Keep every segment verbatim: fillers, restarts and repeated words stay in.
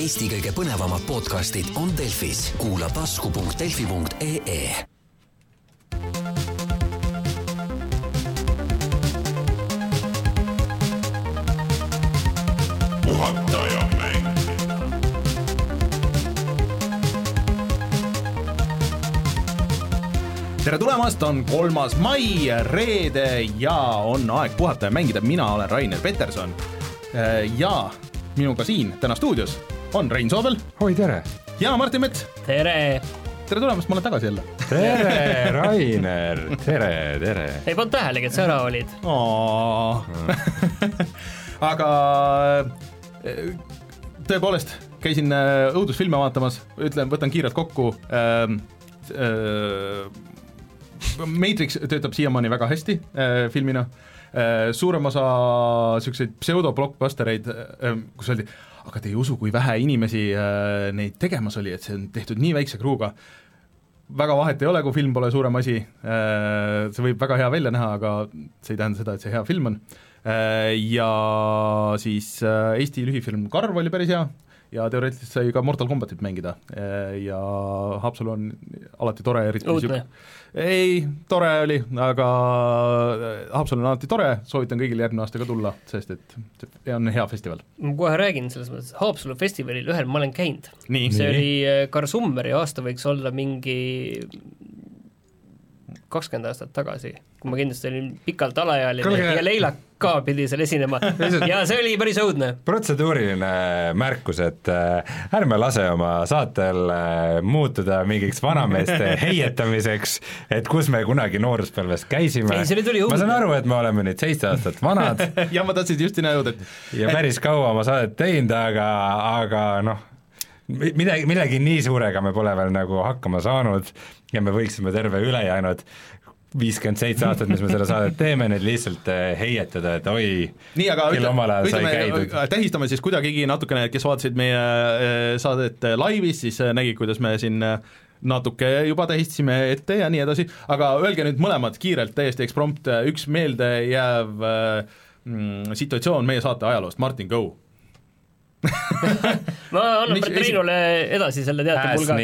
Eesti kõige põnevamad podcastid on Delfis. Kuula tasku punkt delfi punkt ee. Puhataja mäng. Tere tulemast, on kolmas mai, reede ja on aeg puhata ja mängida. Mina olen Rainer Peterson ja minuga siin täna stuudios on Rein Soobel. Oi, tere. Ja Martin Mets. Tere. Tere tulemast, ma olen tagasi jälle. Tere, Rainer. Tere, tere. Ei pannud tähelegi, et sa ära olid. Oh. Aga tõepoolest, käisin õudusfilme vaatamas, ütlen, võtan kiirelt kokku. Matrix töötab siiamaani väga hästi filmina. Suurem osa selliseid pseudo-blockbustereid, kus öeldi, aga te ei usu, kui vähe inimesi neid tegemas oli, et see on tehtud nii väikse kruuga. Väga vahet ei ole, kui film pole suurem asi. See võib väga hea välja näha, aga see ei tähenda seda, et see hea film on. Ja siis Eesti lühifilm Karv oli päris hea ja teoreetiliselt sai ka Mortal Kombatit mängida ja Haapsalu on alati tore. Õudne? Ei, tore oli, aga Haapsalu on alati tore, soovitan kõigil järgmine aasta ka tulla, sest et see on hea festival. Ma kohe räägin selles mõttes, Haapsalu festivalil ühel ma olen käinud. Nii. See oli Karl Summeri aasta, võiks olla mingi kakskümmend aastat tagasi, kui ma kindlasti olin pikalt alaealine Kõlge... ja Leila ka pidi seal esinema ja see oli päris õudne. Protseduuriline märkus, et ärme lase oma saatel muutuda mingiks vanameeste heietamiseks, et kus me kunagi nooruspõlves käisime. Ei, ma saan aru, et me oleme nüüd seitse aastat vanad. Ja ma tahtsin just sinna jõuda. Et... ja päris kaua oma saadet teinud, aga, aga noh, midagi, millegi nii suurega me pole veel nagu hakkama saanud ja me võiksime terve ülejäänud viiskümmend seitse aastat, mis me selle saadet teeme, need lihtsalt heietada, et oi, nii, aga küll omal ajal sai käidud. Tähistame siis kuidagigi natukene, kes vaatasid meie saadet laivis, siis nägid, kuidas me siin natuke juba tähistasime ette ja nii edasi, aga öelge nüüd mõlemad kiirelt, täiesti eksprompt, üks meelde jääv mm, situatsioon meie saate ajaloost. Martin, go! ma annan Reinule edasi selle teatepulga.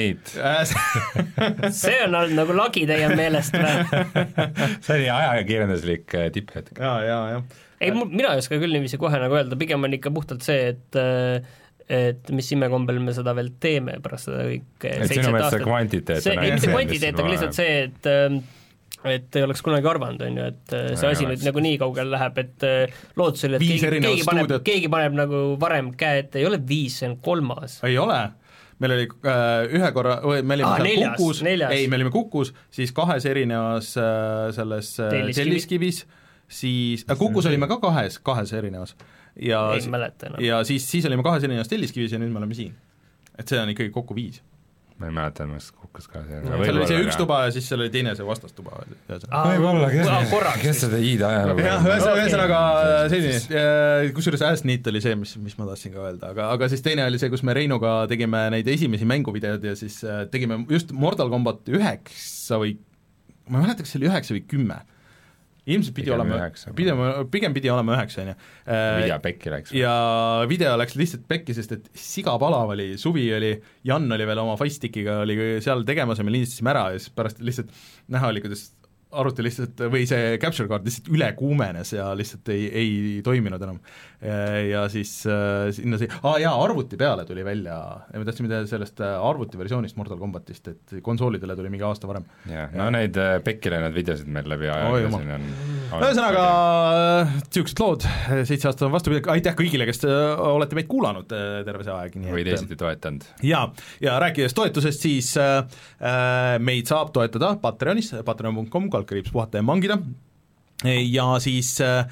See on olnud nagu lagi teie meelest. See oli ajakirjanduslik tipphetk. Ja, ja, ja. Ei, mina ei oska küll niiviisi kohe nagu öelda, pigem on ikka puhtalt see, et et mis imekombel me seda veel teeme pärast seda kõik et sinu meelest see kvantiteet see, ei, mitte kvantiteet, aga lihtsalt see, et et ei oleks kunagi arvanud, on ju, et see asi nüüd nagu nii kaugel läheb, et lootus oli, et keegi, keegi, paneb, keegi paneb nagu varem käe, et ei ole viis, see on kolmas. Ei ole, meil oli äh, ühe korra, me olime ah, neljas, Kukus, neljas. ei, me olime Kukus, siis kahes erinevas äh, selles äh, telliskivis, siis äh, Kukus olime ka kahes, kahes erinevas. Ja, ei mäleta enam. Ja siis, siis olime kahes erinevas telliskivis ja nüüd me oleme siin. Et see on ikkagi kokku viis. Ma ei mäleta, mis Kukus ka see. Seal oli see üks tuba ja siis seal oli teine see vastastuba. Võib-olla, kes, kes seda iida ajalugu. Jah, ühesõnaga selline, kusjuures Assneat oli see, mis, mis ma tahtsin ka öelda, aga, aga siis teine oli see, kus me Reinuga tegime neid esimesi mänguvideod ja siis tegime just Mortal Kombat üheksa või ma ei mäleta, kas see oli üheksa või kümme. Ilmselt pidi pigem olema, pigem, pigem pidi olema üheksa, on ju. Video pekki läks. Ja video läks lihtsalt pekki, sest et siga palav oli, suvi oli, Jan oli veel oma Facetickiga, oli seal tegemas ja me lindistasime ära ja siis pärast lihtsalt näha oli, kuidas arvuti lihtsalt, või see capture card lihtsalt üle kuumenes ja lihtsalt ei, ei toiminud enam. Ja siis sinna see, aa jaa, arvuti peale tuli välja, me tahtsime teha sellest arvuti versioonist Mortal Kombatist, et konsoolidele tuli mingi aasta varem. Ja, no ja. Neid pekile need videosid meil läbi aja. Ühesõnaga, tsüksed lood, seitse aastat on vastu, aitäh kõigile, kes olete meid kuulanud terve see aeg. Või teisiti toetanud. Ja, ja rääkides toetusest, siis äh, meid saab toetada Patreonis, patreon punkt com, kalkriips puhata ja mangida ja siis äh,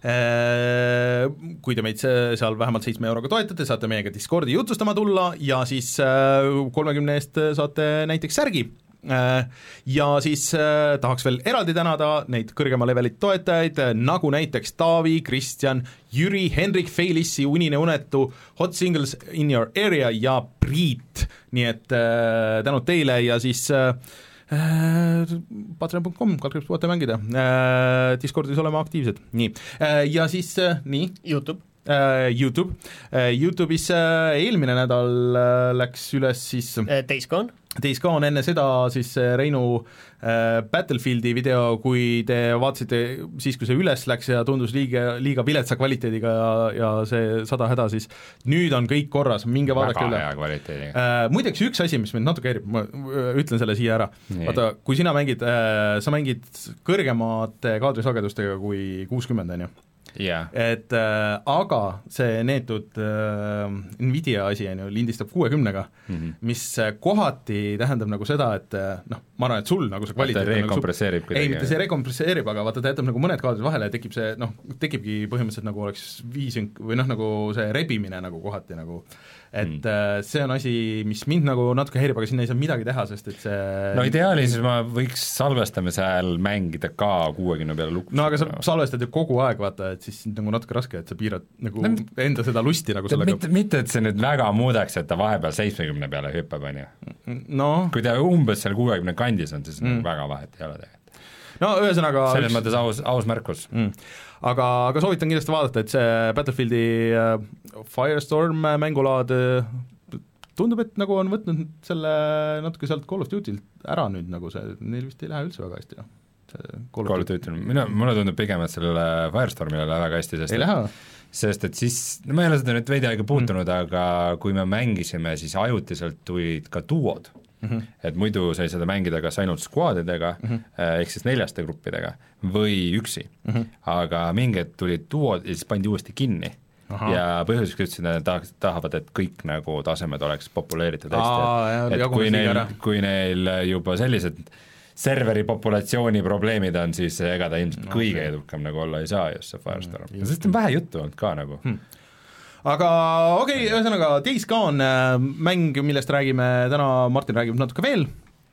kui te meid seal vähemalt seitsme euroga toetate, saate meiega Discordi jutustama tulla ja siis äh, kolmekümne eest saate näiteks särgi äh, ja siis äh, tahaks veel eraldi tänada neid kõrgema levelit toetajaid, nagu näiteks Taavi, Kristjan, Jüri, Henrik, Feilissi, Unine Unetu, Hot Singles in your area ja Priit, nii et äh, tänud teile ja siis äh, patreon punkt com, kalkriips puhata mängida, Discordis oleme aktiivsed, nii, ja siis nii YouTube, uh,, YouTube uh,, YouTube'is uh, eelmine nädal uh, läks üles siis Days Gone Days Gone, enne seda siis Reinu äh, Battlefieldi video, kui te vaatasite siis, kui see üles läks ja tundus liiga, liiga viletsa kvaliteediga ja, ja see sada häda, siis nüüd on kõik korras, minge vaadake üle. Väga hea kvaliteediga äh,. Muideks üks asi, mis mind natuke häirib, ma ütlen selle siia ära, vaata, kui sina mängid äh,, sa mängid kõrgemate kaadrisagedustega kui kuuskümmend, on ju? Yeah. et äh, aga see neetud äh, Nvidia asi on ju, lindistab kuuekümnega, mm -hmm. mis kohati tähendab nagu seda, et noh, ma arvan, et sul nagu see kvaliteet ta rekompresseerib nagu, ei, mitte see rekompresseerib, aga vaata, ta jätab nagu mõned kaadrid vahele ja tekib see, noh, tekibki põhimõtteliselt nagu oleks viisünk või noh, nagu see rebimine nagu kohati nagu, et mm. see on asi, mis mind nagu natuke häirib, aga sinna ei saa midagi teha, sest et see no ideaalis ma võiks salvestamise ajal mängida ka kuuekümne peale lukus. No aga sa salvestad ju kogu aeg, vaata, et siis nagu natuke raske, et sa piirad nagu no, enda seda lusti nagu sellega. mitte, mitte, et see nüüd väga muudaks, et ta vahepeal seitsmekümne peale hüppab, on ju. No kui ta umbes seal kuuekümne kandis on, siis mm. nagu väga vahet ei ole tegelikult. No ühesõnaga selles üks... mõttes aus, aus märkus mm. aga, aga soovitan kindlasti vaadata, et see Battlefieldi uh, Firestorm mängulaad uh, tundub, et nagu on võtnud selle natuke sealt Call of Duty'lt ära nüüd nagu see, neil vist ei lähe üldse väga hästi, noh. Call of Duty, mina, mulle tundub pigem, et sellele Firestormile läheb väga hästi, sest ei lähe? sest et siis, no ma ei ole seda nüüd veidi aega puutunud mm., aga kui me mängisime, siis ajutiselt tulid ka duod. Mm-hmm. Et muidu sai seda mängida kas ainult squadidega mm-hmm. ehk siis neljaste gruppidega või üksi mm-hmm. aga mingid tulid duod ja siis pandi uuesti kinni. Aha. Ja põhjuseks ütlesid, et nad tahavad, et kõik nagu tasemed oleks populeeritud hästi, et kui neil, kui neil juba sellised serveri populatsiooni probleemid on, siis ega ta ilmselt no, kõige okay. edukam nagu olla ei saa just see Firestorm mm,, sest on vähe juttu olnud ka nagu hmm. aga okei okay,, ühesõnaga Days Gone mäng, millest räägime täna, Martin räägib natuke veel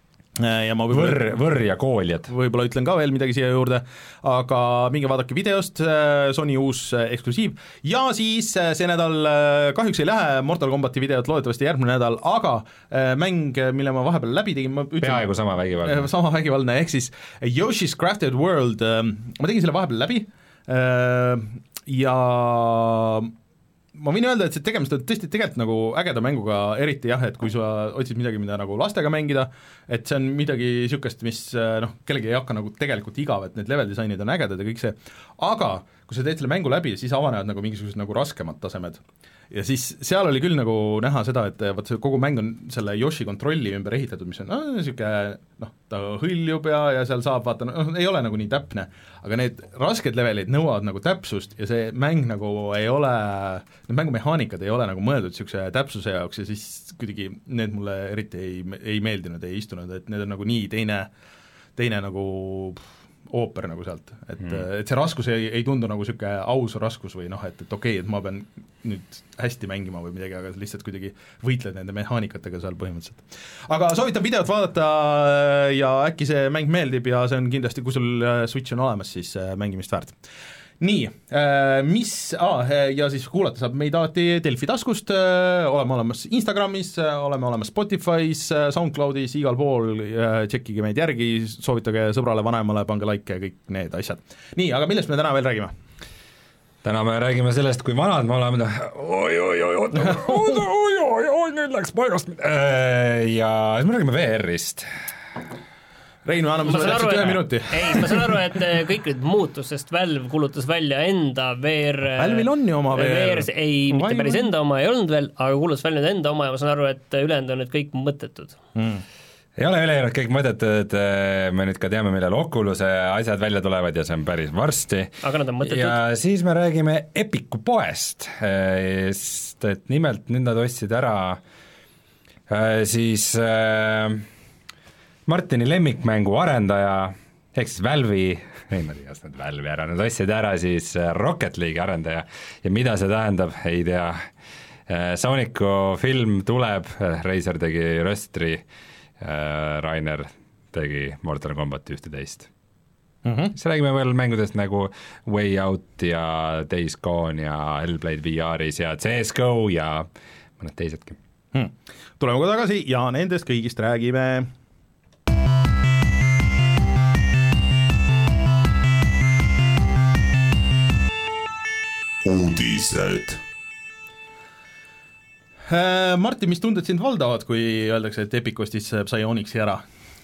ja ma võr, võr ja kooljad. Võib-olla ütlen ka veel midagi siia juurde, aga minge vaadake videost, Sony uus eksklusiiv ja siis see nädal kahjuks ei lähe Mortal Combati videot, loodetavasti järgmine nädal, aga mäng, mille ma vahepeal läbi tegin, ma ütlen, peaaegu sama vägivaldne. Sama vägivaldne, ehk siis Yoshi's Crafted World, ma tegin selle vahepeal läbi ja ma võin öelda, et see tegemist on tõesti tegelikult nagu ägeda mänguga, eriti jah, et kui sa otsid midagi, mida nagu lastega mängida, et see on midagi niisugust, mis noh, kellegi ei hakka nagu tegelikult igav, et need level disainid on ägedad ja kõik see, aga kui sa teed selle mängu läbi, siis avanevad nagu mingisugused nagu raskemad tasemed. Ja siis seal oli küll nagu näha seda, et vaat see kogu mäng on selle Yoshi kontrolli ümber ehitatud, mis on niisugune no, noh, ta hõljub ja, ja seal saab vaata, noh, ei ole nagu nii täpne, aga need rasked levelid nõuavad nagu täpsust ja see mäng nagu ei ole, need mängumehaanikad ei ole nagu mõeldud niisuguse täpsuse jaoks ja siis kuidagi need mulle eriti ei, ei meeldinud, ei istunud, et need on nagu nii teine, teine nagu ooper nagu sealt, et mm., et see raskus ei, ei tundu nagu niisugune aus raskus või noh, et, et okei okay,, et ma pean nüüd hästi mängima või midagi, aga lihtsalt kuidagi võitled nende mehaanikatega seal põhimõtteliselt. Aga soovitan videot vaadata ja äkki see mäng meeldib ja see on kindlasti, kui sul Switch on olemas, siis mängimist väärt. Nii, mis, ah, ja siis kuulata saab meid alati Delfi taskust, oleme olemas Instagramis, oleme olemas Spotify's, SoundCloudis, igal pool, tšekkige meid järgi, soovitage sõbrale, vanemale, pange like ja kõik need asjad. Nii, aga millest me täna veel räägime? Täna me räägime sellest, kui vanad me oleme, oi, oi, oi, oi, oi, oi, oi, oi, nüüd läks paigast ja siis me räägime V R-ist. Reinu, anname sulle täpselt ühe minuti. Ei, ma saan aru, et kõik nüüd muutus, sest Valve kuulutas välja enda V R... Valve'il on ju oma V R. Ei, mitte päris enda oma ei olnud veel, aga kuulutas välja enda oma ja ma saan aru, et ülejäänud on nüüd kõik mõttetud. Mm. Ei ole ülejäänud kõik mõttetud, me nüüd ka teame, millal Oculus'e asjad välja tulevad ja see on päris varsti. Aga nad on mõttetud. Ja siis me räägime Epicu poest, sest et nimelt nüüd nad ostsid ära siis... Martini lemmikmängu arendaja, ehk siis Valve'i, ei ma tea, nad Valve'i ära, nad ostsid ära siis Rocket League arendaja ja mida see tähendab, ei tea. Sooniku film tuleb, Razer tegi Röstri, Rainer tegi Mortal Combat ühteteist. Mm-hmm. Siis räägime veel mängudest nagu Way Out ja Days Gone ja Hellblade V R-is ja C S G O ja mõned teisedki. Hmm. Tuleme kohe tagasi ja nendest kõigist räägime. uudised. Martin, mis tunded sind valdavad, kui öeldakse, et Epic ostis Psyonixi ära?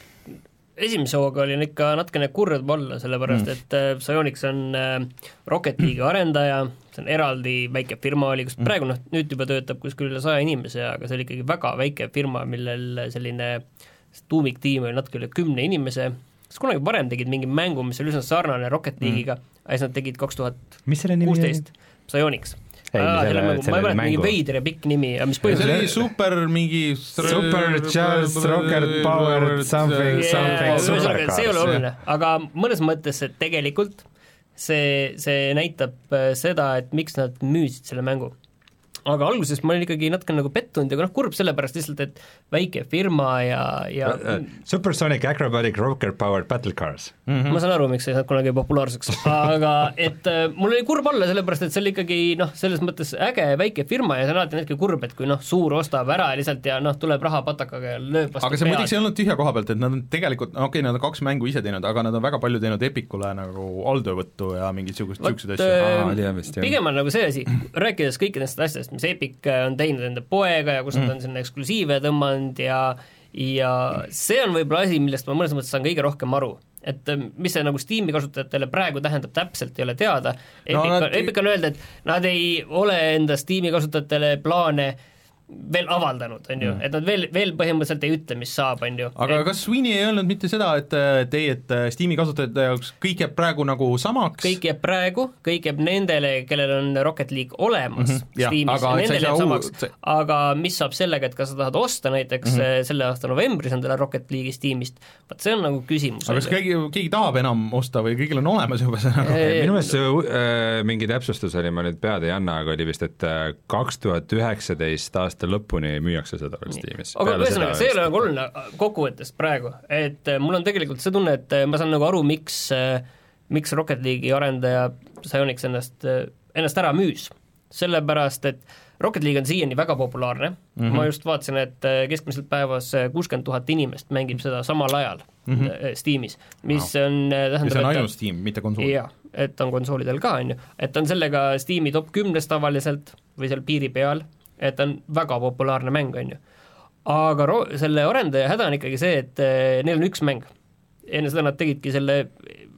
Esimese hooga olin ikka natukene kurb olla, sellepärast mm. et Psyonix on Rocket League'i arendaja, see on eraldi väike firma oli, kus praegu noh, nüüd juba töötab kuskil üle saja inimese, aga see oli ikkagi väga väike firma, millel selline tuumiktiim oli natuke üle kümne inimese, kes kunagi varem tegid mingi mängu, mis oli üsna sarnane Rocket League'iga, mm. ja siis nad tegid kaks tuhat kuusteist Psyonix. Ei, Aa, selle, selle, selle ma ei mingi veider ja pikk nimi, aga mis põhjus see oli super mingi Super Charles Rocket Power something, something, something see ei ole oluline, aga mõnes mõttes et tegelikult see, see näitab seda, et miks nad müüsid selle mängu. Aga alguses ma olin ikkagi natuke nagu pettunud ja noh, kurb sellepärast lihtsalt, et väike firma ja, ja uh, uh, Supersonic Acrobatic Rocket Powered Battle Cars. Mm-hmm. Ma saan aru, miks see saab kunagi populaarseks, aga et uh, mul oli kurb olla, sellepärast et see oli ikkagi noh, selles mõttes äge väike firma ja see on alati natuke kurb, et kui noh, suur ostab ära lihtsalt ja noh, tuleb raha patakaga ja lööb vastu aga see muidugi ei olnud tühja koha pealt, et nad on tegelikult, okei okay,, nad on kaks mängu ise teinud, aga nad on väga palju teinud Epicule nagu alltöövõttu ja mingid niisugused asju. Pigem on nagu see asi, rääkides kõikidest asjadest, mis Epic on teinud enda poega ja kus mm. nad on sinna eksklusiive tõmmanud ja, ja see on võib-olla asi, millest ma mõnes mõttes saan kõige rohkem aru. Et mis see nagu Steam'i kasutajatele praegu tähendab täpselt, ei ole teada. Epic, no, nad... Epic on öelda, et nad ei ole enda Steam'i kasutajatele plaane veel avaldanud, on ju, mm. et nad veel, veel põhimõtteliselt ei ütle, mis saab, on ju. Aga et... kas Sweeney ei öelnud mitte seda, et teie, et Steam'i kasutajate jaoks kõik jääb praegu nagu samaks? Kõik jääb praegu, kõik jääb nendele, kellel on Rocket League olemas mm -hmm. Steamis, ja, nendele jääb samaks, see... aga mis saab sellega, et kas sa tahad osta näiteks mm -hmm. selle aasta novembris endale Rocket League'i Steamist, vaat see on nagu küsimus. aga kas keegi, keegi tahab enam osta või kõigil on olemas juba see nagu? Minu meelest see äh, mingi täpsustus oli, ma nüüd pead ei anna, aga oli vist, et kaks tuhat üheksateist aasta lõpuni müüakse seda veel Steamis. aga ühesõnaga, see ei ole nagu oluline kokkuvõttest praegu, et mul on tegelikult see tunne, et ma saan nagu aru, miks, miks Rocket League'i arendaja Psyonix ennast, ennast ära müüs. Sellepärast, et Rocket League on siiani väga populaarne, mm -hmm. ma just vaatasin, et keskmiselt päevas kuuskümmend tuhat inimest mängib seda samal ajal mm -hmm. Steamis, mis wow. on tähendab, mis on ainult Steam, mitte konsool. Jah, et on konsoolidel ka, on ju, et on sellega Steam'i top kümnes tavaliselt või seal piiri peal, et on väga populaarne mäng, on ju. Aga ro- selle arendaja häda on ikkagi see, et eh, neil on üks mäng. Enne seda nad tegidki selle,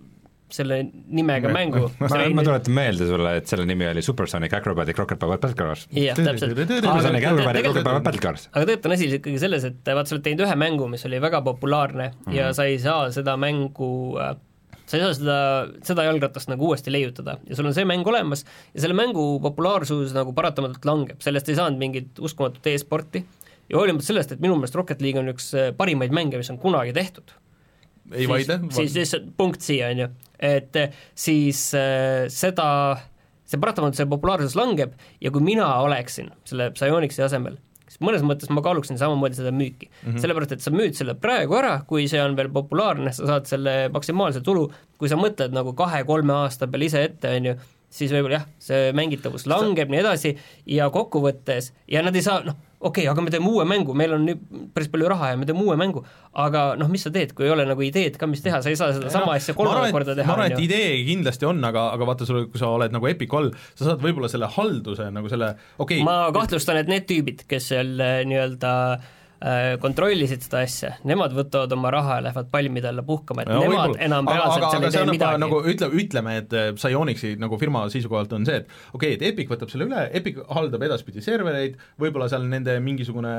selle nimega me, mängu. Ma, ma, ma tuletan meelde sulle, et selle nimi oli Supersonic Acrobatic Rocket Powered Battle Cars. Jah, täpselt. Supersonic Acrobatic Rocket Powered Battle Cars. Aga töötan asi ikkagi selles, et vaat sa oled teinud ühe mängu, mis oli väga populaarne mm-hmm. ja sa ei saa seda mängu sa ei saa seda, seda jalgratast nagu uuesti leiutada ja sul on see mäng olemas ja selle mängu populaarsus nagu paratamatult langeb, sellest ei saanud mingit uskumatut e-sporti ja hoolimata sellest, et minu meelest Rocket League on üks parimaid mänge, mis on kunagi tehtud. Ei siis, vaide? Siis, siis punkt siia, on ju, et siis äh, seda, see paratamatult see populaarsus langeb ja kui mina oleksin selle Psyonixi asemel, siis mõnes mõttes ma kaaluksin samamoodi seda müüki mm. -hmm. Sellepärast, et sa müüd selle praegu ära, kui see on veel populaarne, sa saad selle maksimaalse tulu, kui sa mõtled nagu kahe-kolme aasta peale ise ette, on ju, siis võib-olla jah, see mängitavus langeb, nii edasi, ja kokkuvõttes, ja nad ei saa, noh, okei okay,, aga me teeme uue mängu, meil on nüüd päris palju raha ja me teeme uue mängu, aga noh, mis sa teed, kui ei ole nagu ideed ka, mis teha, sa ei saa seda sama asja kolmanda korda teha. Ma arvan, et idee kindlasti on, aga, aga vaata sulle, kui sa oled nagu Epic all, sa saad võib-olla selle halduse nagu selle, okei okay. Ma kahtlustan, et need tüübid, kes seal nii-öelda kontrollisid seda asja, nemad võtavad oma raha ja lähevad palmide alla puhkama, et no, nemad võibolla. Enam reaalselt seal ei tee midagi. Nagu ütle, ütleme, et Psyonixi nagu firma seisukohalt on see, et okei okay,, et Epic võtab selle üle, Epic haldab edaspidi servereid, võib-olla seal nende mingisugune,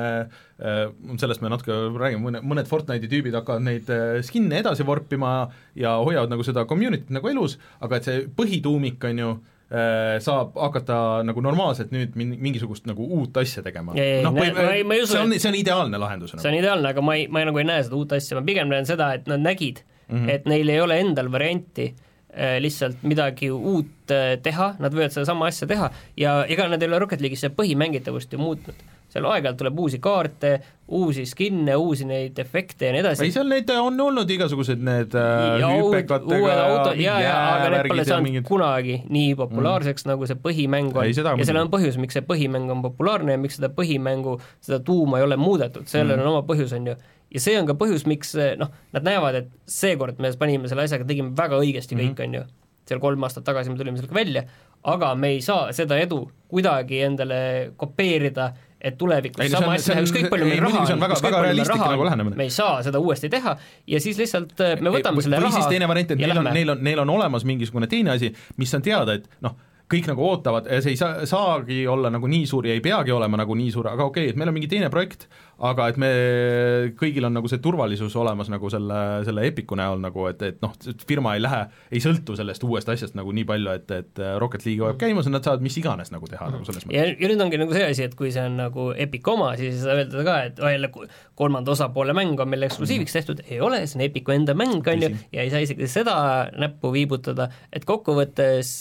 sellest me natuke räägime, mõne, mõned Fortnite'i tüübid hakkavad neid skinne edasi vorpima ja hoiavad nagu seda community't nagu elus, aga et see põhituumik on ju, saab hakata nagu normaalselt nüüd mingisugust nagu uut asja tegema. No, ma, ma, ma usu, see, on, see on ideaalne lahendus. See on ideaalne, aga ma ei, ma ei, nagu ei näe seda uut asja, ma pigem näen seda, et nad nägid, mm -hmm. et neil ei ole endal varianti äh, lihtsalt midagi uut äh, teha, nad võivad seda sama asja teha ja ega nad ei ole Rocket League'is põhimängitavust ju muutnud. Seal aeg-ajalt tuleb uusi kaarte, uusi skinne, uusi neid efekte ja nii edasi. ei, seal neid on olnud igasugused need hüpekatega ja, ja, ja aga need pole saanud mingid... kunagi nii populaarseks mm. nagu see põhimäng on. Ei, ja seal on põhjus, miks see põhimäng on populaarne ja miks seda põhimängu, seda tuuma ei ole muudetud, sellel mm. on oma põhjus, on ju. Ja see on ka põhjus, miks noh, nad näevad, et seekord me panime selle asjaga, tegime väga õigesti kõik, mm. on ju. seal kolm aastat tagasi me tulime sellega välja, aga me ei saa seda edu kuidagi endale kopeerida, et tulevikus ei, sama asja, ükskõik palju meil raha on, ükskõik palju meil raha on, me ei saa seda uuesti teha ja siis lihtsalt me võtame ei, selle või raha siis teine variant, et neil on, neil, on, neil on olemas mingisugune teine asi, mis on teada, et noh, kõik nagu ootavad, see ei saa, saagi olla nagu nii suur ja ei peagi olema nagu nii suur, aga okei okay,, et meil on mingi teine projekt, aga et me, kõigil on nagu see turvalisus olemas nagu selle, selle Epicu näol nagu, et, et noh, firma ei lähe, ei sõltu sellest uuest asjast nagu nii palju, et, et Rocket League hoiab käimas ja nad saavad mis iganes nagu teha nagu selles mõttes. Ja, ja nüüd ongi nagu see asi, et kui see on nagu Epic oma, siis ei saa öelda ka, et oh, jälle kolmanda osapoole mäng on meil eksklusiiviks tehtud, ei ole, see on Epicu enda mäng, on ju, ja ei saa isegi seda näppu viibutada, et kokkuvõttes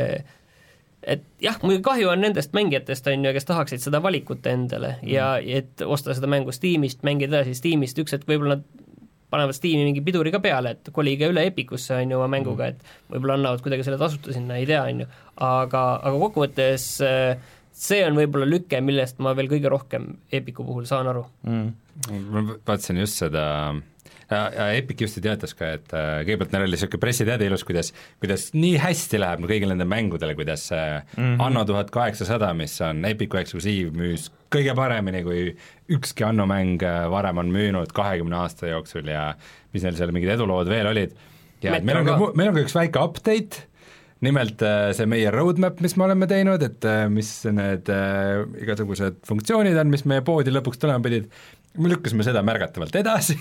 et jah, muidugi kahju on nendest mängijatest, on ju, kes tahaksid seda valikut endale mm. ja et osta seda mängu Steamist, mängida edasi Steamist, üks hetk võib-olla nad panevad Steam'i mingi piduri ka peale, et kolige üle Epicusse, on ju, oma mänguga, et võib-olla annavad kuidagi selle tasuta sinna, ei tea, on ju, aga, aga kokkuvõttes see on võib-olla lüke, millest ma veel kõige rohkem Epicu puhul saan aru mm.. ma vaatasin just seda ja, ja Epic just teatas ka, et äh, kõigepealt neil oli niisugune pressiteade ilus, kuidas, kuidas nii hästi läheb no kõigil nende mängudele, kuidas äh, mm-hmm. Anno tuhat kaheksasada, mis on Epicu eksklusiiv, müüs kõige paremini, kui ükski Anno mäng varem on müünud kahekümne aasta jooksul ja mis neil seal mingid edulood veel olid. ja meil on, ka, meil on ka üks väike update, nimelt äh, see meie roadmap, mis me oleme teinud, et äh, mis need äh, igasugused funktsioonid on, mis meie poodi lõpuks tulema pidid, me lükkasime seda märgatavalt edasi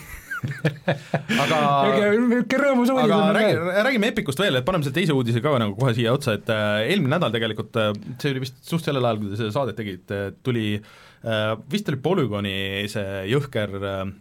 aga rõõmus uudis aga räägi, räägime Epicust veel, et paneme selle teise uudise ka nagu kohe siia otsa, et äh, eelmine nädal tegelikult, see oli vist suht sellel ajal, kui te seda saadet tegid, tuli äh, vist oli Polygoni see jõhker äh,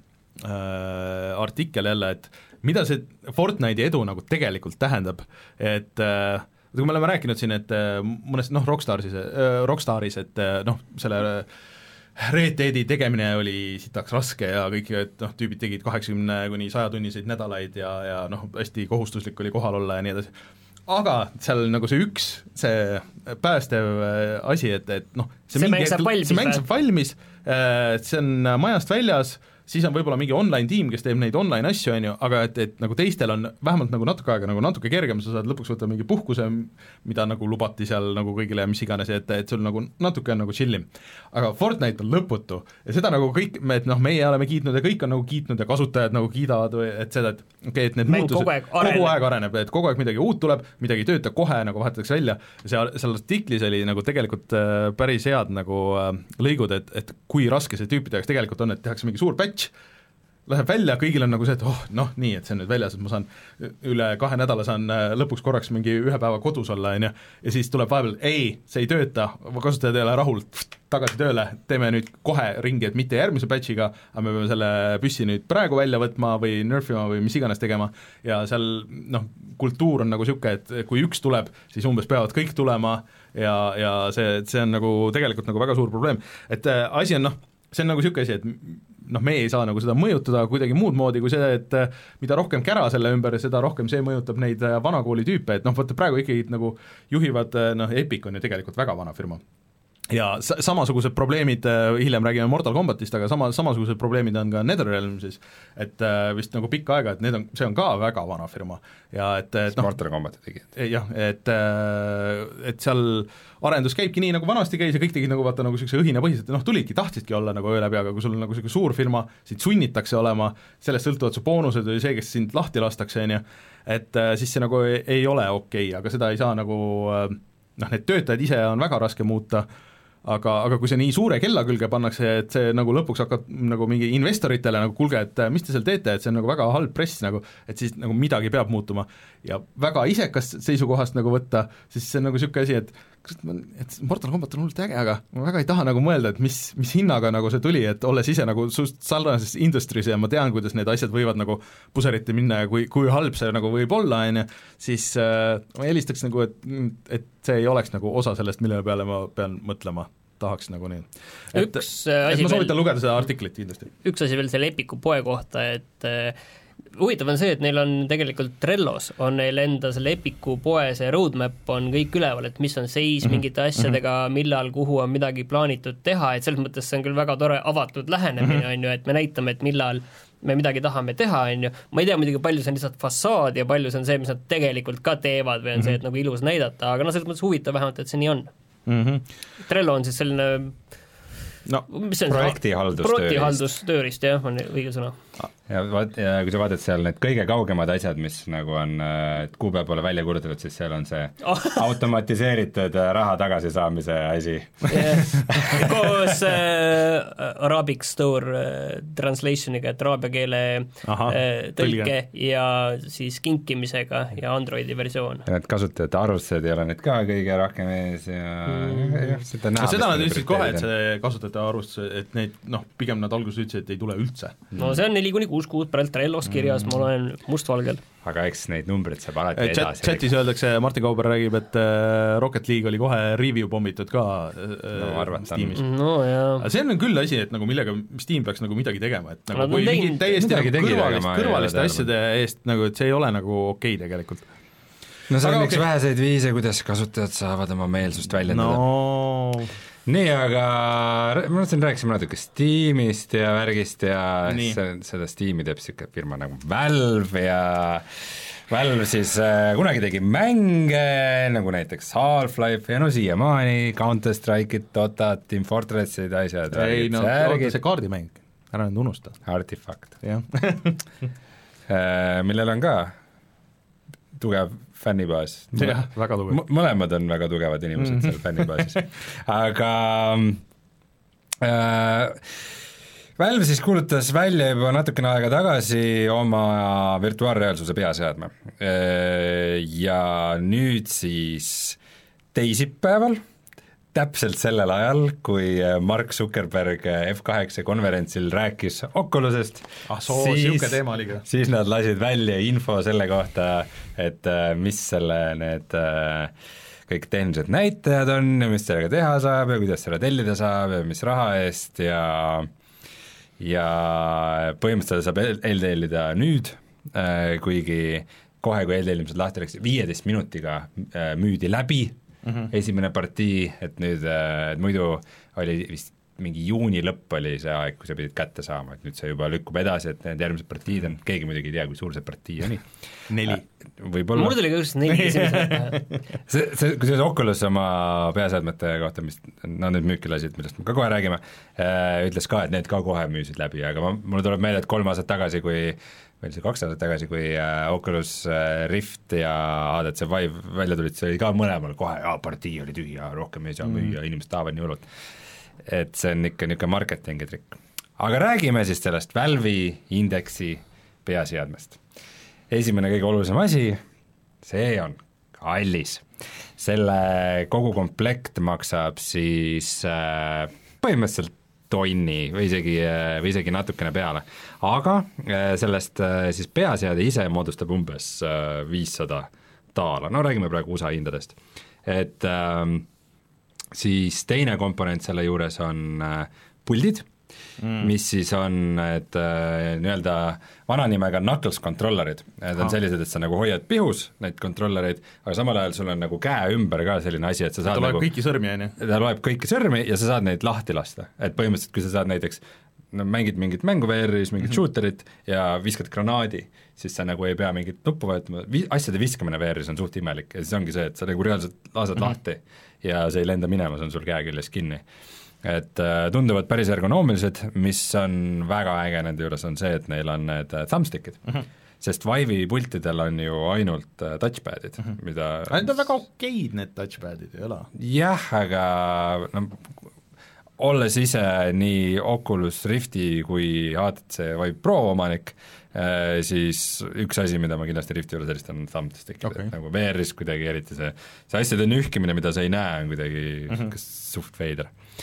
artikkel jälle, et mida see Fortnite'i edu nagu tegelikult tähendab, et äh, kui me oleme rääkinud siin, et äh, mõnes noh, Rockstaris äh,, Rockstaris, et äh, noh, selle äh, Red Deadi tegemine oli sitaks raske ja kõik, et noh, tüübid tegid kaheksakümne kuni saja tunniseid nädalaid ja, ja noh, hästi kohustuslik oli kohal olla ja nii edasi. Aga seal nagu see üks, see päästev asi, et, et noh, see, see mäng saab valmis, see mäng saab valmis, see on majast väljas, siis on võib-olla mingi online tiim, kes teeb neid online asju, on ju, aga et, et nagu teistel on vähemalt nagu natuke aega nagu natuke kergem, sa saad lõpuks võtta mingi puhkuse, mida nagu lubati seal nagu kõigile ja mis iganes, et, et sul nagu natuke on nagu chillim. Aga Fortnite on lõputu ja seda nagu kõik, me, et noh, meie oleme kiitnud ja kõik on nagu kiitnud ja kasutajad nagu kiidavad, et seda, et okei okay,, et need mäng muutused kogu aeg, kogu aeg areneb, et kogu aeg midagi uut tuleb, midagi ei tööta kohe, nagu vahetatakse välja, seal, seal artiklis oli nagu tegelikult äh, päris head nagu äh, lõigud, et, et kui raske see tüüpide jaoks tegelikult on, et tehakse mingi suur patch, läheb välja, kõigil on nagu see, et oh, noh, nii, et see on nüüd väljas, et ma saan üle kahe nädala saan lõpuks korraks mingi ühe päeva kodus olla, on ju, ja siis tuleb vahepeal, ei, see ei tööta, kasutajad ei ole rahul, tagasi tööle, teeme nüüd kohe ringi, et mitte järgmise patchiga, aga me peame selle püssi nüüd praegu välja võtma või nerfima või mis iganes tegema ja seal noh, kultuur on nagu niisugune, et kui üks tuleb, siis umbes peavad kõik tulema ja, ja see, see on nagu tegelikult nagu väga suur probleem, et äh, asi on noh, see on nagu niisugune asi, et noh, me ei saa nagu seda mõjutada kuidagi muud moodi kui see, et mida rohkem kära selle ümber, seda rohkem see mõjutab neid vanakooli tüüpe, et noh, vaata praegu ikkagi nagu juhivad, noh, Epic on ju tegelikult väga vana firma. Ja sa- samasugused probleemid, hiljem räägime Mortal Kombatist, aga sama, samasugused probleemid on ka NetherRealmsis, et vist nagu pikka aega, et need on, see on ka väga vana firma ja et, et noh, Mortal Kombati tegid. jah, et, et seal arendus käibki nii, nagu vanasti käis ja kõik tegid nagu vaata nagu niisuguse õhinapõhiselt, noh, tulidki, tahtsidki olla nagu öö läbi, aga kui sul on nagu niisugune suur firma, sind sunnitakse olema, sellest sõltuvad su boonused või see, kes sind lahti lastakse, on ju, et siis see nagu ei, ei ole okei okay,, aga seda ei saa nagu noh, need töötajad ise on väga raske muuta, aga, aga kui see nii suure kella külge pannakse, et see nagu lõpuks hakkab nagu mingi investoritele nagu kuulge, et mis te seal teete, et see on nagu väga halb press nagu, et siis nagu midagi peab muutuma ja väga isekast seisukohast nagu võtta, siis see on nagu niisugune asi, et et Mortal Kombat on hullult äge, aga ma väga ei taha nagu mõelda, et mis, mis hinnaga nagu see tuli, et olles ise nagu suust sarnases industry's ja ma tean, kuidas need asjad võivad nagu puseriti minna ja kui, kui halb see nagu võib olla, on ju, siis äh, ma helistaks nagu, et, et see ei oleks nagu osa sellest, mille peale ma pean mõtlema, tahaks nagu nii. et, et ma soovitan veel, lugeda seda artiklit kindlasti. Üks asi veel selle Epicu poe kohta, et huvitav on see, et neil on tegelikult Trellos, on neil enda selle Epiku poe see roadmap on kõik üleval, et mis on seis mm-hmm. mingite asjadega, millal, kuhu on midagi plaanitud teha, et selles mõttes see on küll väga tore avatud lähenemine mm-hmm. on ju, et me näitame, et millal me midagi tahame teha, on ju, ma ei tea muidugi, palju see on lihtsalt fassaad ja palju see on see, mis nad tegelikult ka teevad või on mm-hmm. see, et nagu ilus näidata, aga noh, selles mõttes huvitav vähemalt, et see nii on mm-hmm. Trello on siis selline no, projektihaldustöörist. Projektihaldustöörist, jah, on õige sõna. Ja, vaat, ja kui sa vaatad seal need kõige kaugemad asjad, mis nagu on kuupäeva poole välja kuulutatud, siis seal on see oh. automatiseeritud raha tagasisaamise asi yeah. koos äh, Arabic Store äh, translationiga, et araabia keele Aha, äh, tõlke ja siis kinkimisega ja Androidi versioon. Ja need kasutajate arvustused ei ole need ka kõige rohkem ees ja, mm. ja seda näha. Seda nad ütlesid kohe, et see kasutajate arvustus, et neid, noh, pigem nad alguses ütlesid, et ei tule üldse. No see on neli kuni kuus kuud praegu Trellos kirjas, mm. ma olen mustvalgel. Aga eks neid numbrid saab alati Chat, edasi. Chatis öeldakse, Martin Kauber räägib, et äh, Rocket League oli kohe review pommitud ka äh, no, arvan, Steamis. No, aga see on küll asi, et nagu millega Steam peaks nagu midagi tegema, et nagu kui mingi täiesti nagu kõrvalist, kõrvaliste asjade eest, nagu, et see ei ole nagu okei tegelikult. No see on aga üks okay. väheseid viise, kuidas kasutajad saavad oma meelsust väljendada. No nii, aga ma mõtlesin, rääkisime natuke Steamist ja värgist ja see, seda Steami teeb siuke firma nagu Valve ja Valve siis äh, kunagi tegi mänge, nagu näiteks Half-Life ja no siiamaani Counter-Strike'id, Dotat, Team Fortressid, asjad. Ei no, oota see kaardimäng, ära nüüd unusta. Artifact. Jah. millel on ka tugev fännibaas. jah, väga tugev. Mõlemad on väga tugevad inimesed mm-hmm. seal fännibaasis. Aga äh, Valve siis kuulutas välja juba natukene aega tagasi oma virtuaalreaalsuse peaseadme. Ja nüüd siis teisipäeval, täpselt sellel ajal, kui Mark Zuckerberg F kaheksa konverentsil rääkis Oculusest, ah, soo, siis, siis nad lasid välja info selle kohta, et mis selle need kõik tehnilised näitajad on ja mis sellega teha saab ja kuidas selle tellida saab ja mis raha eest ja ja põhimõtteliselt saab eeltellida nüüd, kuigi kohe, kui eeltellimised lahti läks, viieteist minutiga müüdi läbi Mm-hmm. esimene partii, et nüüd, et muidu oli vist mingi juuni lõpp oli see aeg, kui sa pidid kätte saama, et nüüd see juba lükkub edasi, et need järgmised partiid on, keegi muidugi ei tea, kui suur see partii on. Neli. Võib-olla. Mul tuli ka just neli see, see, kui see Oculus oma peaseadmete kohta, mis nad nüüd müüki lasid, millest me ka kohe räägime, ütles ka, et need ka kohe müüsid läbi, aga ma, mulle tuleb meelde, et kolm aastat tagasi, kui veel see kaks aastat tagasi, kui Oculus Rift ja H T C Vive välja tulid, see oli ka mõlemal kohe, jaa, partii oli tühja, rohkem ei saa müüa mm., inimesed tahavad nii hullult. Et see on ikka niisugune marketingi trikk. Aga räägime siis sellest Valve'i indeksi peaseadmest. Esimene kõige olulisem asi, see on kallis. Selle kogu komplekt maksab siis äh, põhimõtteliselt tonni või isegi, või isegi natukene peale. Aga sellest siis peaseade ise moodustab umbes viissada daala, no räägime praegu U S A hindadest. Et ähm, siis teine komponent selle juures on äh, puldid, mm. mis siis on et äh, nii-öelda vana nimega knuckles controllerid, need on sellised, et sa nagu hoiad pihus neid controllereid, aga samal ajal sul on nagu käe ümber ka selline asi, et sa saad ta loeb nagu, kõiki sõrmi, on ju? Ta loeb kõiki sõrmi ja sa saad neid lahti lasta, et põhimõtteliselt kui sa saad näiteks no mängid mingit mängu V R-is, mingit mm-hmm. shooterit ja viskad granaadi, siis sa nagu ei pea mingit nuppu vajutama, Vi-, asjade viskamine V R-is on suht imelik ja siis ongi see, et sa nagu reaalselt lased mm-hmm. lahti ja see ei lenda minema, see on sul käe küljes kinni. Et äh, tunduvad päris ergonoomilised, mis on väga äge nende juures, on see, et neil on need äh, thumbstickid mm, -hmm. sest Vive'i pultidel on ju ainult äh, touchpadid mm, -hmm. mida need on väga okeid, need touchpadid, ei ole? Jah, aga no, olles ise nii Oculus Rifti kui H T C Vive Pro omanik, äh, siis üks asi, mida ma kindlasti Rifti juures eristan, on thumbstickid okay., nagu V R-is kuidagi eriti see, see asjade nühkimine, mida sa ei näe, on kuidagi mm -hmm. suht veider.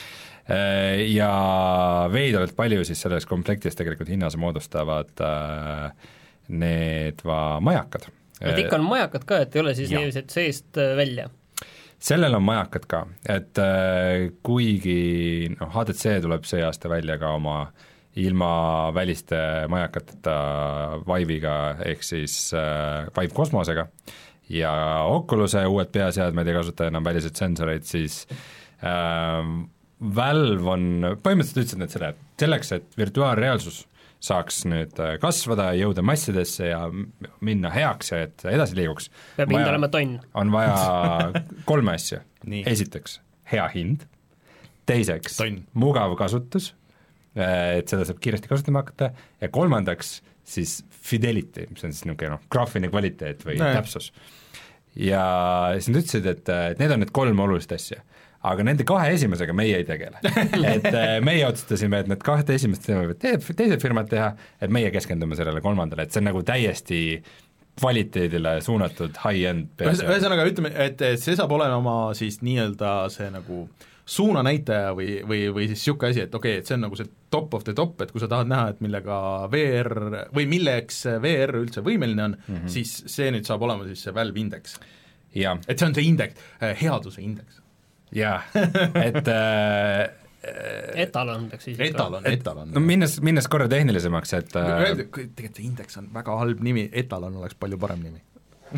Ja veidavalt palju siis selles komplektis tegelikult hinnas moodustavad äh, need va majakad. Et ikka on majakad ka, et ei ole siis niiviselt seest välja? Sellel on majakad ka, et äh, kuigi no, H T C tuleb see aasta välja ka oma ilma väliste majakateta Vive'iga ehk siis äh, Vive Cosmosega ja Oculus'e uued peaseadmed ei kasuta enam väliseid sensoreid, siis äh, Valve on, põhimõtteliselt ütlesid need selle, selleks, et virtuaalreaalsus saaks nüüd kasvada, jõuda massidesse ja minna heaks ja et edasi liiguks. Peab hind olema tonn. On vaja kolme asja. Esiteks, hea hind. Teiseks, tonn. Mugav kasutus, et seda saab kiiresti kasutama hakata ja kolmandaks siis fidelity, mis on siis niisugune noh, graafiline kvaliteet või Näe. täpsus. Ja siis nad ütlesid, et, et need on need kolm olulist asja, aga nende kahe esimesega meie ei tegele. Et meie otsustasime, et need kahte esimest võivad teised firmad teha, et meie keskendume sellele kolmandale, et see on nagu täiesti kvaliteedile suunatud high-end peas. Ühesõnaga ütleme, et see saab olema siis nii-öelda see nagu suunanäitaja või, või, või siis niisugune asi, et okei okay,, et see on nagu see top of the top, et kui sa tahad näha, et millega V R või milleks V R üldse võimeline on mm, -hmm. siis see nüüd saab olema siis see Valve indeks. Et see on see indeks, headuse indeks. Jaa, et äh, etalon peaks siis etalon, etalon. No minnes, minnes korra tehnilisemaks, et äh, tegelikult see indeks on väga halb nimi, etalon oleks palju parem nimi.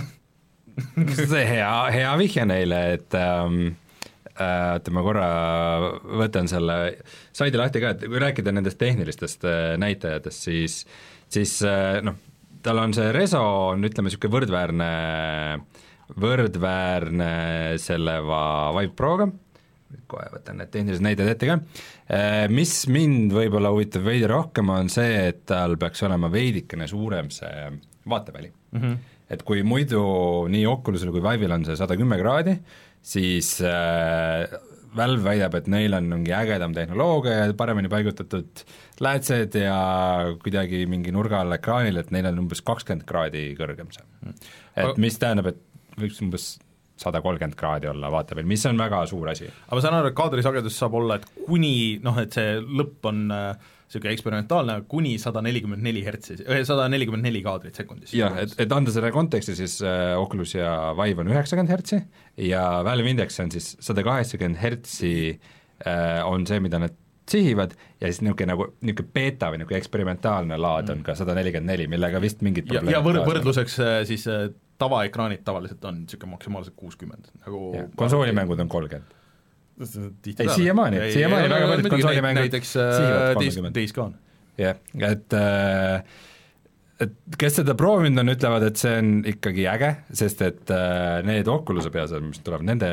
see hea, hea vihje neile, et ähm, et ma korra võtan selle saidi lahti ka, et kui rääkida nendest tehnilistest näitajatest, siis, siis noh, tal on see reso, on ütleme niisugune võrdväärne võrdväärne selle Vive Proga, kohe võtan need tehnilised näitajad ette ka, mis mind võib-olla huvitab veidi rohkem, on see, et tal peaks olema veidikene suurem see vaateväli mm. -hmm. Et kui muidu nii Oculusel kui Vive'il on see sada kümme kraadi, siis äh, Valve väidab, et neil on mingi ägedam tehnoloogia ja paremini paigutatud läätsed ja kuidagi mingi nurga all ekraanil, et neil on umbes kakskümmend kraadi kõrgem see. Et mis tähendab, et võiks umbes sada kolmkümmend kraadi olla vaata veel, mis on väga suur asi. aga ma saan aru, et kaadrisagedus saab olla, et kuni noh, et see lõpp on niisugune eksperimentaalne, kuni sada nelikümmend neli hertsi, sada nelikümmend neli kaadrit sekundis. jah, et, et anda selle konteksti, siis äh, Oculus ja Vive on üheksakümmend hertsi ja Valve Index on siis sada kaheksakümmend hertsi äh, on see, mida nad sihivad ja siis niisugune nagu niisugune beta või niisugune eksperimentaalne laad on ka sada nelikümmend neli, millega vist mingid ja, ja võr-, võrdluseks siis tavaekraanid tavaliselt on niisugune maksimaalselt kuuskümmend nagu konsoolimängud on kolmkümmend. ei, siiamaani, siiamaani väga paljud konsoolimängud näiteks Days Gone. jah, et et kes seda proovinud on, ütlevad, et see on ikkagi äge, sest et need Oculus'e peaseadmed, mis tulevad, nende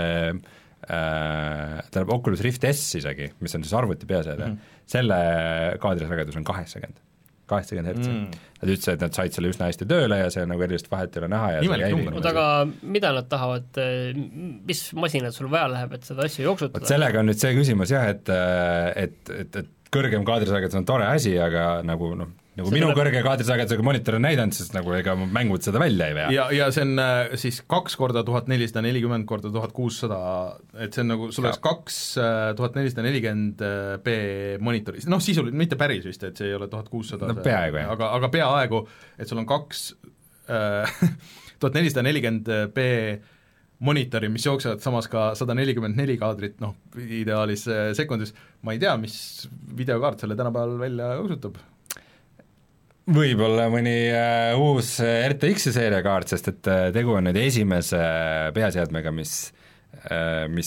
tähendab Oculus Rift S isegi, mis on siis arvuti peaseade mm., selle kaadrisagedus on kaheksakümmend kaheksakümmend hertsi mm.. Nad ütlesid, et nad said selle üsna hästi tööle ja see nagu erilist vahet ei ole näha ja Oot, aga mida nad tahavad, mis masinad sul vaja läheb, et seda asju jooksutada? Sellega on nüüd see küsimus jah, et, et, et, et kõrgem kaadrisagedus on tore asi, aga nagu noh, nagu see minu tuleb... kõrge kaadrisagedusega monitor on näidanud, siis nagu ega mängud seda välja ei vea. ja, ja see on siis kaks korda tuhat nelisada nelikümmend korda tuhat kuussada, et see on nagu, sul oleks kaks tuhat nelisada nelikümmend p monitoris, noh sisuliselt, mitte päris vist, et see ei ole tuhat kuussada no peaaegu jah. aga, aga peaaegu, et sul on kaks tuhat nelisada nelikümmend p monitori, mis jooksevad samas ka sada nelikümmend neli kaadrit, noh ideaalis sekundis, ma ei tea, mis videokaart selle tänapäeval välja kasutab. Võib-olla mõni uh, uus R T X seeria kaart, sest et uh, tegu on nüüd esimese peaseadmega, mis uh,, mis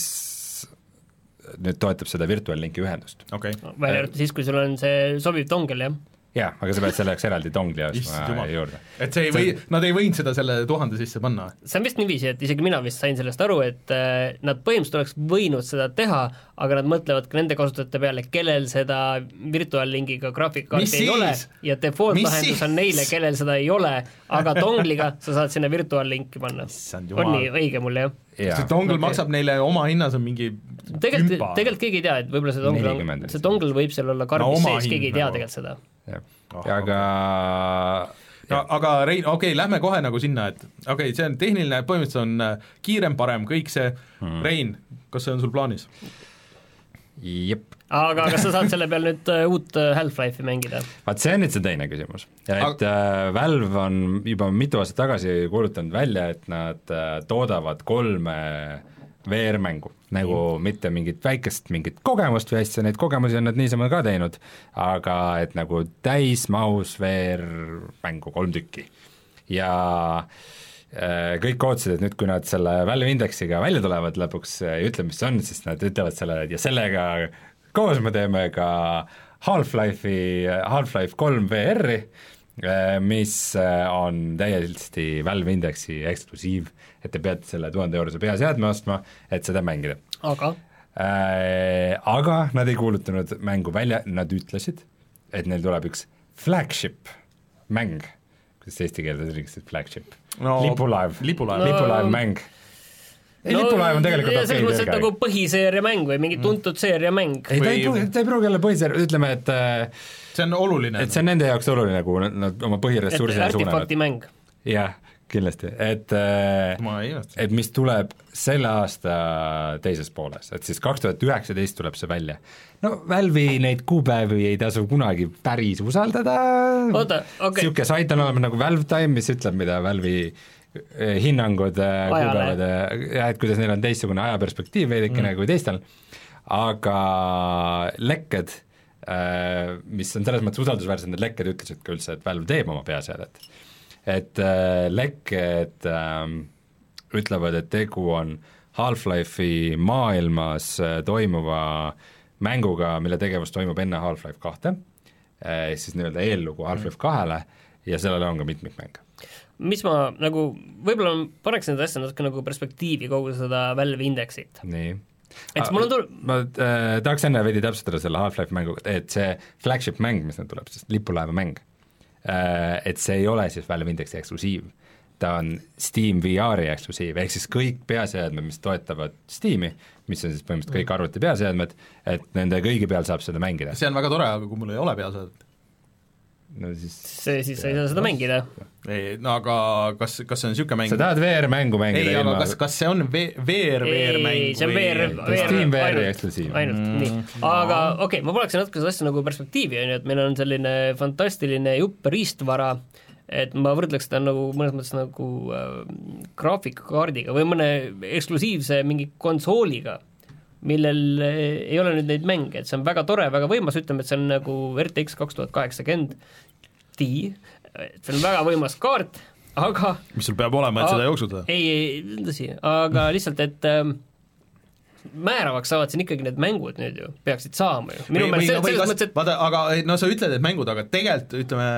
nüüd toetab seda Virtual Linki ühendust. Okay. Välja arvatud siis, kui sul on see sobiv dongel, jah? Jah, aga sa pead selleks eraldi dongli ostma juurde. Et see ei või, nad ei võinud seda selle tuhande sisse panna? See on vist niiviisi, et isegi mina vist sain sellest aru, et äh, nad põhimõtteliselt oleks võinud seda teha, aga nad mõtlevad ka nende kasutajate peale, kellel seda virtuaallingiga graafikkaarti ei ole ja default Mis lahendus on neile, kellel seda ei ole, aga dongliga sa saad sinna virtuaallinki panna. On nii õige mulle, jah? Ja. See dongle okay. maksab neile oma hinnas on mingi tegelikult, tegelikult keegi ei tea, et võib-olla see dongle, on, see dongle võib seal olla karbis no, sees, keegi ei tea nagu. Tegelikult seda. Oh, aga no, aga Rein, okei okay,, lähme kohe nagu sinna, et okei okay,, see on tehniline, põhimõtteliselt on kiirem, parem, kõik see hmm. Rein, kas see on sul plaanis? Jep. Aga kas sa saad selle peal nüüd uut Half-Life'i mängida? Vaat see on nüüd see teine küsimus. Et aga... Valve on juba mitu aastat tagasi kuulutanud välja, et nad toodavad kolme V R-mängu nagu mitte mingit väikest mingit kogemust või asja, neid kogemusi on nad niisama ka teinud, aga et nagu täismahus V R-mängu kolm tükki. Ja äh, kõik ootasid, et nüüd, kui nad selle Valve Indexiga välja tulevad lõpuks ja ütle, mis see on, siis nad ütlevad selle, ja sellega koos me teeme ka Half-Life'i, Half-Life kolm V R-i, mis on täiesti Valve Indexi eksklusiiv, et te peate selle tuhande eurose peaseadme ostma, et seda mängida. Aga? Äh, aga nad ei kuulutanud mängu välja, nad ütlesid, et neil tuleb üks flagship mäng, kuidas eesti keelde tõlgiks, et flagship no,? Lipulaev, lipulaev, no, lipulaev mäng. Ei, no, lipulaev on tegelikult okei. Selles mõttes, et nagu põhiseeria mäng või mingi tuntud seeria mäng. Ei, ta ei, ta ei pruugi olla põhiseeria, ütleme, et see on oluline. Et see on nende jaoks oluline, kui nad, nad oma põhiressursina suunavad. Et artifakti mäng. Jah, kindlasti, et, et mis tuleb selle aasta teises pooles, et siis kaks tuhat üheksateist tuleb see välja. No Valve'i neid kuupäevi ei tasu kunagi päris usaldada. Oota, okei. Siuke sait on olema nagu Valve Time, mis ütleb, mida Valve'i hinnangud kuupäevade, et kuidas neil on teistsugune ajaperspektiiv veidikene mm. kui teistel, aga lekked, mis on selles mõttes usaldusväärsed, need lekked ütlesid ka üldse, et Valve teeb oma peaseadet. Et lekked ütlevad, et tegu on Half-Life'i maailmas toimuva mänguga, mille tegevus toimub enne Half-Life kahte, siis nii-öelda eellugu Half-Life kahele ja sellele on ka mitmikmäng. Mis ma nagu, võib-olla paneks need asja natuke nagu perspektiivi kogu seda Valve Indexit. Nii. Et mul on tul-... Ma äh, tahaks enne veidi täpsustada selle Half-Life mänguga, et see flagship mäng, mis nüüd tuleb, siis lipulaeva mäng, äh, et see ei ole siis Valve Indexi eksklusiiv. Ta on Steam V R-i eksklusiiv, ehk siis kõik peaseadmed, mis toetavad Steam'i, mis on siis põhimõtteliselt kõik arvuti peaseadmed, et nende kõigi peal saab seda mängida. See on väga tore, aga kui mul ei ole peaseadmed. No siis see siis sa ei saa seda mängida. Ei, no aga kas, kas see on niisugune mäng? Sa tahad V R-mängu mängida? Ei, aga kas, kas see on V R V R-mäng? Ei, see on V R, V R, Steam V R-i eksklusiiv. Ainult, mm, nii. Aga okei okay,, ma poleks natuke seda asja nagu perspektiivi, on ju, et meil on selline fantastiline jupp riistvara, et ma võrdleks seda nagu mõnes mõttes nagu äh, graafikakaardiga või mõne eksklusiivse mingi konsooliga, millel ei ole nüüd neid mänge, et see on väga tore, väga võimas, ütleme, et see on nagu R T X kaks tuhat kaheksakümmend Ti, see on väga võimas kaart, aga mis sul peab olema, et a- seda jooksutada? Ei, ei, tõsi, aga lihtsalt, et ähm, määravaks saavad siin ikkagi need mängud nüüd ju, peaksid saama ju. Minu või, või, või, kas, mõttes, et... vaata, aga no sa ütled, et mängud, aga tegelikult ütleme,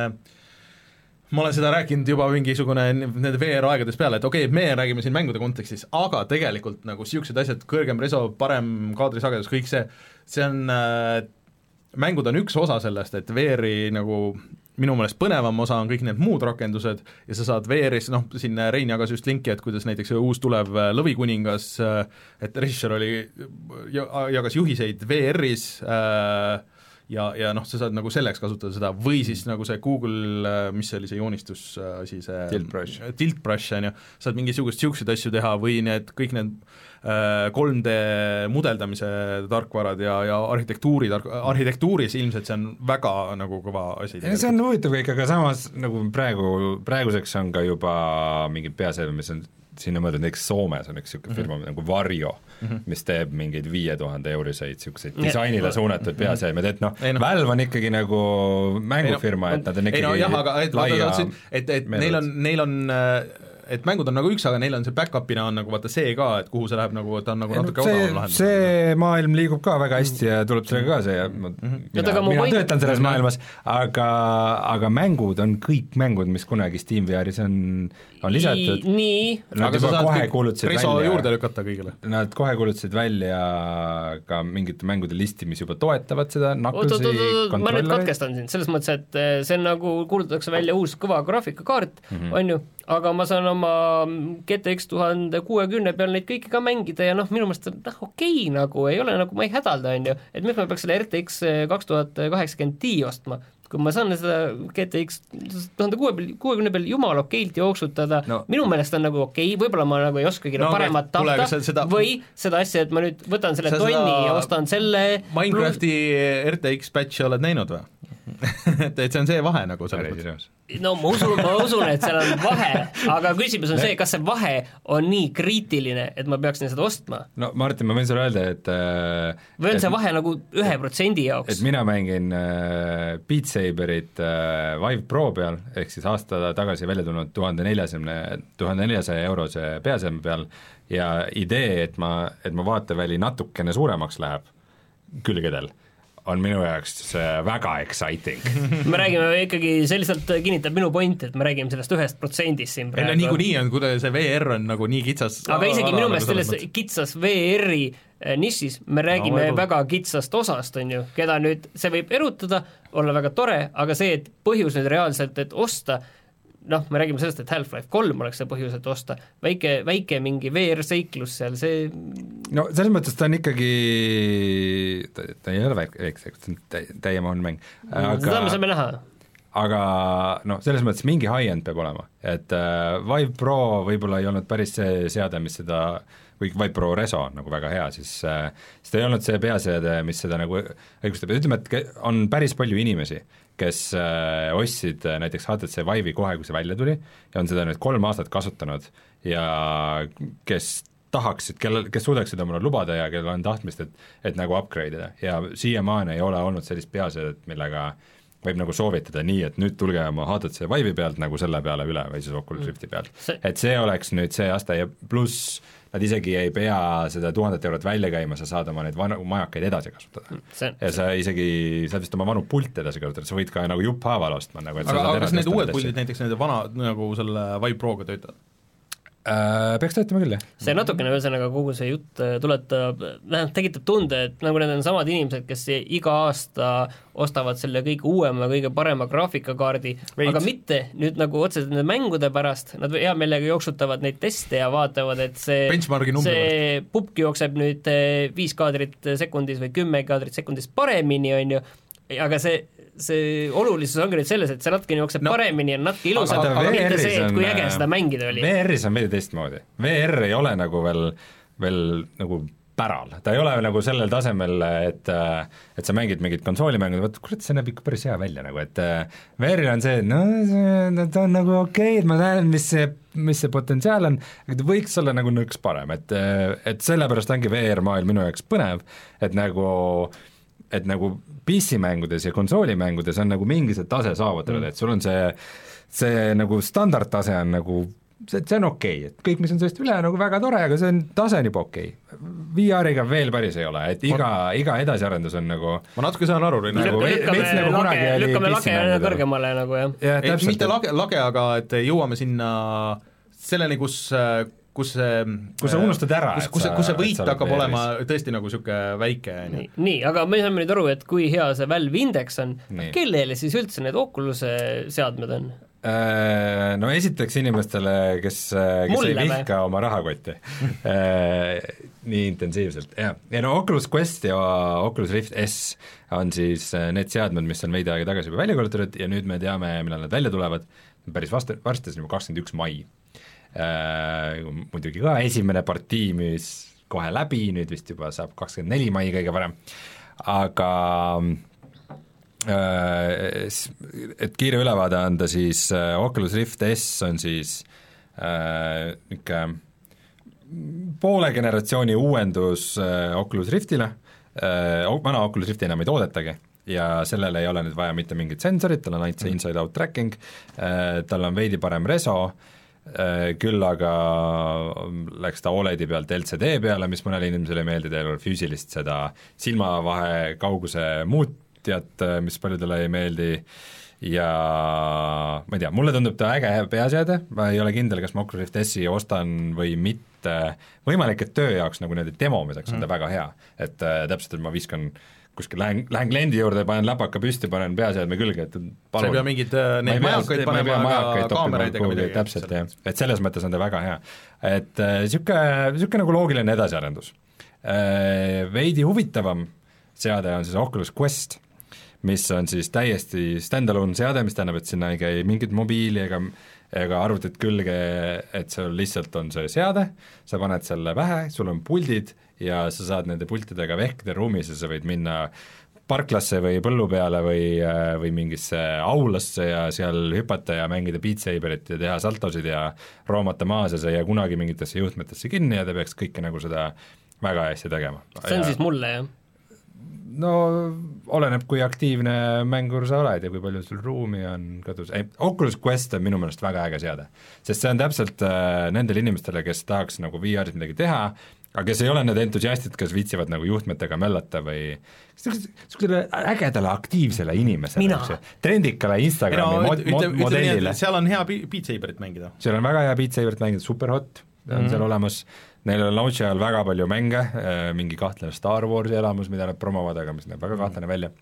ma olen seda rääkinud juba mingisugune nende V R-aegades peale, et okei okay,, me räägime siin mängude kontekstis, aga tegelikult nagu siuksed asjad, kõrgem reso, parem kaadrisagedus, kõik see, see on äh,, mängud on üks osa sellest, et V R-i nagu minu meelest põnevam osa on kõik need muud rakendused ja sa saad V R-is, noh, siin Rein jagas just linki, et kuidas näiteks uus tulev Lõvikuningas, et režissöör oli, jagas juhiseid V R-is äh, ja, ja noh, sa saad nagu selleks kasutada seda, või siis nagu see Google, mis see oli see joonistus asi, see Tilt Brush, Tilt Brush on ju, saad mingisugust siukseid asju teha või need, kõik need kolm D mudeldamise tarkvarad ja, ja arhitektuuri, arhitektuuris ilmselt see on väga nagu kõva asi. See on huvitav kõik, aga samas nagu praegu, praeguseks on ka juba mingid peaseadmed, mis on sinna mõeldud, näiteks Soomes on üks niisugune firma mm -hmm. nagu Varjo mm, -hmm. mis teeb mingeid viie tuhande euriseid niisuguseid disainile suunatud peaseadmed, et noh, no. Valve on ikkagi nagu mängufirma, et nad on ikkagi ei no jah, aga et, laia et, et, et neil on, neil on et mängud on nagu üks, aga neil on see back-up'ina on nagu vaata see ka, et kuhu see läheb nagu, ta on nagu natuke odavam lahendus. See maailm liigub ka väga hästi ja tuleb sellega kaasa ja ma, mm -hmm. mina, mina point... töötan selles maailmas, aga, aga mängud on kõik mängud, mis kunagi Steam V R-is on, on lisatud. Nii. Nad juba kohe kuulutasid välja, juurde lükata kõigile. Nad kohe kuulutasid välja ka mingite mängude listi, mis juba toetavad seda Knucklesi kontrollereid. Ma nüüd katkestan sind, selles mõttes, et see on nagu, kuulutatakse välja uus kõva graafikakaart, mm -hmm. on ju, aga ma saan oma G T X tuhande kuuekümne peal neid kõiki ka mängida ja noh, minu meelest noh, okei okay, nagu, ei ole nagu, ma ei hädalda, on ju, et miks ma peaks selle R T X kaks tuhat kaheksakümmend Ti ostma, kui ma saan seda G T X tuhande kuuekümne peal jumala okeilt jooksutada no., minu meelest on nagu okei okay,, võib-olla ma nagu ei oskagi no, paremat tahta seda... või seda asja, et ma nüüd võtan selle tonni seda... ja ostan selle Minecrafti R T X patch'i oled näinud või? et, et see on see vahe nagu selles mõttes. No ma usun, ma usun, et seal on vahe, aga küsimus on see, kas see vahe on nii kriitiline, et ma peaksin seda ostma? No Martin, ma võin sulle öelda, et või on et, see vahe nagu ühe protsendi jaoks? Et mina mängin äh, Beat Saberit äh, Vive Pro peal, ehk siis aasta tagasi välja tulnud tuhande neljasaja eurose peaseadme peal ja idee, et ma, et ma vaateväli natukene suuremaks läheb külgedel, on minu jaoks väga exciting. me räägime ikkagi, see lihtsalt kinnitab minu point, et me räägime sellest ühest protsendist siin praegu. Nii kui nii on, kui see V R on nagu nii kitsas. Aga isegi minu meelest selles kitsas V R-i nišis me räägime no, väga kitsast osast, on ju, keda nüüd, see võib erutada, olla väga tore, aga see, et põhjus nüüd reaalselt, et osta, noh, me räägime sellest, et Half-Life kolm oleks see põhjus, et osta, väike, väike mingi V R-seiklus seal, see no selles mõttes ta on ikkagi, ta, ta ei ole väike, see on täiemahulne mäng. Aga, seda me saame näha. Aga noh, selles mõttes mingi high-end peab olema, et uh, Vive Pro võib-olla ei olnud päris see seade, mis seda, või Vive Pro Reso on nagu väga hea, siis uh, seda ei olnud see peaseade, mis seda nagu õigustab, et ütleme, et on päris palju inimesi, kes äh, ostsid äh, näiteks H T C Vive'i kohe, kui see välja tuli ja on seda nüüd kolm aastat kasutanud ja kes tahaksid, kellel, kes suudaksid omale lubada ja kellel on tahtmist, et, et nagu upgrade ida ja siiamaani ei ole olnud sellist peaseadet, millega võib nagu soovitada nii, et nüüd tulge oma H T C Vive'i pealt nagu selle peale üle või siis Oculus Rifti pealt. Et see oleks nüüd see aasta ja pluss nad isegi ei pea seda tuhandet eurot välja käima, sa saad oma neid vanu majakaid edasi kasutada. See, ja sa isegi saad vist oma vanu pult edasi kasutada, sa võid ka nagu jupphaaval ostma. Nagu, aga aga kas need uued puldid näiteks nende vana nagu selle Vive Proga töötavad? Äh, peaks töötama küll, jah. See natukene ühesõnaga kogu see jutt tuletab, vähemalt tekitab tunde, et nagu need on samad inimesed, kes iga aasta ostavad selle kõige uuema, kõige parema graafikakaardi, aga mitte nüüd nagu otseselt nende mängude pärast, nad hea meelega jooksutavad neid teste ja vaatavad, et see, see pupk jookseb nüüd viis kaadrit sekundis või kümme kaadrit sekundis paremini, on ju, aga see see olulisus ongi nüüd selles, et see natuke jookseb no, paremini ja natuke ilusam, aga, aga mitte see, et kui äge seda mängida oli. V R-is on veidi teistmoodi. V R ei ole nagu veel, veel nagu päral, ta ei ole nagu sellel tasemel, et, et sa mängid mingit konsoolimängu, vaat kurat, see näeb ikka päris hea välja nagu, et V R-il on see, no see, ta on nagu okei okay,, et ma näen, mis see, mis see potentsiaal on, aga ta võiks olla nagu nõks parem, et, et sellepärast ongi V R-maailm minu jaoks põnev, et nagu et nagu P C-mängudes ja konsoolimängudes on nagu mingi see tase saavutatud mm., et sul on see, see nagu standardtase on nagu, see, see on okei okay., et kõik, mis on sellest üle, nagu väga tore, aga see on, tase on juba okei okay.. V R-iga veel päris ei ole, et iga, iga edasiarendus on nagu ma natuke saan aru, nagu lükkame, nagu lage, lükkame lage kõrgemale nagu, jah. Ja, ei, mitte lage, lage, aga et jõuame sinna selleni, kus kus see kus sa unustad ära, kus, kus, kus see võit hakkab olema tõesti nagu niisugune väike. Nii, nii, aga me saame nüüd aru, et kui hea see Valve Index on, kellele siis üldse need Oculus'e seadmed on? No esiteks inimestele, kes, kes Mulle ei vihka me. oma rahakotti nii intensiivselt, jah. Ja no Oculus Quest ja Oculus Rift S on siis need seadmed, mis on veidi aega tagasi juba välja kuulutatud ja nüüd me teame, millal nad välja tulevad, päris vastu, varsti on juba kakskümmend üks mai. Äh, muidugi ka esimene partii müüs kohe läbi, nüüd vist juba saab kakskümmend neli mai kõige parem, aga äh, et kiire ülevaade anda, siis äh, Oculus Rift S on siis äh, ikka poole generatsiooni uuendus äh, Oculus Riftile, äh, vana Oculus Rifti enam ei toodetagi ja sellel ei ole nüüd vaja mitte mingit sensorit, tal on ainult see inside-out tracking äh,, tal on veidi parem reso, küll aga läks ta O L E D-i pealt L C D peale, mis mõnele inimesele ei meeldi, teil on füüsilist seda silmavahe kauguse muutjat, mis paljudele ei meeldi ja ma ei tea, mulle tundub ta äge peaseade, ma ei ole kindel, kas ma Oculus Rift S-i ostan või mitte, võimalik, et töö jaoks nagu nende demomideks on ta mm. väga hea, et äh, täpselt, et ma viskan kuskil lähen, lähen kliendi juurde, panen läpaka püsti, panen peaseadme külge, et palun. sa ei pea mingid neid majakaid panema, aga kaameraid ega midagi. Täpselt, jah. Et selles mõttes on ta väga hea. Et niisugune, niisugune nagu loogiline edasiarendus. Veidi huvitavam seade on siis Oculus Quest, mis on siis täiesti stand-alone seade, mis tähendab, et sinna ei käi mingit mobiili ega, ega arvutit külge, et sul lihtsalt on see seade, sa paned selle pähe, sul on puldid ja sa saad nende pultidega vehkida ruumis ja sa võid minna parklasse või põllu peale või, või mingisse aulasse ja seal hüpata ja mängida Beat Saberit ja teha saltosid ja roomata maas ja see ei jää kunagi mingitesse juhtmetesse kinni ja ta peaks kõike nagu seda väga hästi tegema. see on ja, siis mulle, jah? no oleneb, kui aktiivne mängur sa oled ja kui palju sul ruumi on kadus. ei, Oculus Quest on minu meelest väga äge seade, sest see on täpselt äh, nendele inimestele, kes tahaks nagu V R-is midagi teha, aga kes ei ole need entusiastid, kes viitsivad nagu juhtmetega möllata või niisugusele ägedale aktiivsele inimesele, trendikale Instagrami no, mod, mod, modellile. seal on hea Beat Saberit mängida. seal on väga hea Beat Saberit mängida, Superhot on mm-hmm. seal olemas, neil on launchi ajal väga palju mänge, mingi kahtlane Star Warsi elamus, mida nad promovad, aga mis näeb väga kahtlane välja.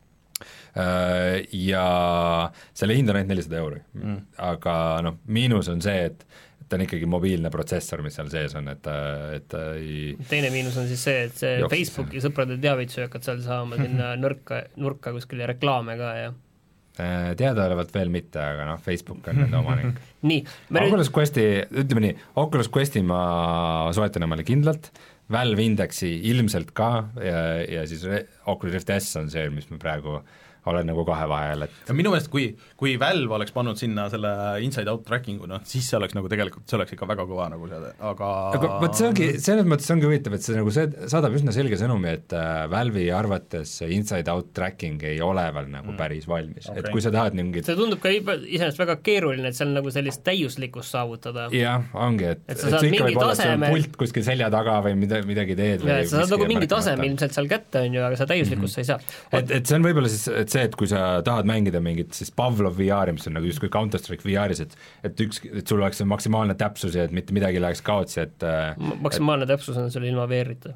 Ja selle hind on ainult nelisada euri mm., aga noh, miinus on see, et ta on ikkagi mobiilne protsessor, mis seal sees on, et, et ta ei teine miinus on siis see, et see Joks. Facebooki sõprade teavitusi hakkad seal saama sinna nõrka, nurka kuskil reklaame ka ja teadaolevalt veel mitte, aga noh, Facebook on nende omanik. nii, Oculus Questi, ütleme nii, Oculus Questi ma soetan omale kindlalt, Valve Indexi ilmselt ka ja, ja siis Oculus Rift S on see, mis me praegu olen nagu kahe vahel, et ja minu meelest, kui, kui Valve oleks pannud sinna selle inside-out tracking'u, noh, siis see oleks nagu tegelikult, see oleks ikka väga kõva nagu see, aga aga vot see ongi, selles mõttes ongi huvitav, et see nagu see saadab üsna selge sõnumi, et Valve'i arvates inside-out tracking ei ole veel nagu mm. päris valmis okay., et kui sa tahad mingit see tundub ka iseenesest väga keeruline, et seal nagu sellist täiuslikkust saavutada. jah, ongi, et, et sa saad mingi taseme pult kuskil selja taga või mida, midagi teed ja, või sa saad nagu mingi taseme ilmselt seal kätte, on ju, aga sa täiuslikkust mm-hmm. sa ei saa. et, et see on võib-olla siis, et see, et kui sa tahad mängida mingit siis Pavlov V R-i, mis on nagu justkui Counter-Strike V R-is, et et üks, et sul oleks maksimaalne täpsus ja et mitte midagi läheks kaotsi, et maksimaalne et, täpsus on sul ilma V R-ita.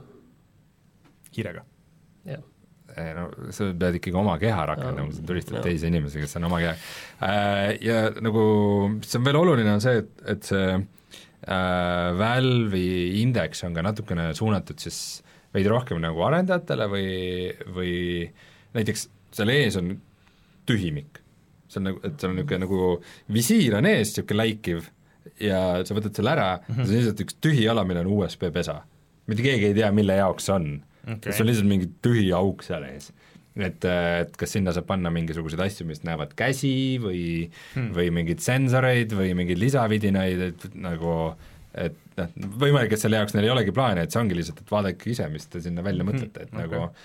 Hiirega. jah. no sa pead ikkagi oma keha rakendama, sa tulistad no. teise inimesi, kes on oma keha. Ja nagu, mis on veel oluline, on see, et, et see äh, Valve'i indeks on ka natukene suunatud siis veidi rohkem nagu arendajatele või, või näiteks seal ees on tühimik, see on nagu, et seal on niisugune nagu visiir on ees, niisugune läikiv ja sa võtad selle ära mm, -hmm. see on lihtsalt üks tühi ala, millel on U S B pesa. mitte keegi ei tea, mille jaoks see on okay., see on lihtsalt mingi tühi auk seal ees. et, et kas sinna saab panna mingisuguseid asju, mis näevad käsi või hmm. või mingeid sensoreid või mingeid lisavidinaid, et nagu et noh, võimalik, et selle jaoks neil ei olegi plaane, et see ongi lihtsalt, et vaadake ise, mis te sinna välja mõtlete, et hmm. nagu okay.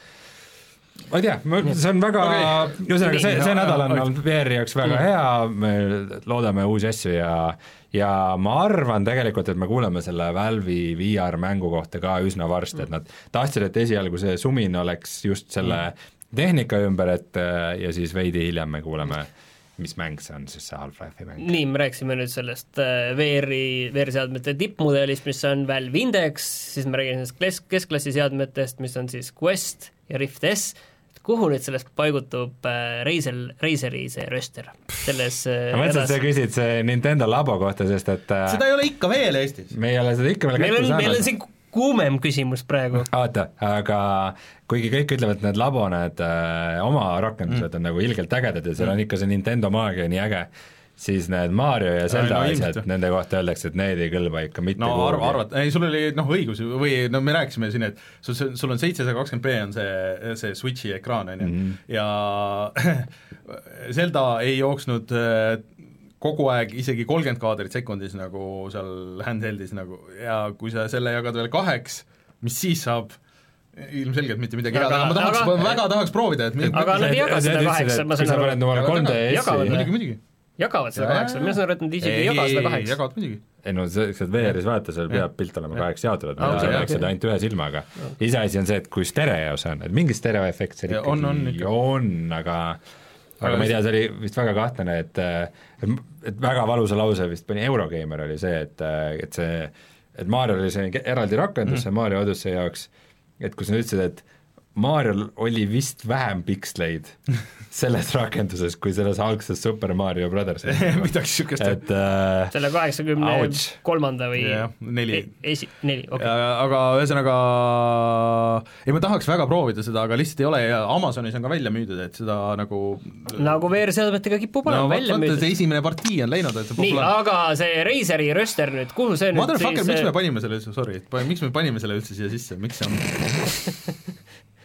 ma ei tea, see on väga okay., ühesõnaga see, see nädal on olnud V R-i jaoks väga hea, me loodame uusi asju ja ja ma arvan tegelikult, et me kuuleme selle Valve'i V R-mängu kohta ka üsna varsti, et nad tahtsid, et esialgu see sumin oleks just selle tehnika ümber, et ja siis veidi hiljem me kuuleme, mis mäng see on, siis see Half-Life'i mäng. nii, me rääkisime nüüd sellest V R-i, V R-seadmete tippmudelist, mis on Valve Index, siis me räägime sellest keskklassi seadmetest, mis on siis Quest ja Rift S, kuhu nüüd sellest paigutub Razer, Razeri see röster selles ma mõtlesin, et sa küsid see Nintendo labo kohta, sest et seda ei ole ikka veel Eestis. me ei ole seda ikka veel kätte saanud. meil on siin kuumem küsimus praegu. Aata, aga kuigi kõik ütlevad, et need labo, need äh, oma rakendused mm. on nagu ilgelt ägedad ja seal on ikka see Nintendo maagia nii äge, siis need Mario ja Zelda no, asjad, nende kohta öeldakse, et need ei kõlba ikka mitte no arva, arvat, ei sul oli noh õigus või no me rääkisime siin, et sul, sul on seitsesada kakskümmend p on see, see Switchi ekraan, on ju, ja Zelda ei jooksnud kogu aeg isegi kolmkümmend kaadrit sekundis nagu seal handheldis nagu ja kui sa selle jagad veel kaheks, mis siis saab ilmselgelt mitte midagi head, aga ma tahaks, aga, ma väga tahaks proovida, et aga nad ei jaga seda kaheksa, ma saan aru. kolm D S-i muidugi, muidugi jagavad seda kaheksa, mina saan aru, et nad isegi ei jaga seda kaheksa. jagavad muidugi. ei no see, see V R-is vaata, seal peab pilt olema kaheks jaotunud, me näeks seda ainult ühe silmaga. iseasi on see, et kui stereo see on, et mingi stereoefekt seal ikkagi on, on, on, aga aga ma ei tea, see oli vist väga kahtlane, et et väga valusa lause vist pani Eurogeimer oli see, et, et see, et Mario oli see eraldi rakendus mm. Mario Odyssey jaoks, et kus nad ütlesid, et Mariol oli vist vähem piksleid selles rakenduses kui selles algses Super Mario Brothersis. midagi niisugust. et äh, selle kaheksakümne kolmanda või yeah, neli, esi, neli okay. aga ühesõnaga ei, ma tahaks väga proovida seda, aga lihtsalt ei ole ja Amazonis on ka välja müüdud, et seda nagu nagu V R-seadmetega kipub olema no, välja müüdud. see esimene partii on läinud, et see nii, aga see Razeri röster nüüd, kuhu see nüüd siis miks me panime selle, sorry, miks me panime selle üldse siia sisse, miks see on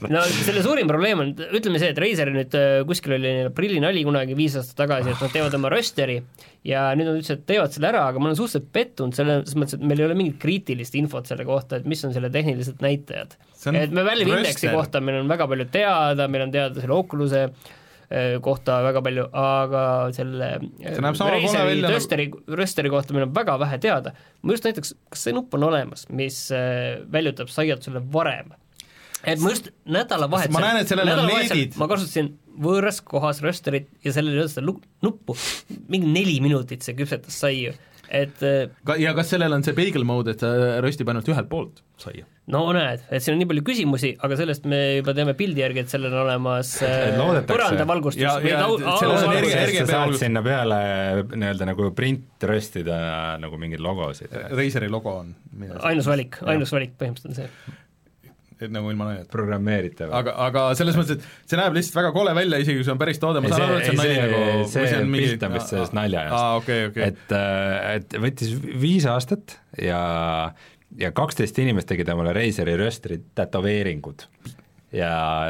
no selle suurim probleem on, ütleme see, et Razer nüüd kuskil oli prillinali kunagi viis aastat tagasi, et nad teevad oma rösteri ja nüüd nad ütlesid, et teevad selle ära, aga ma olen suhteliselt pettunud selles mõttes, et meil ei ole mingit kriitilist infot selle kohta, et mis on selle tehnilised näitajad. Et me Valve Indexi kohta meil on väga palju teada, meil on teada selle Oculus'e kohta väga palju, aga selle Razeri rösteri, rösteri kohta meil on väga vähe teada. Ma just näiteks, kas see nupp on olemas, mis väljutab saiatusele varem? Et ma just nädalavahetusel, ma näen, et sellel on leedid. Ma kasutasin võõras kohas rösterit ja sellele seda nuppu, mingi neli minutit see küpsetas saiu. Et, ja kas sellel on see bagel mode, et röstib ainult ühelt poolt saia? No näed, et siin on nii palju küsimusi, aga sellest me juba teeme pildi järgi, et sellel on olemas põrandavalgustus. Ja, ja sa saad sinna peale nii-öelda nagu print röstida nagu mingeid logosid. Razeri logo on. Ainus valik, ainus valik põhimõtteliselt on see. Et nagu ilma nalja. Programmeeritav. Aga, aga selles mõttes, et see näeb lihtsalt väga kole välja, isegi kui see on päris toode, ma saan aru, et see on nali nagu... See on pilt on vist sellest naljajast. Aa, okei, okei. Et, et võttis viis aastat ja, ja kaksteist inimest tegid omale Razeri rösteri tätoveeringud. Ja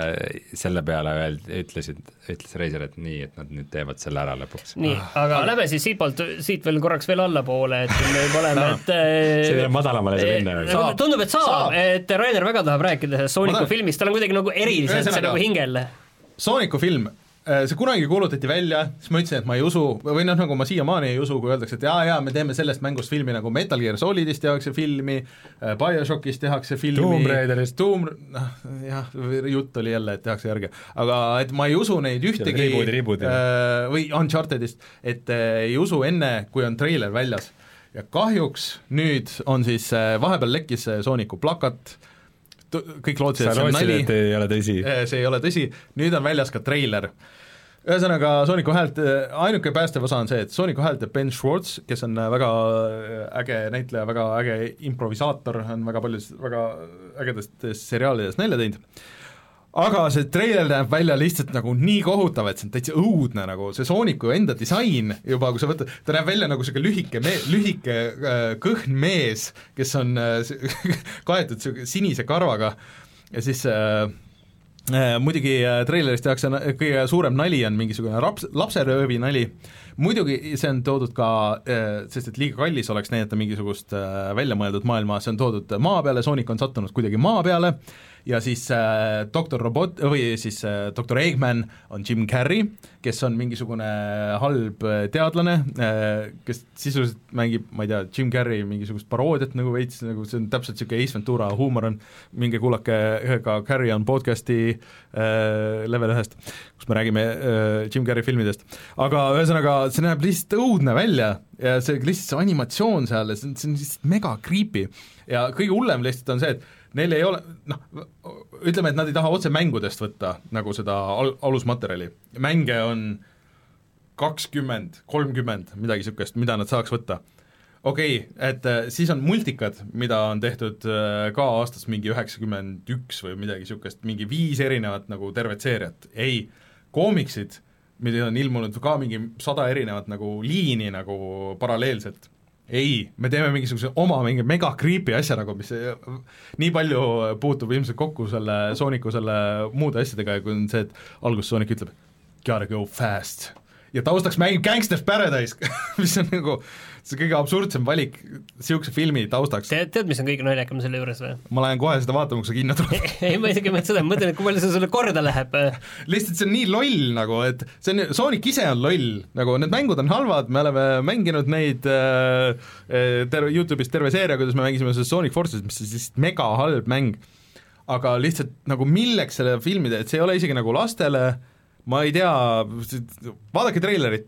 selle peale veel ütlesid, ütles Razer, et nii, et nad nüüd teevad selle ära lõpuks. Nii, aga ah. lähme siis siit poolt, siit veel korraks veel allapoole, et me oleme, et see veel madalamale see minna. Saab. Tundub, et saab, saab., et Rainer väga tahab rääkida sellest Sooniku filmist, tal on kuidagi nagu eriliselt see nagu hingel. Sooniku film, see kunagi kuulutati välja, siis ma ütlesin, et ma ei usu, või noh, nagu ma siiamaani ei usu, kui öeldakse, et jaa, jaa, me teeme sellest mängust filmi, nagu Metal Gear Solidist tehakse filmi, BioShockist tehakse filmi, Tomb Raiderist, Tomb, noh, jah, jutt oli jälle, et tehakse järgi, aga et ma ei usu neid ühtegi, riibud, riibud, äh, või Unchartedist, et äh, ei usu enne, kui on treiler väljas. Ja kahjuks nüüd on siis äh, vahepeal lekkis Sooniku plakat, kõik lootsid, et see on nali, et ei ole tõsi. See ei ole tõsi, nüüd on väljas ka treiler. Ühesõnaga, Sooniku häält, ainuke päästev osa on see, et Sooniku häält teeb Ben Schwartz, kes on väga äge näitleja, väga äge improvisaator, on väga paljus, väga ägedastes seriaalides nälja teinud. Aga see treiler näeb välja lihtsalt nagu nii kohutav, et see on täitsa õudne, nagu see Sooniku enda disain juba, kui sa võtad, ta näeb välja nagu selline lühike, me, lühike äh, kõhn mees, kes on äh, kaetud sinise karvaga ja siis äh, äh, muidugi äh, treilerist tehakse kõige suurem nali on mingisugune raps, lapseröövi nali, muidugi see on toodud ka, sest et liiga kallis oleks näidata mingisugust väljamõeldud maailma, see on toodud maa peale, Sonic on sattunud kuidagi maa peale ja siis äh, doktor Robot, või siis äh, doktor Eggman on Jim Carrey, kes on mingisugune halb teadlane, äh, kes sisuliselt mängib, ma ei tea, Jim Carrey mingisugust paroodiat nagu veits, nagu see on täpselt niisugune Ace Ventura huumor on, minge kuulake ühega Carry on podcasti äh, level ühest, kus me räägime äh, Jim Carrey filmidest. Aga ühesõnaga, see näeb lihtsalt õudne välja ja see lihtsalt see animatsioon seal, see on, see on lihtsalt mega creepy ja kõige hullem lihtsalt on see, et neil ei ole, noh, ütleme, et nad ei taha otse mängudest võtta nagu seda al- alusmaterjali. Mänge on kakskümmend, kolmkümmend, midagi niisugust, mida nad saaks võtta. Okei, okay, et siis on multikad, mida on tehtud ka aastas mingi üheksakümmend üks või midagi niisugust, mingi viis erinevat nagu tervet seeriat. Ei, koomiksid, mida on ilmunud ka mingi sada erinevat nagu liini nagu paralleelselt. Ei, me teeme mingisuguse oma mingi mega creepy asja nagu, mis nii palju puutub ilmselt kokku selle Sooniku selle muude asjadega, kui on see, et algus Soonik ütleb gotta go fast ja taustaks mängib Gangster's Paradise mis on nagu see kõige absurdsem valik siukse filmi taustaks. Tead, tead, mis on kõige naljakam selle juures või? Ma lähen kohe seda vaatama, kui see kinno tuleb. Ei, ma isegi mõtlen seda, mõtlen, et kui palju see sulle korda läheb. Lihtsalt see on nii loll nagu, et see on, Sonic ise on loll, nagu need mängud on halvad, me oleme mänginud neid äh, terve, YouTube'is terve seeria, kuidas me mängisime seda Sonic Forces, mis on lihtsalt mega halb mäng, aga lihtsalt nagu milleks selle filmida, et see ei ole isegi nagu lastele, ma ei tea, vaadake treilerit,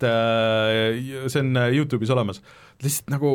see on YouTube'is olemas, lihtsalt nagu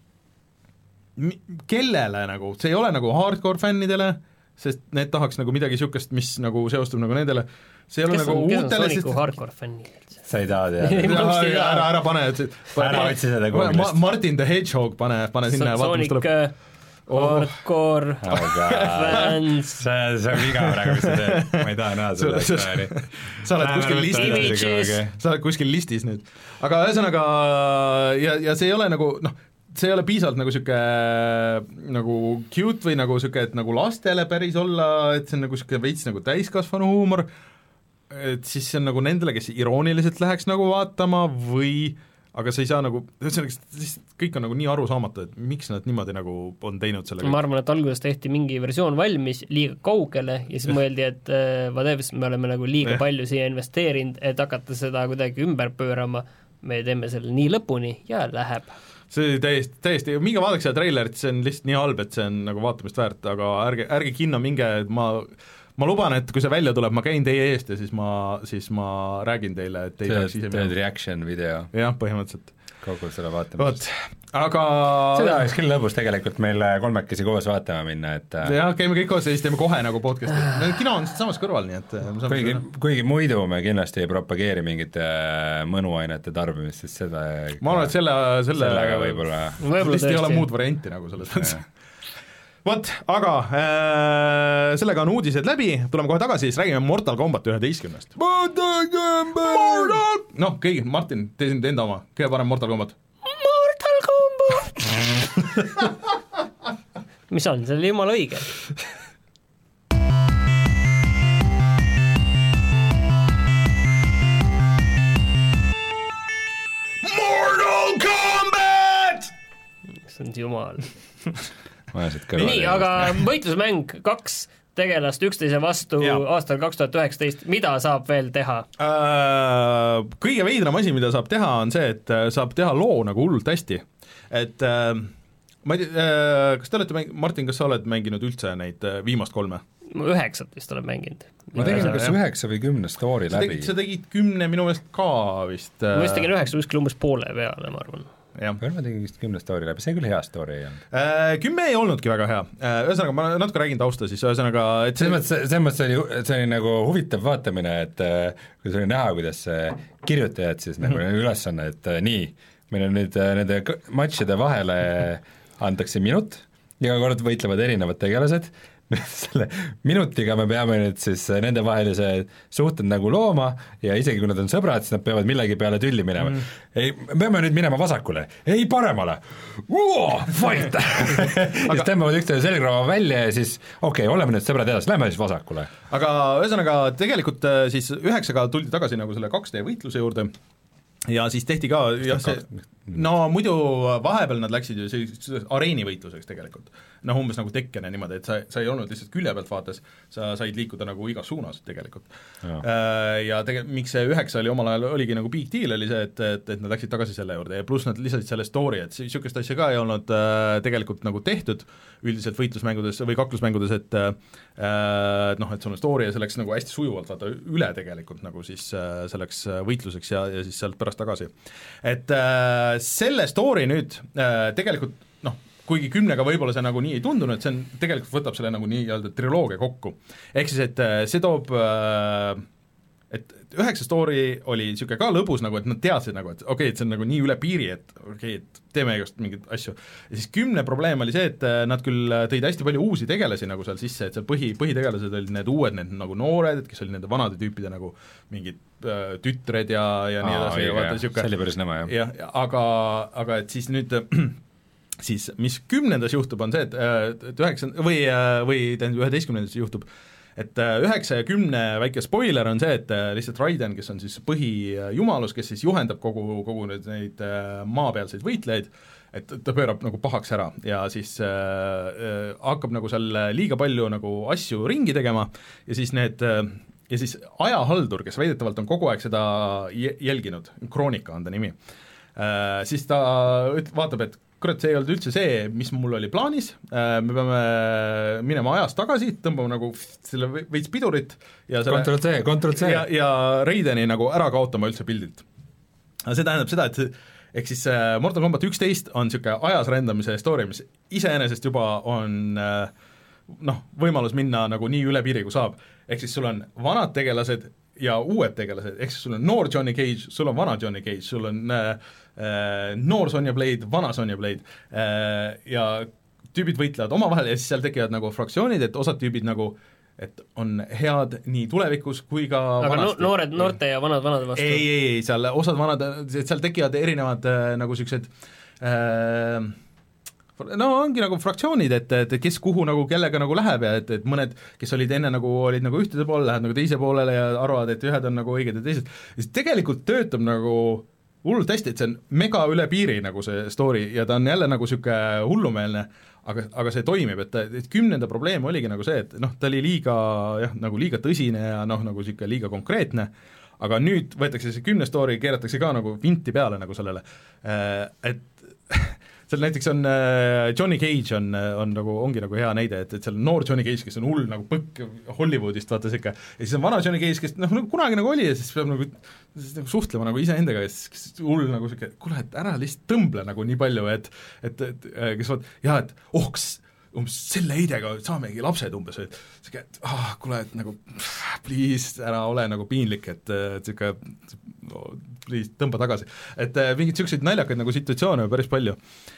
kellele nagu, see ei ole nagu hardcore fännidele, sest need tahaks nagu midagi niisugust, mis nagu seostub nagu nendele, see ei ole nagu uutele, kes on Sooniku hardcore fännid? Sa ei taha teada. ära, ära pane, ära otsi seda Google'ist. Martin the Hedgehog, pane, pane sinna ja vaata, mis tuleb. Hardcore oh, fans. See, see on viga praegu, mis sa teed. Ma ei taha näha seda ekstraani. Sa oled kuskil listis, sa oled kuskil listis nüüd. Aga ühesõnaga, ja, ja see ei ole nagu, noh, see ei ole piisavalt nagu sihuke nagu cute või nagu sihuke, et nagu lastele päris olla, et see on nagu sihuke veits nagu täiskasvanu huumor, et siis see on nagu nendele, kes irooniliselt läheks nagu vaatama või aga sa ei saa nagu, kõik on nagu nii arusaamatu, et miks nad niimoodi nagu on teinud selle ma arvan, et alguses tehti mingi versioon valmis liiga kaugele ja siis mõeldi, et äh, Vadevis me oleme nagu liiga ja. palju siia investeerinud, et hakata seda kuidagi ümber pöörama, me teeme selle nii lõpuni ja läheb. See täiesti, täiesti, minge vaadake seda treilerit, see on lihtsalt nii halb, et see on nagu vaatamist väärt, aga ärge, ärge kinno minge, ma ma luban, et kui see välja tuleb, ma käin teie eest ja siis ma, siis ma räägin teile, et ei saaks ise teed reaction video. jah, põhimõtteliselt. Kaugel selle vaatamist. Aga seda oleks küll lõbus tegelikult meil kolmekesi koos vaatama minna, et jah, käime kõik koos ja siis teeme kohe nagu podcasti. Kino on samas kõrval, nii et kuigi, kuigi muidu me kindlasti ei propageeri mingite mõnuainete tarbimist, sest seda ma arvan, et selle, selle sellega võib-olla lihtsalt ei ole muud varianti nagu selles mõttes. Vot, aga äh, sellega on uudised läbi, tuleme kohe tagasi, siis räägime Mortal Combat üheteistkümnest. Mortal Combat! Noh, kõigi, Martin, tee sind enda oma, kõige parem Mortal Combat. Mortal Combat! mis on, see oli jumala õige. Mortal Combat! see on jumal. nii, aga võitlusmäng kaks tegelast üksteise vastu ja. aastal kaks tuhat üheksateist, mida saab veel teha? Kõige veidram asi, mida saab teha, on see, et saab teha loo nagu hullult hästi. Et ma ei tea, kas te olete mäng-, Martin, kas sa oled mänginud üldse neid viimast kolme? ma üheksat vist olen mänginud. ma tegin kas üheksa või kümne story sa läbi. Tegid, sa tegid kümne minu meelest ka vist. ma vist tegin üheksa kuskil umbes poole peale, ma arvan. jah. ma tegin vist kümne story läbi, see küll hea story ei olnud. Kümme ei olnudki väga hea, ühesõnaga ma natuke räägin tausta siis, ühesõnaga et see... selles mõttes see oli, see oli nagu huvitav vaatamine, et kui see oli näha, kuidas kirjutajad siis nagu mm-hmm. ülesanne, et nii, meil on nüüd nende matšide vahele antakse minut, iga kord võitlevad erinevad tegelased, selle minutiga me peame nüüd siis nendevahelise suhted nagu looma ja isegi kui nad on sõbrad, siis nad peavad millegi peale tülli minema mm.. ei, me peame nüüd minema vasakule, ei paremale, fight! siis tõmbavad üksteise selgrava välja ja siis okei okay,, oleme nüüd sõbrad edasi, lähme siis vasakule. Aga ühesõnaga tegelikult siis üheksaga tuldi tagasi nagu selle kaks D võitluse juurde ja siis tehti ka, jah, see, no muidu vahepeal nad läksid ju selliseks areenivõitluseks tegelikult, noh umbes nagu Tekkene niimoodi, et sa, sa ei olnud lihtsalt külje pealt vaates, sa said liikuda nagu igas suunas tegelikult. Ja, ja tege-, miks see üheksa oli omal ajal, oligi nagu big deal, oli see, et, et, et nad läksid tagasi selle juurde ja pluss nad lisasid selle story, et niisugust asja ka ei olnud äh, tegelikult nagu tehtud üldiselt võitlusmängudes või kaklusmängudes, et äh, noh, et sul on story ja see läks nagu hästi sujuvalt vaata üle tegelikult nagu siis äh, selleks võitluseks ja, ja siis sealt pärast tagasi. Et äh, selle story nüüd äh, tegelikult noh, kuigi kümnega võib-olla see nagu nii ei tundunud, et see on, tegelikult võtab selle nagu nii-öelda triloogia kokku. Ehk siis, et äh, see toob äh, et üheksa story oli niisugune ka lõbus nagu, et nad teadsid nagu, et okei okay,, et see on nagu nii üle piiri, et okei okay,, et teeme just mingeid asju. Ja siis kümne probleem oli see, et nad küll tõid hästi palju uusi tegelasi nagu seal sisse, et seal põhi, põhitegelased olid need uued, need nagu noored, et kes olid nende vanade tüüpide nagu mingid äh, tütred ja, ja nii edasi. Ja vaata, see oli päris nõme, jah. Ja, aga, aga et siis nüüd siis mis kümnendas juhtub, on see, et, et üheksa või, või tähendab üheteistkümnendas juhtub, et üheksa ja kümne väike spoiler on see, et lihtsalt Raiden, kes on siis põhijumalus, kes siis juhendab kogu, kogu nüüd neid maapealseid võitlejaid, et ta pöörab nagu pahaks ära ja siis äh, hakkab nagu seal liiga palju nagu asju ringi tegema ja siis need äh, ja siis ajahaldur, kes väidetavalt on kogu aeg seda jälginud, Kroonika on ta nimi äh,, siis ta üt-, vaatab, et kurat, see ei olnud üldse see, mis mul oli plaanis, me peame minema ajas tagasi, tõmbame nagu selle veits pidurit ja selle Control C, Control C ja, ja Raideni nagu ära kaotama üldse pildilt. See tähendab seda, et ehk siis Mortal Combat üksteist on niisugune ajas rändamise story, mis iseenesest juba on noh, võimalus minna nagu nii üle piiri, kui saab. Ehk siis sul on vanad tegelased ja uued tegelased, ehk siis sul on noor Johnny Cage, sul on vana Johnny Cage, sul on äh, noor Sonya Blade, vana Sonya Blade äh, ja tüübid võitlevad omavahel ja siis seal tekivad nagu fraktsioonid, et osad tüübid nagu et on head nii tulevikus kui ka aga vanasti. noored noorte ja vanad vanade vastu? ei, ei, ei, seal osad vanad, seal tekivad erinevad äh, nagu niisugused äh, no ongi nagu fraktsioonid, et, et kes kuhu nagu kellega nagu läheb ja et, et mõned, kes olid enne nagu, olid nagu ühtede poole, lähevad nagu teise poolele ja arvavad, et ühed on nagu õiged ja teised, ja siis tegelikult töötab nagu hullult hästi, et see on mega üle piiri nagu see story ja ta on jälle nagu niisugune hullumeelne, aga, aga see toimib, et, et kümnenda probleem oligi nagu see, et noh, ta oli liiga jah, nagu liiga tõsine ja noh, nagu niisugune liiga konkreetne, aga nüüd võetakse see kümne story, keeratakse ka nagu vinti peale nagu sellele, et seal näiteks on Johnny Cage on, on nagu, ongi nagu hea näide, et, et seal on noor Johnny Cage, kes on hull nagu põkk Hollywoodist, vaata siuke, ja siis on vana Johnny Cage, kes noh, nagu kunagi nagu oli ja siis peab nagu, siis nagu suhtlema nagu iseendaga ja siis hull nagu siuke, kuule, et ära lihtsalt tõmble nagu nii palju, et et, et kes vaat, jah, et oh, kas umbes selle heidega saamegi lapsed umbes, et siuke, et ah, kuule, et nagu please, ära ole nagu piinlik, et, et siuke no, please, tõmba tagasi. Et mingid siukseid naljakaid nagu situatsioone päris palju.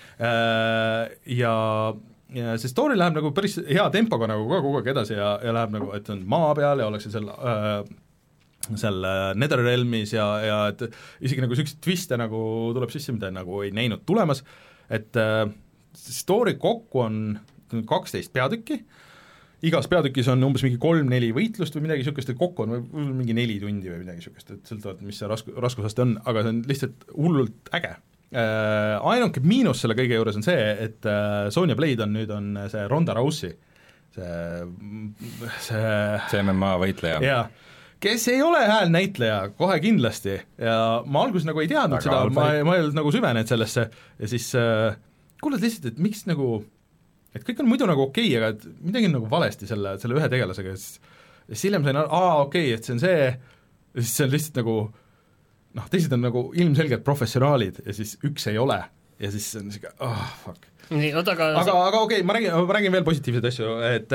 Ja, ja see story läheb nagu päris hea tempoga nagu kogu aeg edasi ja, ja läheb nagu, et on maa peal ja ollakse seal äh, seal Netherrealmis ja, ja et isegi nagu siukseid twiste nagu tuleb sisse, mida nagu ei näinud tulemas, et äh, story kokku on kaksteist peatükki, igas peatükis on umbes mingi kolm-neli võitlust või midagi niisugust, et kokku on mingi neli tundi või midagi niisugust, et sõltuvalt, mis see rasku-, raskusaste on, aga see on lihtsalt hullult äge. Äh, ainuke miinus selle kõige juures on see, et äh, Sonya Blade on nüüd on see Ronda Rousey, see, see see M M A võitleja. Jaa, kes ei ole häälnäitleja, kohe kindlasti, ja ma alguses nagu ei teadnud Aga seda, ma, ma ei olnud nagu süvenenud sellesse ja siis äh, kuuled lihtsalt, et miks nagu et kõik on muidu nagu okei okay,, aga et midagi on nagu valesti selle, selle ühe tegelasega ja siis, siis hiljem sain, aa okei okay,, et see on see ja siis see on lihtsalt nagu noh, teised on nagu ilmselgelt professionaalid ja siis üks ei ole ja siis on niisugune, ah oh, fuck. Nii, oota, aga aga, aga okei okay,, ma räägin, ma räägin veel positiivseid asju, et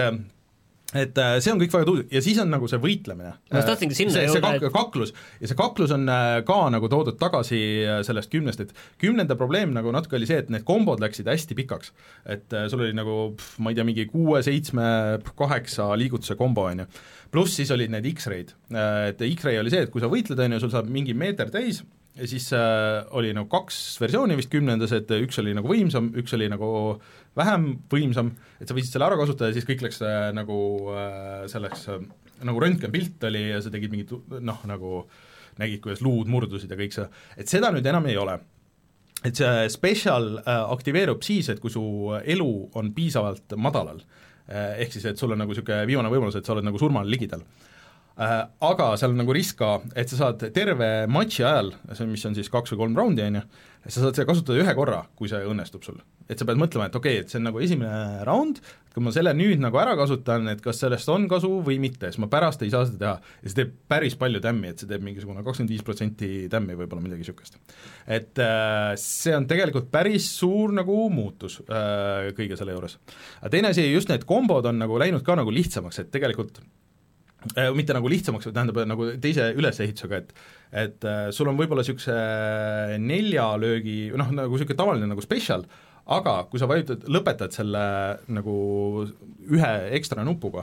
et see on kõik väga tuud- ja siis on nagu see võitlemine. Ma tahtsingi sinna see, jõuda, see kak- et... kaklus ja see kaklus on ka nagu toodud tagasi sellest kümnest, et kümnenda probleem nagu natuke oli see, et need kombod läksid hästi pikaks. Et sul oli nagu, pff, ma ei tea, mingi kuue, seitsme, kaheksa liigutuse kombo, on ju. Pluss siis olid need X-ray'd, et X-ray oli see, et kui sa võitled, on ju, sul saab mingi meeter täis ja siis äh, oli nagu kaks versiooni vist kümnendas, et üks oli nagu võimsam, üks oli nagu vähem võimsam, et sa võisid selle ära kasutada ja siis kõik läks äh, nagu äh, selleks äh, nagu röntgenpilt oli ja sa tegid mingit noh, nagu nägid, kuidas luud murdusid ja kõik see, et seda nüüd enam ei ole. Et see special äh, aktiveerub siis, et kui su elu on piisavalt madalal, äh, ehk siis, et sul on nagu niisugune viimane võimalus, et sa oled nagu surmale ligidal. Äh, aga seal on nagu risk ka, et sa saad terve matši ajal, mis on siis kaks või kolm raundi, on ju, sa saad seda kasutada ühe korra, kui see õnnestub sul. Et sa pead mõtlema, et okei okay,, et see on nagu esimene round, et kui ma selle nüüd nagu ära kasutan, et kas sellest on kasu või mitte, siis ma pärast ei saa seda teha. Ja see teeb päris palju tämmi, et see teeb mingisugune kakskümmend viis protsenti tämmi võib-olla midagi niisugust. Et äh, see on tegelikult päris suur nagu muutus äh, kõige selle juures. Aga teine asi, just need kombod on nagu läinud ka nagu lihtsamaks, et tegelikult Äh, mitte nagu lihtsamaks, tähendab nagu teise ülesehitusega, et et äh, sul on võib-olla niisuguse nelja löögi, noh, nagu niisugune tavaline nagu special, aga kui sa vajutad, lõpetad selle nagu ühe ekstra nupuga,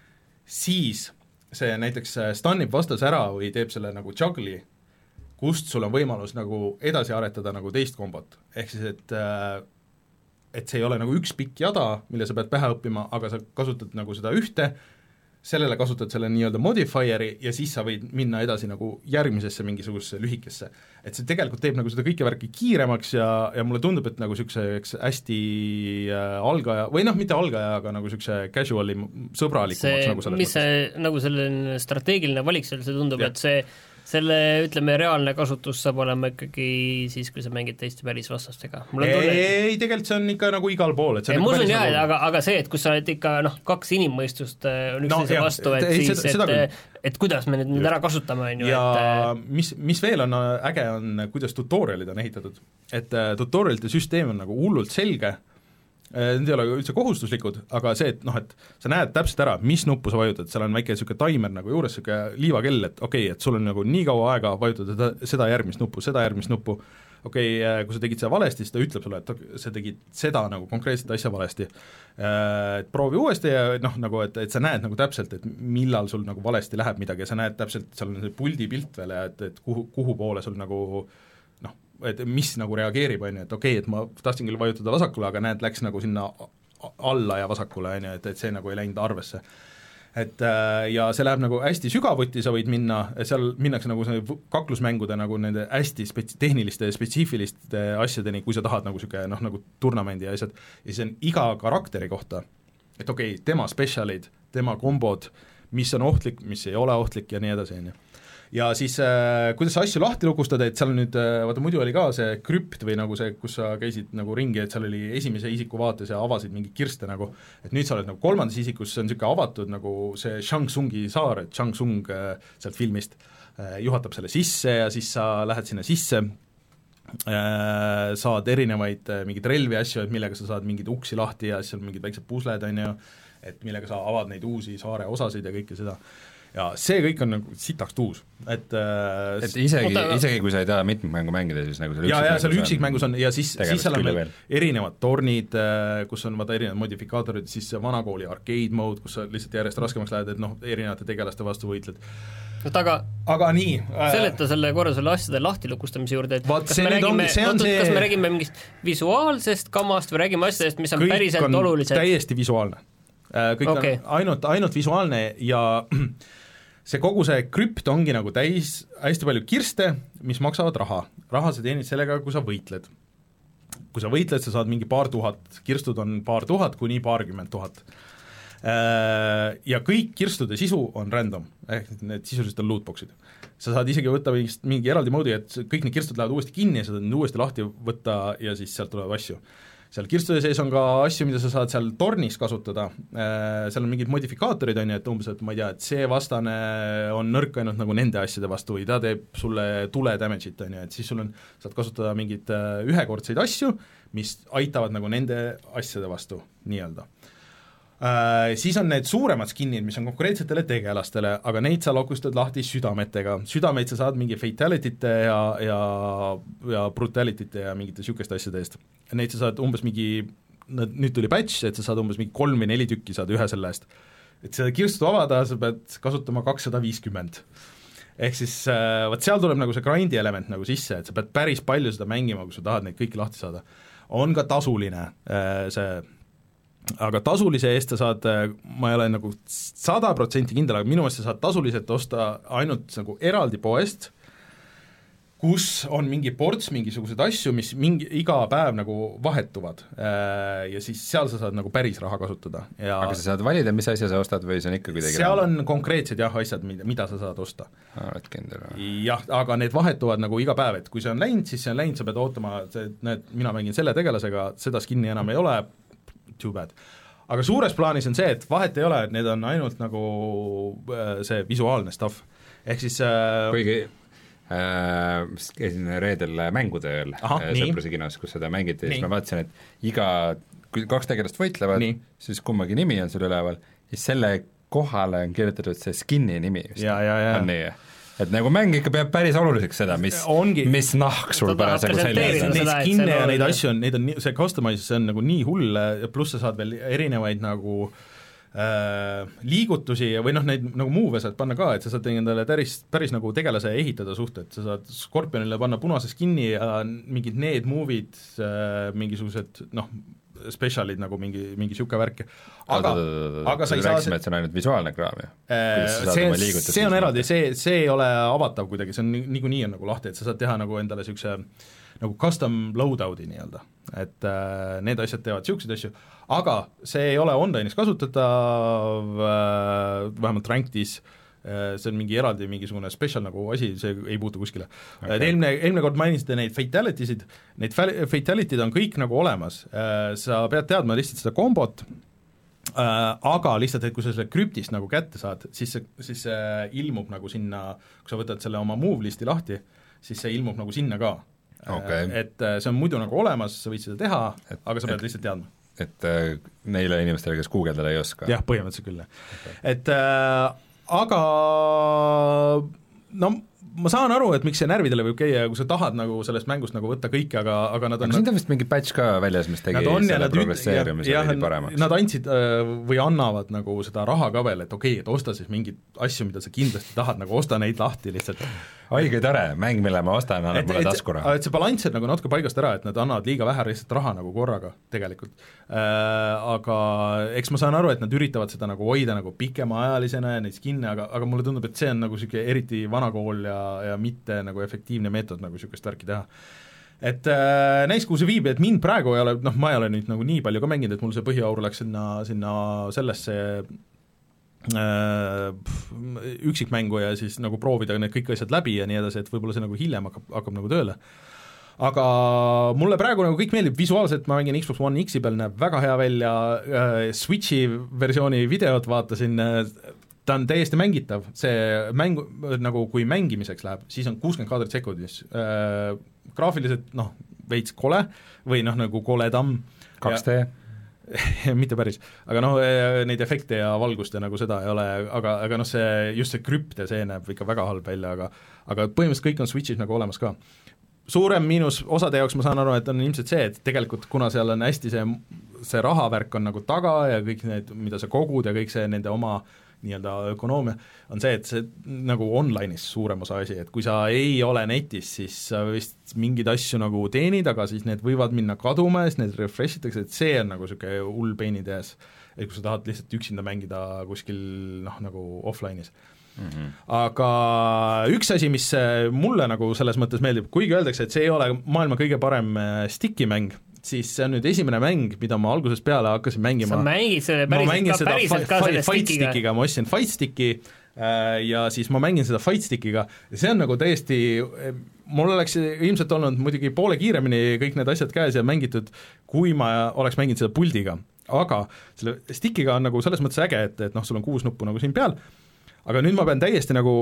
siis see näiteks stunnib vastase ära või teeb selle nagu juggle'i, kust sul on võimalus nagu edasi aretada nagu teist kombot, ehk siis et äh, et see ei ole nagu üks pikk jada, mille sa pead pähe õppima, aga sa kasutad nagu seda ühte, sellele kasutad selle nii-öelda modifieri ja siis sa võid minna edasi nagu järgmisesse mingisugusesse lühikesse. Et see tegelikult teeb nagu seda kõike värki kiiremaks ja, ja mulle tundub, et nagu niisuguseks hästi äh, algaja, või noh, mitte algaja, aga nagu niisuguse casuali sõbralikumaks nagu selles mis see, nagu selline strateegiline valik seal, see tundub, ja. Et see selle, ütleme, reaalne kasutus saab olema ikkagi siis, kui sa mängid teiste välisvastastega. Ei, ei, tegelikult see on ikka nagu igal pool. Ei, ma usun jah, nagu... aga, aga see, et kus sa oled ikka noh, kaks inimmõistust on üksteise no, vastu, et ei, siis, seda, et, et, et kuidas me nüüd ära kasutame, on ju. Ja et... mis, mis veel on äge, on kuidas tutorialid on ehitatud. Et tutorialite süsteem on nagu hullult selge, need ei ole üldse kohustuslikud, aga see, et noh, et sa näed täpselt ära, mis nuppu sa vajutad, seal on väike niisugune timer nagu juures, niisugune liivakell, et okei okay,, et sul on nagu nii kaua aega vajutada seda järgmist nuppu, seda järgmist nuppu, okei okay,, kui sa tegid seda valesti, siis ta ütleb sulle, et sa tegid seda nagu konkreetset asja valesti. Et proovi uuesti ja noh, nagu et, et sa näed nagu täpselt, et millal sul nagu valesti läheb midagi ja sa näed täpselt, seal on see puldi pilt veel ja et, et kuhu, kuhu poole sul nagu noh, et mis nagu reageerib, on ju, et okei okay,, et ma tahtsin küll vajutada vasakule, aga näed, läks nagu sinna alla ja vasakule, on ju, et, et see nagu ei läinud arvesse. Et ja see läheb nagu hästi sügavuti, sa võid minna, seal minnakse nagu kaklusmängude nagu nende hästi spetsi-, tehniliste ja spetsiifiliste asjadeni, kui sa tahad nagu niisugune noh, nagu turnamendi ja asjad, ja see on iga karakteri kohta, et okei okay,, tema spetsialid, tema kombod, mis on ohtlik, mis ei ole ohtlik ja nii edasi, on ju. Ja siis äh, kuidas sa asju lahti lukustada, et seal nüüd, vaata muidu oli ka see krüpt või nagu see, kus sa käisid nagu ringi, et seal oli esimese isiku vaates ja avasid mingi kirste nagu, et nüüd sa oled nagu kolmandas isikus, see on niisugune avatud nagu see Shang-Tsungi saar, et Shang-Tsung äh, sealt filmist äh, juhatab selle sisse ja siis sa lähed sinna sisse, äh, saad erinevaid äh, mingeid relvi asju, et millega sa saad mingeid uksi lahti ja siis on mingid väiksed pusled, on ju, et millega sa avad neid uusi saare osasid ja kõike seda. Ja see kõik on nagu sitaks tuus, et äh, et isegi, isegi kui sa ei taha mitmikmängu mängida, siis nagu seal ja, ja seal üksikmängus on ja siis, siis seal on veel erinevad tornid, kus on vaata erinevad modifikaatorid, siis vanakooli arcade mode, kus sa lihtsalt järjest raskemaks lähed, et noh, erinevate tegelaste vastu võitled. Oot, aga, aga nii äh, seleta selle korra selle asjade lahtilukustamise juurde, et vaat, kas, me räägime, on, see on see... kas me räägime mingist visuaalsest kamast või räägime asjadest, mis on kõik päriselt on olulised? Täiesti visuaalne. Kõik okay. on ainult, ainult visuaalne ja see kogu see krüpt ongi nagu täis hästi palju kirste, mis maksavad raha. Raha sa teenid sellega, kui sa võitled. Kui sa võitled, sa saad mingi paar tuhat, kirstud on paar tuhat kuni paarkümmend tuhat. Ja kõik kirstude sisu on random, ehk need sisuliselt on lootboxid. Sa saad isegi võtta mingist, mingi eraldi moodi, et kõik need kirstud lähevad uuesti kinni ja sa saad need uuesti lahti võtta ja siis sealt tulevad asju. Seal kirstude sees on ka asju, mida sa saad seal tornis kasutada, seal on mingid modifikaatorid, on ju, et umbes, et ma ei tea, et see vastane on nõrk ainult nagu nende asjade vastu või ta teeb sulle tule damage'it, on ju, et siis sul on, saad kasutada mingeid ühekordseid asju, mis aitavad nagu nende asjade vastu nii-öelda. Äh, siis on need suuremad skinnid, mis on konkureentsetele tegelastele, aga neid sa lokustad lahti südametega, südameid sa saad mingi fatality'te ja, ja, ja brutality'te ja mingite sükeste asjade eest. Neid sa saad umbes mingi, nüüd tuli patch, et sa saad umbes mingi kolm või neli tükki saad ühe selle eest. Et seda kirstu avada, sa pead kasutama kakssada viiskümmend. Ehk siis äh, võt seal tuleb nagu see grindi element nagu sisse, et sa pead päris palju seda mängima, kui sa tahad neid kõiki lahti saada. On ka tasuline äh, see aga tasulise eest sa saad, ma ei ole nagu sada protsenti kindel, aga minu meelest sa saad tasuliselt osta ainult nagu eraldi poest, kus on mingi ports mingisuguseid asju, mis mingi, iga päev nagu vahetuvad ja siis seal sa saad nagu päris raha kasutada. Ja aga sa saad valida, mis asja sa ostad või see on ikka kuidagi seal on konkreetsed jah, asjad, mida, mida sa saad osta. Oled kindel. Jah, aga need vahetuvad nagu iga päev, et kui see on läinud, siis see on läinud, sa pead ootama, näed, mina mängin selle tegelasega, seda skinni enam ei ole, too bad. Aga suures plaanis on see, et vahet ei ole, et need on ainult nagu see visuaalne stuff. Ehk siis äh, kuigi äh, käisin reedel mängutööl sõpruse kinos, kus seda mängiti, siis ma vaatasin, et iga, kui kaks tegelast võitlevad, nii. Siis kummagi nimi on seal üleval, siis selle kohale on kirjutatud see skinni nimi vist. Ja, ja, ja. On nii, et nagu mäng ikka peab päris oluliseks seda, mis, mis nahk sul parasjagu selline. Neid skinne ja neid asju on, neid on, see customize, see on nagu nii hull, pluss sa saad veel erinevaid nagu äh, liigutusi või noh, neid nagu move saad panna ka, et sa saad endale päris, päris nagu tegelase ehitada suht, et sa saad Scorpionile panna punase skinni ja mingid need move'id äh, mingisugused noh, specialid nagu mingi, mingi siuke värk. Aga, aga sa ei saa rääksime, et see on ainult visuaalne kraam ju. See, see on eraldi, see, see ei ole avatav kuidagi, see on niikuinii on nagu lahti, et sa saad teha nagu endale siukse nagu custom loadout'i nii-öelda, et äh, need asjad teevad siukseid asju, aga see ei ole online'is kasutatav äh, vähemalt Ranked'is, see on mingi eraldi mingisugune special nagu asi, see ei puutu kuskile okay.. Eelmine, eelmine kord mainisite neid fatality'sid, neid fatality'd on kõik nagu olemas, sa pead teadma lihtsalt seda kombot, aga lihtsalt, et kui sa selle krüptist nagu kätte saad, siis see, siis see ilmub nagu sinna, kui sa võtad selle oma move listi lahti, siis see ilmub nagu sinna ka okay.. Et see on muidu nagu olemas, sa võid seda teha, et, aga sa pead et, lihtsalt teadma. Et äh, neile inimestele, kes guugeldada ei oska? Jah, põhimõtteliselt küll. Okay. Et äh, aga no ma saan aru, et miks see närvidele võib käia, kui sa tahad nagu sellest mängust nagu võtta kõike, aga, aga nad on aga siin on vist mingi patch ka väljas, mis tegi selle progresseerimise veidi paremaks. Nad andsid või annavad nagu seda raha ka veel, et okei okay,, et osta siis mingeid asju, mida sa kindlasti tahad, nagu osta neid lahti lihtsalt. Õige tore, mäng, mille ma ostan, annab mulle taskuraha. Et see balanss on nagu natuke paigast ära, et nad annavad liiga vähe lihtsalt raha nagu korraga tegelikult. Äh, aga eks ma saan aru, et nad üritavad seda nagu hoida nagu pikemaajalisena ja neid skinne, aga, aga mulle tundub, et see on nagu siuke eriti vanakool ja ja mitte nagu efektiivne meetod nagu niisugust värki teha. Et äh, näis, kuhu see viib, et mind praegu ei ole, noh, ma ei ole nüüd nagu nii palju ka mänginud, et mul see põhiaur läks sinna, sinna sellesse äh, üksikmängu ja siis nagu proovida need kõik asjad läbi ja nii edasi, et võib-olla see nagu hiljem hakkab, hakkab nagu tööle. Aga mulle praegu nagu kõik meeldib, visuaalselt ma mängin Xbox One X-i peal, näeb väga hea välja, äh, Switchi versiooni videot vaatasin, äh, ta on täiesti mängitav, see mäng, nagu kui mängimiseks läheb, siis on kuuskümmend kaadrit sekundis äh,, graafiliselt noh, veits kole või noh, nagu koledam kaks D mitte päris, aga noh, neid efekte ja valgust ja nagu seda ei ole, aga, aga noh, see, just see krüpte, see näeb ikka väga halb välja, aga aga põhimõtteliselt kõik on Switchis nagu olemas ka. Suurem miinus osade jaoks ma saan aru, et on ilmselt see, et tegelikult kuna seal on hästi see, see rahavärk on nagu taga ja kõik need, mida sa kogud ja kõik see nende oma nii-öelda ökonoomia, on see, et see nagu online'is suurem osa asi, et kui sa ei ole netis, siis sa vist mingeid asju nagu teenid, aga siis need võivad minna kaduma ja siis need refresh itakse, et see on nagu niisugune hull peinide ees, et kui sa tahad lihtsalt üksinda mängida kuskil noh, nagu offline'is. Mm-hmm. Aga üks asi, mis mulle nagu selles mõttes meeldib, kuigi öeldakse, et see ei ole maailma kõige parem sticky mäng, siis see on nüüd esimene mäng, mida ma algusest peale hakkasin mängima. Sa mängid selle päriselt ka, päriselt ka selle stickiga. Ma ostsin fight sticki äh, ja siis ma mängin seda fight stickiga ja see on nagu täiesti, mul oleks ilmselt olnud muidugi poole kiiremini kõik need asjad käes ja mängitud, kui ma oleks mänginud seda puldiga, aga selle stickiga on nagu selles mõttes äge, et, et noh, sul on kuus nuppu nagu siin peal, aga nüüd ma pean täiesti nagu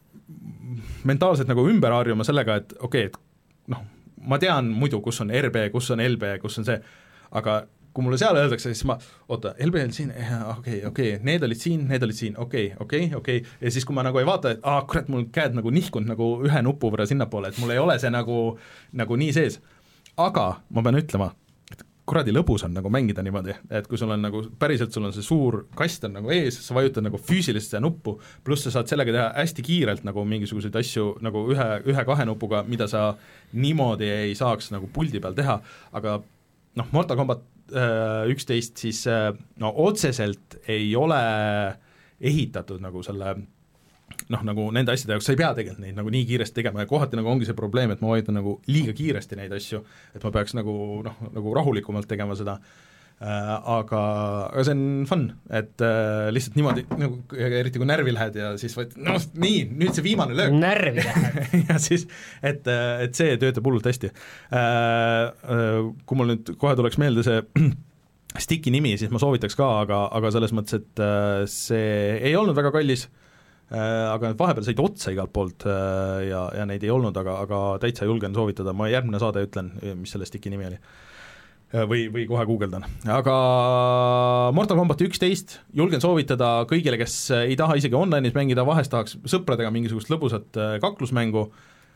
mentaalselt nagu ümber harjuma sellega, et okei, et noh, ma tean muidu, kus on R B, kus on L B, kus on see, aga kui mulle seal öeldakse, siis ma, oota, L B on siin, okei, okei, need olid siin, need olid siin, okei, okei, okei, ja siis kui ma nagu ei vaata, et aa, kurat, mul käed nagu nihkunud nagu ühe nupu võrra sinnapoole, et mul ei ole see nagu, nagu nii sees. Aga ma pean ütlema, et kuradi lõbus on nagu mängida niimoodi, et kui sul on nagu, päriselt sul on see suur kast on nagu ees, sa vajutad nagu füüsilist seda nuppu, pluss sa saad sellega teha hästi kiirelt nagu mingisuguseid asju nagu ühe, ühe-kahe nupuga, mida sa niimoodi ei saaks nagu puldi peal teha, aga noh, Mortal Combat äh, üksteist siis äh, no otseselt ei ole ehitatud nagu selle noh, nagu nende asjade jaoks, sa ei pea tegelikult neid nagu nii kiiresti tegema ja kohati nagu ongi see probleem, et ma vajutan nagu liiga kiiresti neid asju, et ma peaks nagu noh, nagu rahulikumalt tegema seda äh,, aga, aga see on fun, et äh, lihtsalt niimoodi nagu, eriti kui närvi lähed ja siis võid, noh nii, nüüd see viimane löök närvi lähed ja siis, et, et see töötab hullult hästi äh,. Äh, kui mul nüüd kohe tuleks meelde see Sticki nimi, siis ma soovitaks ka, aga, aga selles mõttes, et äh, see ei olnud väga kallis, aga need vahepeal said otsa igalt poolt ja, ja neid ei olnud, aga, aga täitsa julgen soovitada, ma järgmine saade ütlen, mis selle Sticki nimi oli. Või, või kohe guugeldan. Aga Mortal Combat üksteist julgen soovitada kõigile, kes ei taha isegi online'is mängida, vahest tahaks sõpradega mingisugust lõbusat kaklusmängu,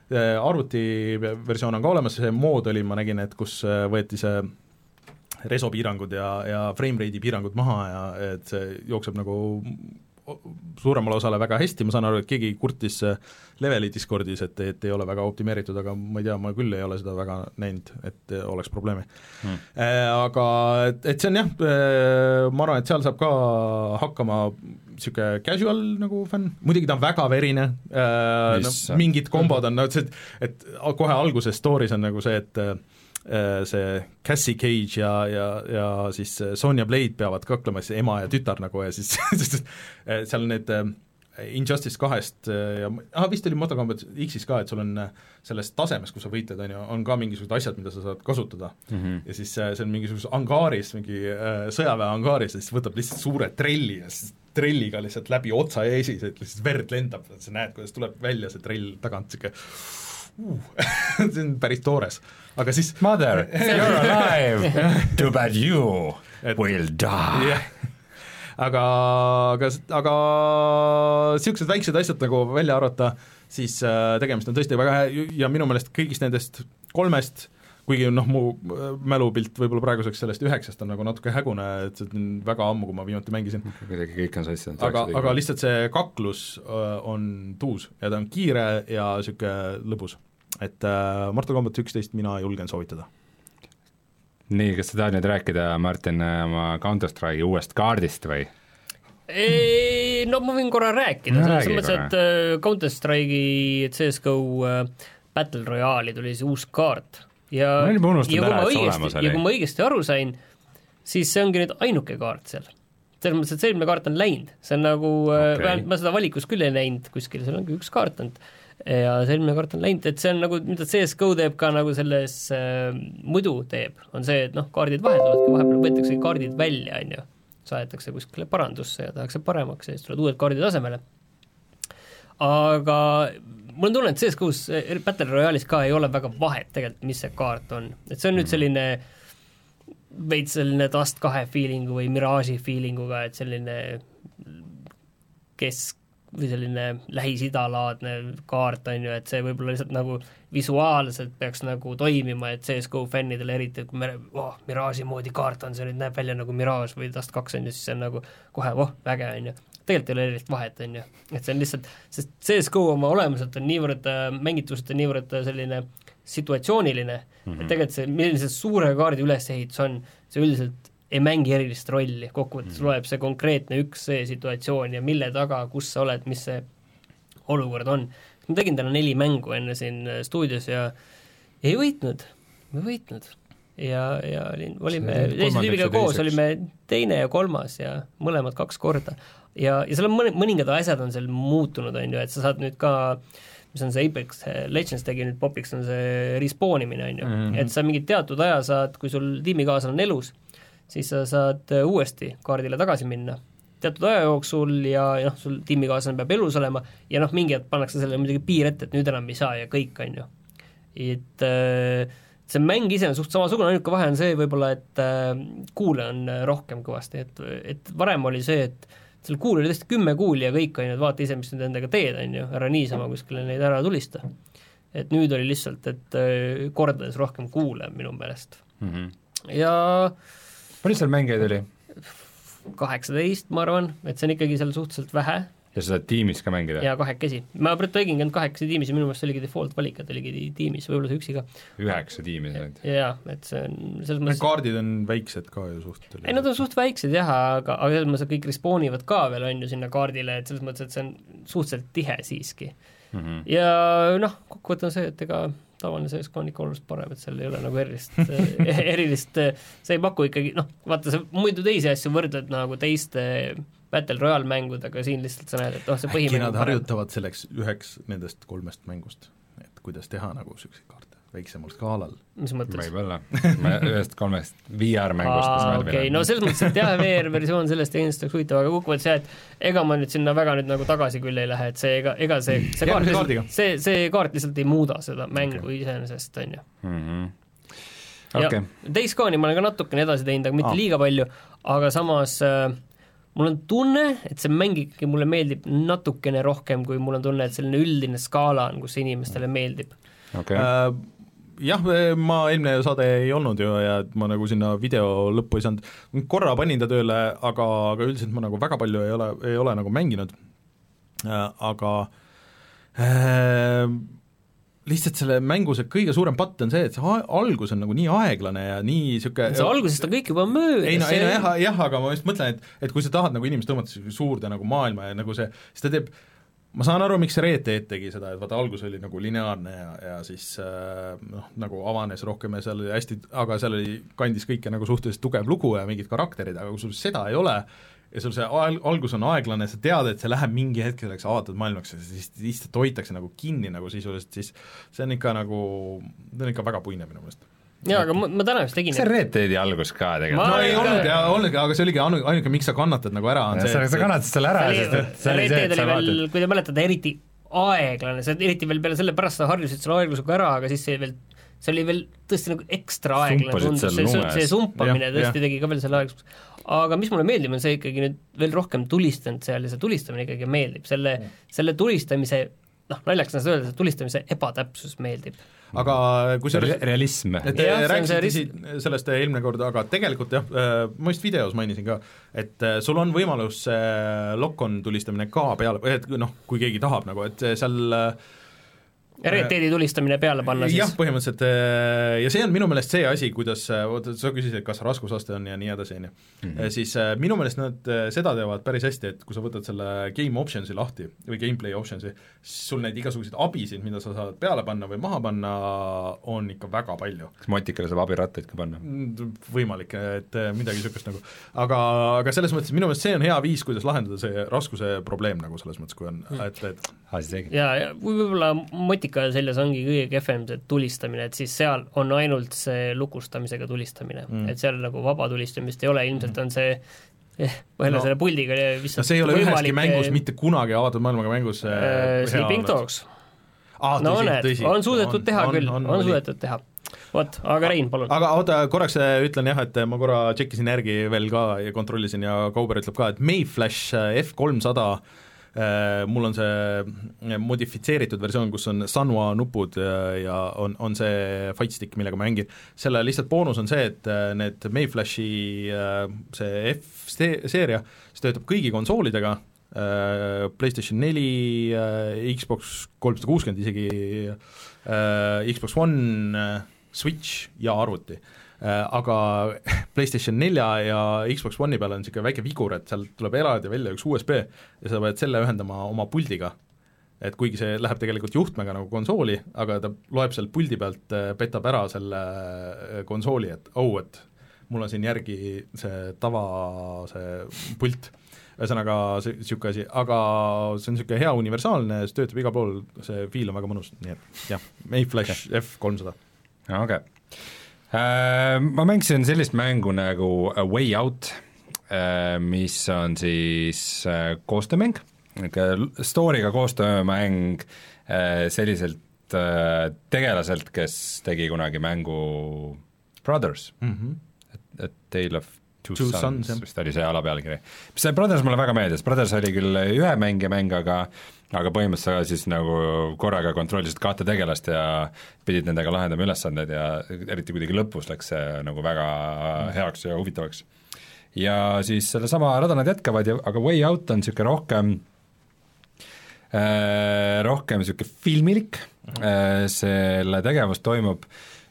arvutiversioon on ka olemas, see mood oli, ma nägin, et kus võeti see resopiirangud ja, ja framerate'i piirangud maha ja et see jookseb nagu suuremale osale väga hästi, ma saan aru, et keegi kurtis leveli Discordis, et, et ei ole väga optimeeritud, aga ma ei tea, ma küll ei ole seda väga näinud, et oleks probleemi hmm. äh, aga et, et see on jah, ma arvan, et seal saab ka hakkama niisugune casual nagu fänn, muidugi ta on väga verine äh, no, mingid kombod on, no, et, et kohe alguses story's on nagu see, et see Cassie Cage ja, ja, ja siis Sonya Blade peavad kaklema, siis ema ja tütar nagu ja siis seal need Injustice kahest ja ah, vist oli Mortal Combat X-is ka, et sul on selles tasemes, kus sa võitled, on ju, on ka mingisugused asjad, mida sa saad kasutada mm-hmm. ja siis see on mingisuguses angaaris, mingi sõjaväe angaaris ja siis võtab lihtsalt suure trelli ja siis trelliga lihtsalt läbi otsa ja esis, et lihtsalt verd lendab, sa näed, kuidas tuleb välja see trell tagant, siuke uh, see on päris toores, aga siis Mother, you're alive, too bad you et, will die yeah. aga, aga, aga niisugused väiksed asjad nagu välja arvata, siis äh, tegemist on tõesti väga hea ja minu meelest kõigist nendest kolmest, kuigi noh, mu mälupilt võib-olla praeguseks sellest üheksast on nagu natuke hägune, et see on väga ammu, kui ma viimati mängisin. kuidagi kõik on sassi. aga, aga lihtsalt see kaklus on tuus ja ta on kiire ja niisugune lõbus. Et äh, Mortal Kombat üksteist mina julgen soovitada. Nii, kas sa tahad nüüd rääkida, Martin, oma Counter-Strike'i uuest kaardist või? Ei, no ma võin korra rääkida, no, selles mõttes, et uh, Counter-Strike'i C S G O uh, Battle Royale'i tuli see uus kaart ja, ja, kui ma õigesti, ja kui ma õigesti aru sain, siis see ongi nüüd ainuke kaart seal. Selles mõttes, et see eelmine kaart on läinud, see on nagu okay., vähemalt ma seda valikus küll ei näinud kuskil, seal ongi üks kaart on ja see eelmine kaart on läinud, et see on nagu, mida C S G O teeb ka nagu selles äh, muidu teeb, on see, et noh, kaardid vaheldavadki, vahepeal võetakse kaardid välja, on ju, saadetakse kuskile parandusse ja tahakse paremaks ja siis tulevad uued kaardid asemele. Aga mul on tunne, et C S G O-s Battle Royale'is ka ei ole väga vahet tegelikult, mis see kaart on. Et see on nüüd selline veits selline Dust kahe feelingu või Mirage'i feelinguga, et selline kesk või selline Lähis-Ida-laadne kaart on ju, et see võib-olla lihtsalt nagu visuaalselt peaks nagu toimima, et C S G O fännidele eriti, et kui me, oh, Mirage'i moodi kaart on, see nüüd näeb välja nagu Mirage või Dust kaks on ju, siis see on nagu kohe, oh, väge on ju. Tegelikult ei ole erilist vahet, on ju. Et see on lihtsalt, sest C S G O oma olemuselt on niivõrd, mängituselt on niivõrd selline situatsiooniline, mm-hmm. et tegelikult see, milline see suure kaardi ülesehitus on, see üldiselt ei mängi erilist rolli, kokkuvõttes mm-hmm. loeb see konkreetne üks see situatsioon ja mille taga, kus sa oled, mis see olukord on. Ma tegin täna neli mängu enne siin stuudios ja ei võitnud, me võitnud. Ja, ja olime, teise liiviga koos olime teine ja kolmas ja mõlemad kaks korda. Ja, ja seal on mõningad asjad on seal muutunud, on ju, et sa saad nüüd ka, mis on see Apex Legends tegi nüüd popiks, on see respawnimine, on ju. Mm-hmm. Et sa mingid teatud aja saad, kui sul tiimikaasal on elus, siis sa saad uuesti kaardile tagasi minna teatud aja jooksul ja, ja noh, sul tiimikaaslane peab elus olema ja noh, mingi hetk pannakse selle muidugi piir ette, et nüüd enam ei saa ja kõik, on ju. Et see mäng ise on suht samasugune, ainuke vahe on see võib-olla, et kuule on rohkem kõvasti, et, et varem oli see, et seal kuul oli tõesti kümme kuuli ja kõik on ju, et vaata ise, mis nüüd endaga teed, on ju, ära niisama kuskile neid ära tulista. Et nüüd oli lihtsalt, et kordades rohkem kuule minu meelest. Mm-hmm. Ja palju seal mängijaid oli? kaheksateist, ma arvan, et see on ikkagi seal suhteliselt vähe. Ja sa saad tiimis ka mängida? Ja kahekesi. Ma tegin ainult kahekesi tiimis ja minu meelest oligi default valik, et oligi tiimis, võib-olla see üksi ka. Üheksa tiimis ainult? Jaa, et see on selles mõttes... Kaardid on väiksed ka ju suht. Ei, nad on suht väiksed jah, aga, aga selles mõttes kõik respaunivad ka veel on ju sinna kaardile, et selles mõttes, et see on suhteliselt tihe siiski. Mm-hmm. Ja noh, kokkuvõte on see, et ega tavaline C S G O on ikka oluliselt parem, et seal ei ole nagu erilist, erilist, see ei paku ikkagi, noh, vaata, sa muidu teisi asju võrdled nagu teiste Battle Royale mängud, aga siin lihtsalt sa näed, et oh, see põhimäng äkki nad harjutavad selleks üheks nendest kolmest mängust, et kuidas teha nagu süksik kaarte väiksemal skaalal. Mis mõttes? Võib-olla, ühest kolmest V R-mängust. Aa, okei, okay. No selles mõttes, et jah, V R-versioon sellest teenist oleks huvitav, aga kukkuvõttes see, et ega ma nüüd sinna väga nüüd nagu tagasi küll ei lähe, et see ega, ega see, see, kaart, lihtsalt, see, see kaart lihtsalt ei muuda seda mängu okay. iseenesest, on ju. Mm-hmm. Okay. Ja Days Gone'i ma olen ka natukene edasi teinud, aga mitte ah. liiga palju, aga samas äh, mul on tunne, et see mäng ikkagi mulle meeldib natukene rohkem, kui mul on tunne, et selline üldine skaala on, kus inimestele meeldib. Okay. Uh, jah, ma eelmine saade ei olnud ju ja ma nagu sinna video lõppu ei saanud, korra panin ta tööle, aga, aga üldiselt ma nagu väga palju ei ole, ei ole nagu mänginud, uh, aga uh, lihtsalt selle mängu see kõige suurem patt on see, et see algus on nagu nii aeglane ja nii siuke see algusest on kõik juba mööda. Ei no, ei no jah, jah, aga ma just mõtlen, et, et kui sa tahad nagu inimest tõmmata suurde nagu maailma ja nagu see, siis ta teeb ma saan aru, miks see Red Dead tegi seda, et vaata algus oli nagu lineaarne ja, ja siis äh, noh, nagu avanes rohkem ja seal oli hästi, aga seal oli, kandis kõike nagu suhteliselt tugev lugu ja mingid karakterid, aga kui sul seda ei ole ja sul see al- algus on aeglane, sa tead, et see läheb mingi hetk selleks avatud maailmaks ja siis lihtsalt hoitakse nagu kinni nagu sisuliselt, siis see on ikka nagu, see on ikka väga puine minu meelest. Jaa, aga ma, ma täna just tegin see Red Deadi algus ka tegelikult no ei ka... olnud ja olnudki, aga see oligi ainuke, ainuke, miks sa kannatad nagu ära on ja, see, sa kannatad selle ära see, sest, see Red Dead oli veel, kui te mäletate, eriti aeglane, see eriti veel peale selle pärast sa harjusid selle aeglusega ära, aga siis see veel see oli veel tõesti nagu ekstra aeglane tundus, see, see, see sumpamine ja, tõesti ja. Tegi ka veel selle aeglusega, aga mis mulle meeldib, on see ikkagi nüüd veel rohkem tulistanud seal ja see tulistamine ikkagi meeldib, selle, selle tulistamise noh, naljakas on seda öelda, tulistamise ebatäpsus meeldib. Aga kui see Re realism. et ja, rääkisite ris... sellest eelmine kord, aga tegelikult jah, ma just videos mainisin ka, et sul on võimalus lock-on tulistamine ka peale, et noh, kui keegi tahab nagu, et seal reteedi tulistamine peale panna siis? Jah, põhimõtteliselt, ja see on minu meelest see asi, kuidas, oota, sa küsisid, kas raskusaste on ja nii edasi, on ju, siis minu meelest nad seda teevad päris hästi, et kui sa võtad selle game optionsi lahti või gameplay optionsi, siis sul neid igasuguseid abisid, mida sa saad peale panna või maha panna, on ikka väga palju. Kas motikale saab abirattaid ka panna? Võimalik, et midagi niisugust nagu, aga, aga selles mõttes minu meelest see on hea viis, kuidas lahendada see raskuse probleem nagu selles mõttes, kui on, et, et ah, ja, ja võib-olla motik ka selles ongi kõige kehvem see tulistamine, et siis seal on ainult see lukustamisega tulistamine mm., et seal nagu vaba tulistamist ei ole, ilmselt on see eh, põhjale no, selle puldiga no see ei ole üheski mängus, mitte kunagi avatud maailmaga mängus äh, Sleeping Dogs ah, no tõsi, tõsi. on suudetud on, teha on, küll, on, on, on suudetud teha vot, aga Rein, palun. Aga oota, korraks ütlen jah, et ma korra tšekkisin järgi veel ka ja kontrollisin ja Kauber ütleb ka, et Mayflash F kolmsada mul on see modifitseeritud versioon, kus on Sanwa nupud ja on, on see fight stick, millega ma mängin. Selle lihtsalt boonus on see, et need Mayflashi see F-seeria, see töötab kõigi konsoolidega, PlayStation neli, Xbox kolmsada kuuskümmend isegi, Xbox One, Switch ja arvuti. Aga PlayStation nelja ja Xbox One'i peal on niisugune väike vigur, et sealt tuleb eraldi välja üks U S B ja sa pead selle ühendama oma puldiga. Et kuigi see läheb tegelikult juhtmega nagu konsooli, aga ta loeb seal puldi pealt, petab ära selle konsooli, et oh, et mul on siin järgi see tava, see pult, ühesõnaga see niisugune asi, aga see on niisugune hea universaalne, see töötab igal pool, see feel on väga mõnus, nii et jah, Mayflash okay. F kolmsada. okei okay. Uh, ma mängisin sellist mängu nagu A Way Out, uh, mis on siis uh, koostöömäng, story'ga koostöömäng uh, selliselt uh, tegelaselt, kes tegi kunagi mängu Brothers mm, -hmm. A, a Tale of Two, Two Sons, Sons vist oli see alapealkiri. See Brothers mulle väga meeldis, Brothers oli küll ühe mängija mäng, aga aga põhimõtteliselt siis nagu korraga kontrollisid kahte tegelast ja pidid nendega lahendama ülesandeid ja eriti kuidagi lõpus läks see nagu väga heaks ja huvitavaks. Ja siis selle sama rada nad jätkavad, ja, aga Way Out on niisugune rohkem äh, rohkem niisugune filmilik äh,, selle tegevus toimub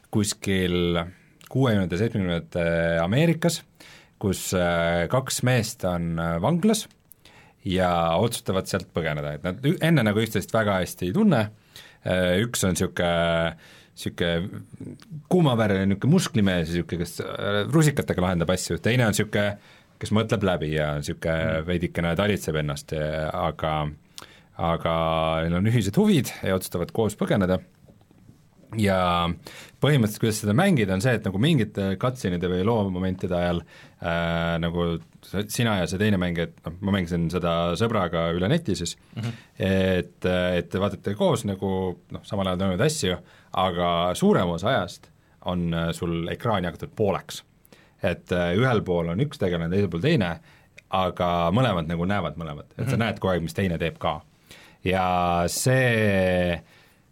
kuskil kuuekümnendate ja seitsmekümnendate Ameerikas, kus äh, kaks meest on vanglas ja otsustavad sealt põgeneda, et nad enne nagu üksteist väga hästi ei tunne, üks on niisugune niisugune kuumaväärne niisugune musklimees, niisugune, kes rusikatega lahendab asju, teine on niisugune, kes mõtleb läbi ja niisugune veidikene talitseb ennast, aga aga neil on ühised huvid ja otsustavad koos põgeneda. Ja põhimõtteliselt, kuidas seda mängida, on see, et nagu mingite cutscene'ide või loomomentide ajal äh, nagu sina ja see teine mäng, et noh, ma mängisin seda sõbraga üle neti siis mm, -hmm. et, et vaatate koos nagu noh, samal ajal toimunud asju, aga suurem osa ajast on sul ekraani jagatud pooleks. Et äh, ühel pool on üks tegelane, teisel pool teine, aga mõlemad nagu näevad mõlemad, et mm -hmm. sa näed kogu aeg, mis teine teeb ka. Ja see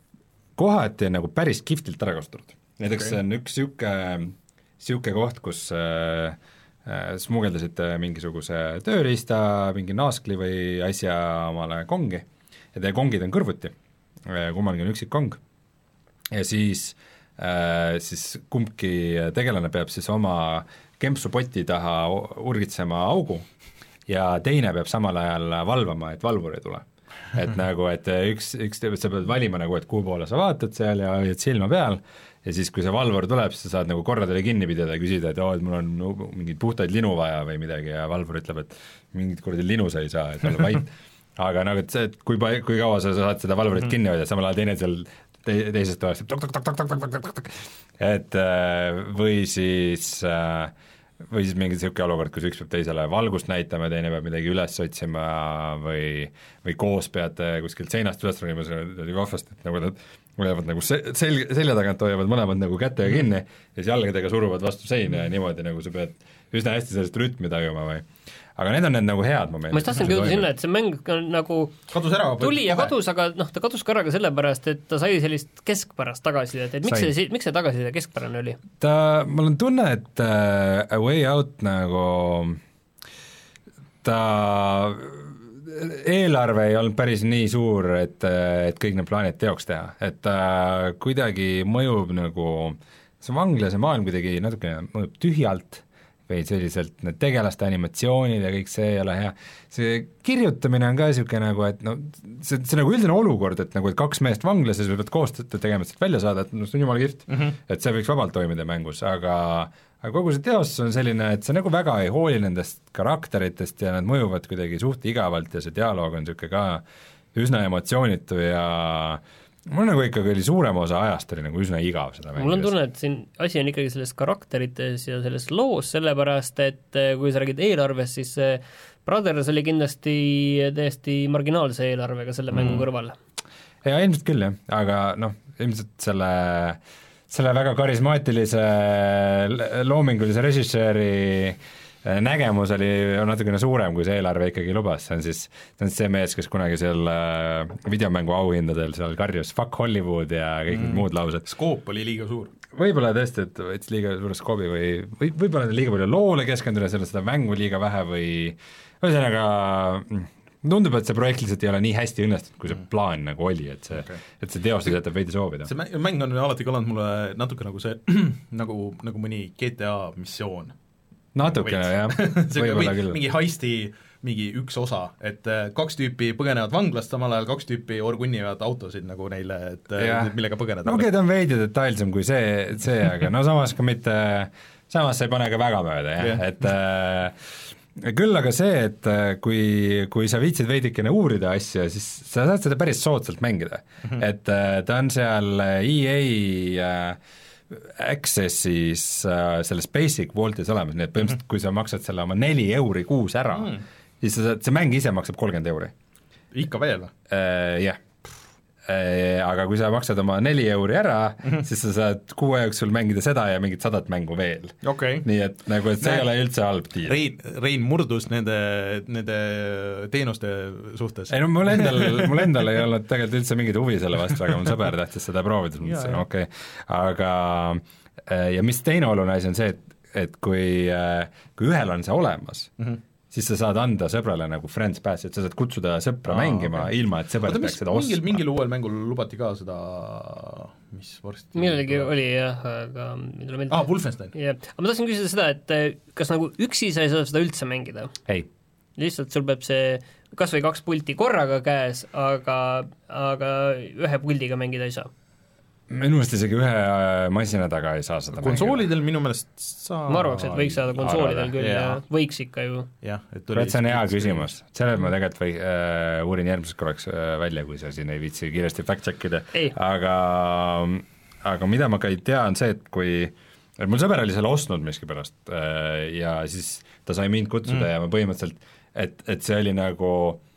kohati on nagu päris kihvtilt ära kasutatud. Näiteks okay. see on üks niisugune, niisugune koht, kus äh, äh, smugeldasid mingisuguse tööriista, mingi naaskli või asja omale kongi, ja teie kongid on kõrvuti, kummalgi on üksik kong, ja siis, äh, siis kumbki tegelane peab siis oma kempsupoti taha urgitsema augu ja teine peab samal ajal valvama, et valvur ei tule. Et nagu, et üks, üks, sa pead valima nagu, et kuhu poole sa vaatad seal ja hoiad silma peal, ja siis, kui see valvur tuleb, siis sa saad nagu korradele kinni pidada ja küsida, et oo, et mul on mingeid puhtaid linu vaja või midagi, ja valvur ütleb, et mingit kordi linu sa ei saa, et ole vait. Aga nagu, et see, et kui, kui kaua sa saad seda valvurit kinni hoida, samal ajal teine seal te, teisest toest tok-tok-tok-tok-tok-tok-tok-tok, et või siis või siis mingi niisugune olukord, kus üks peab teisele valgust näitama, teine peab midagi üles otsima või, või koos peate kuskilt seinast üles ronima, see on vahvast, et nagu hoiavad nagu se-, sel-, selja tagant hoiavad mõlemad nagu kätega kinni ja siis jalgadega suruvad vastu seina ja niimoodi nagu sa pead üsna hästi sellist rütmi tajuma või aga need on need nagu head momendid. ma just tahtsin jõuda sinna, et see mäng nagu kadus ära, tuli ja kadus, aga noh, ta kadus ka ära ka sellepärast, et ta sai sellist keskpärast tagasisidet, et miks sai. see, miks see tagasiside keskpärane oli? Ta, mul on tunne, et uh, A Way Out nagu ta eelarve ei olnud päris nii suur, et, et kõik need plaanid teoks teha, et ta uh, kuidagi mõjub nagu, see vangla, see maailm kuidagi natuke mõjub tühjalt või selliselt need tegelaste animatsioonid ja kõik see ei ole hea. See kirjutamine on ka niisugune nagu, et no see, see nagu üldine olukord, et nagu et kaks meest vanglas ja sa pead koostööd tegema, et sealt välja saada, et no see on jumala kihvt mm, -hmm. et see võiks vabalt toimida mängus, aga aga kogu see teos on selline, et see nagu väga ei hooli nendest karakteritest ja nad mõjuvad kuidagi suht igavalt ja see dialoog on niisugune ka üsna emotsioonitu ja mul nagu ikkagi oli suurem osa ajast oli nagu üsna igav seda mängides. mul on tunne, et siin asi on ikkagi selles karakterites ja selles loos, sellepärast et kui sa räägid eelarvest, siis Brothers oli kindlasti täiesti marginaalse eelarvega selle mm. mängu kõrval. ja ilmselt küll jah, aga noh, ilmselt selle selle väga karismaatilise loomingulise režissööri nägemus oli natukene suurem, kui see eelarve ikkagi lubas, see on siis see, on see mees, kes kunagi seal videomängu auhindadel seal karjus fuck Hollywood ja kõik mm. muud laused. Skoop oli liiga suur. Võib-olla tõesti, et võttis liiga suure skoobi või, või võib-olla liiga palju loole keskenduda, selle seda mängu liiga vähe või ühesõnaga tundub, et see projekt lihtsalt ei ole nii hästi õnnestunud, kui see plaan nagu oli, et see okay., et see teostus jätab veidi soovida. See mäng on alati kõlanud mulle natuke nagu see nagu, nagu mõni G T A missioon. natukene jah, võib-olla küll. mingi heisti, mingi üks osa, et kaks tüüpi põgenevad vanglast, samal ajal kaks tüüpi orgunnivad autosid nagu neile, et ja. millega põgeneda. no okei okay,, ta on veidi detailsem kui see, see aga no samas ka mitte, samas sa ei pane ka väga mööda, jah yeah., et äh, küll aga see, et kui, kui sa viitsid veidikene uurida asja, siis sa saad seda päris soodsalt mängida mm. -hmm. et äh, ta on seal E A äh, Accessis äh, selles basic vaultis olemas, nii et põhimõtteliselt mm -hmm. kui sa maksad selle oma neli euri kuus ära mm, -hmm. siis sa saad, see mäng ise maksab kolmkümmend euri. Ikka veel või? Äh, jah. Aga kui sa maksad oma neli euri ära mm, -hmm. siis sa saad kuu jooksul mängida seda ja mingit sadat mängu veel okay.. nii et nagu, et see Näe, ei ole üldse halb diil. Rein, Rein murdus nende, nende teenuste suhtes. ei no mul endal, mul endal ei olnud tegelikult üldse mingit huvi selle vastu, aga mul sõber tahtis seda proovida, siis mõtlesin, okei okay., aga ja mis teine oluline asi on see, et, et kui, kui ühel on see olemas mm, -hmm. siis sa saad anda sõbrale nagu friends pass, et sa saad kutsuda sõpra Aa, mängima okay. ilma, et sõber peaks seda ostma. mingil uuel mängul lubati ka seda, mis varsti millegi oli jah, aga aa, ah, Wolfenstein. jah, aga ma tahtsin küsida seda, et kas nagu üksi sa ei saa seda üldse mängida? ei. lihtsalt sul peab see kas või kaks pulti korraga käes, aga, aga ühe puldiga mängida ei saa? minu meelest isegi ühe masina taga ei saa seda konsoolidel minu meelest saa ma arvaks, et võiks saada konsoolidel küll ja võiks ikka ju. jah, et oli see on hea küsimus, selle ma tegelikult või äh, uurin järgmiseks korraks äh, välja, kui sa siin ei viitsi kiiresti fact-checkida, aga aga mida ma ka ei tea, on see, et kui et mul sõber oli selle ostnud miskipärast äh, ja siis ta sai mind kutsuda mm. ja ma põhimõtteliselt, et, et see oli nagu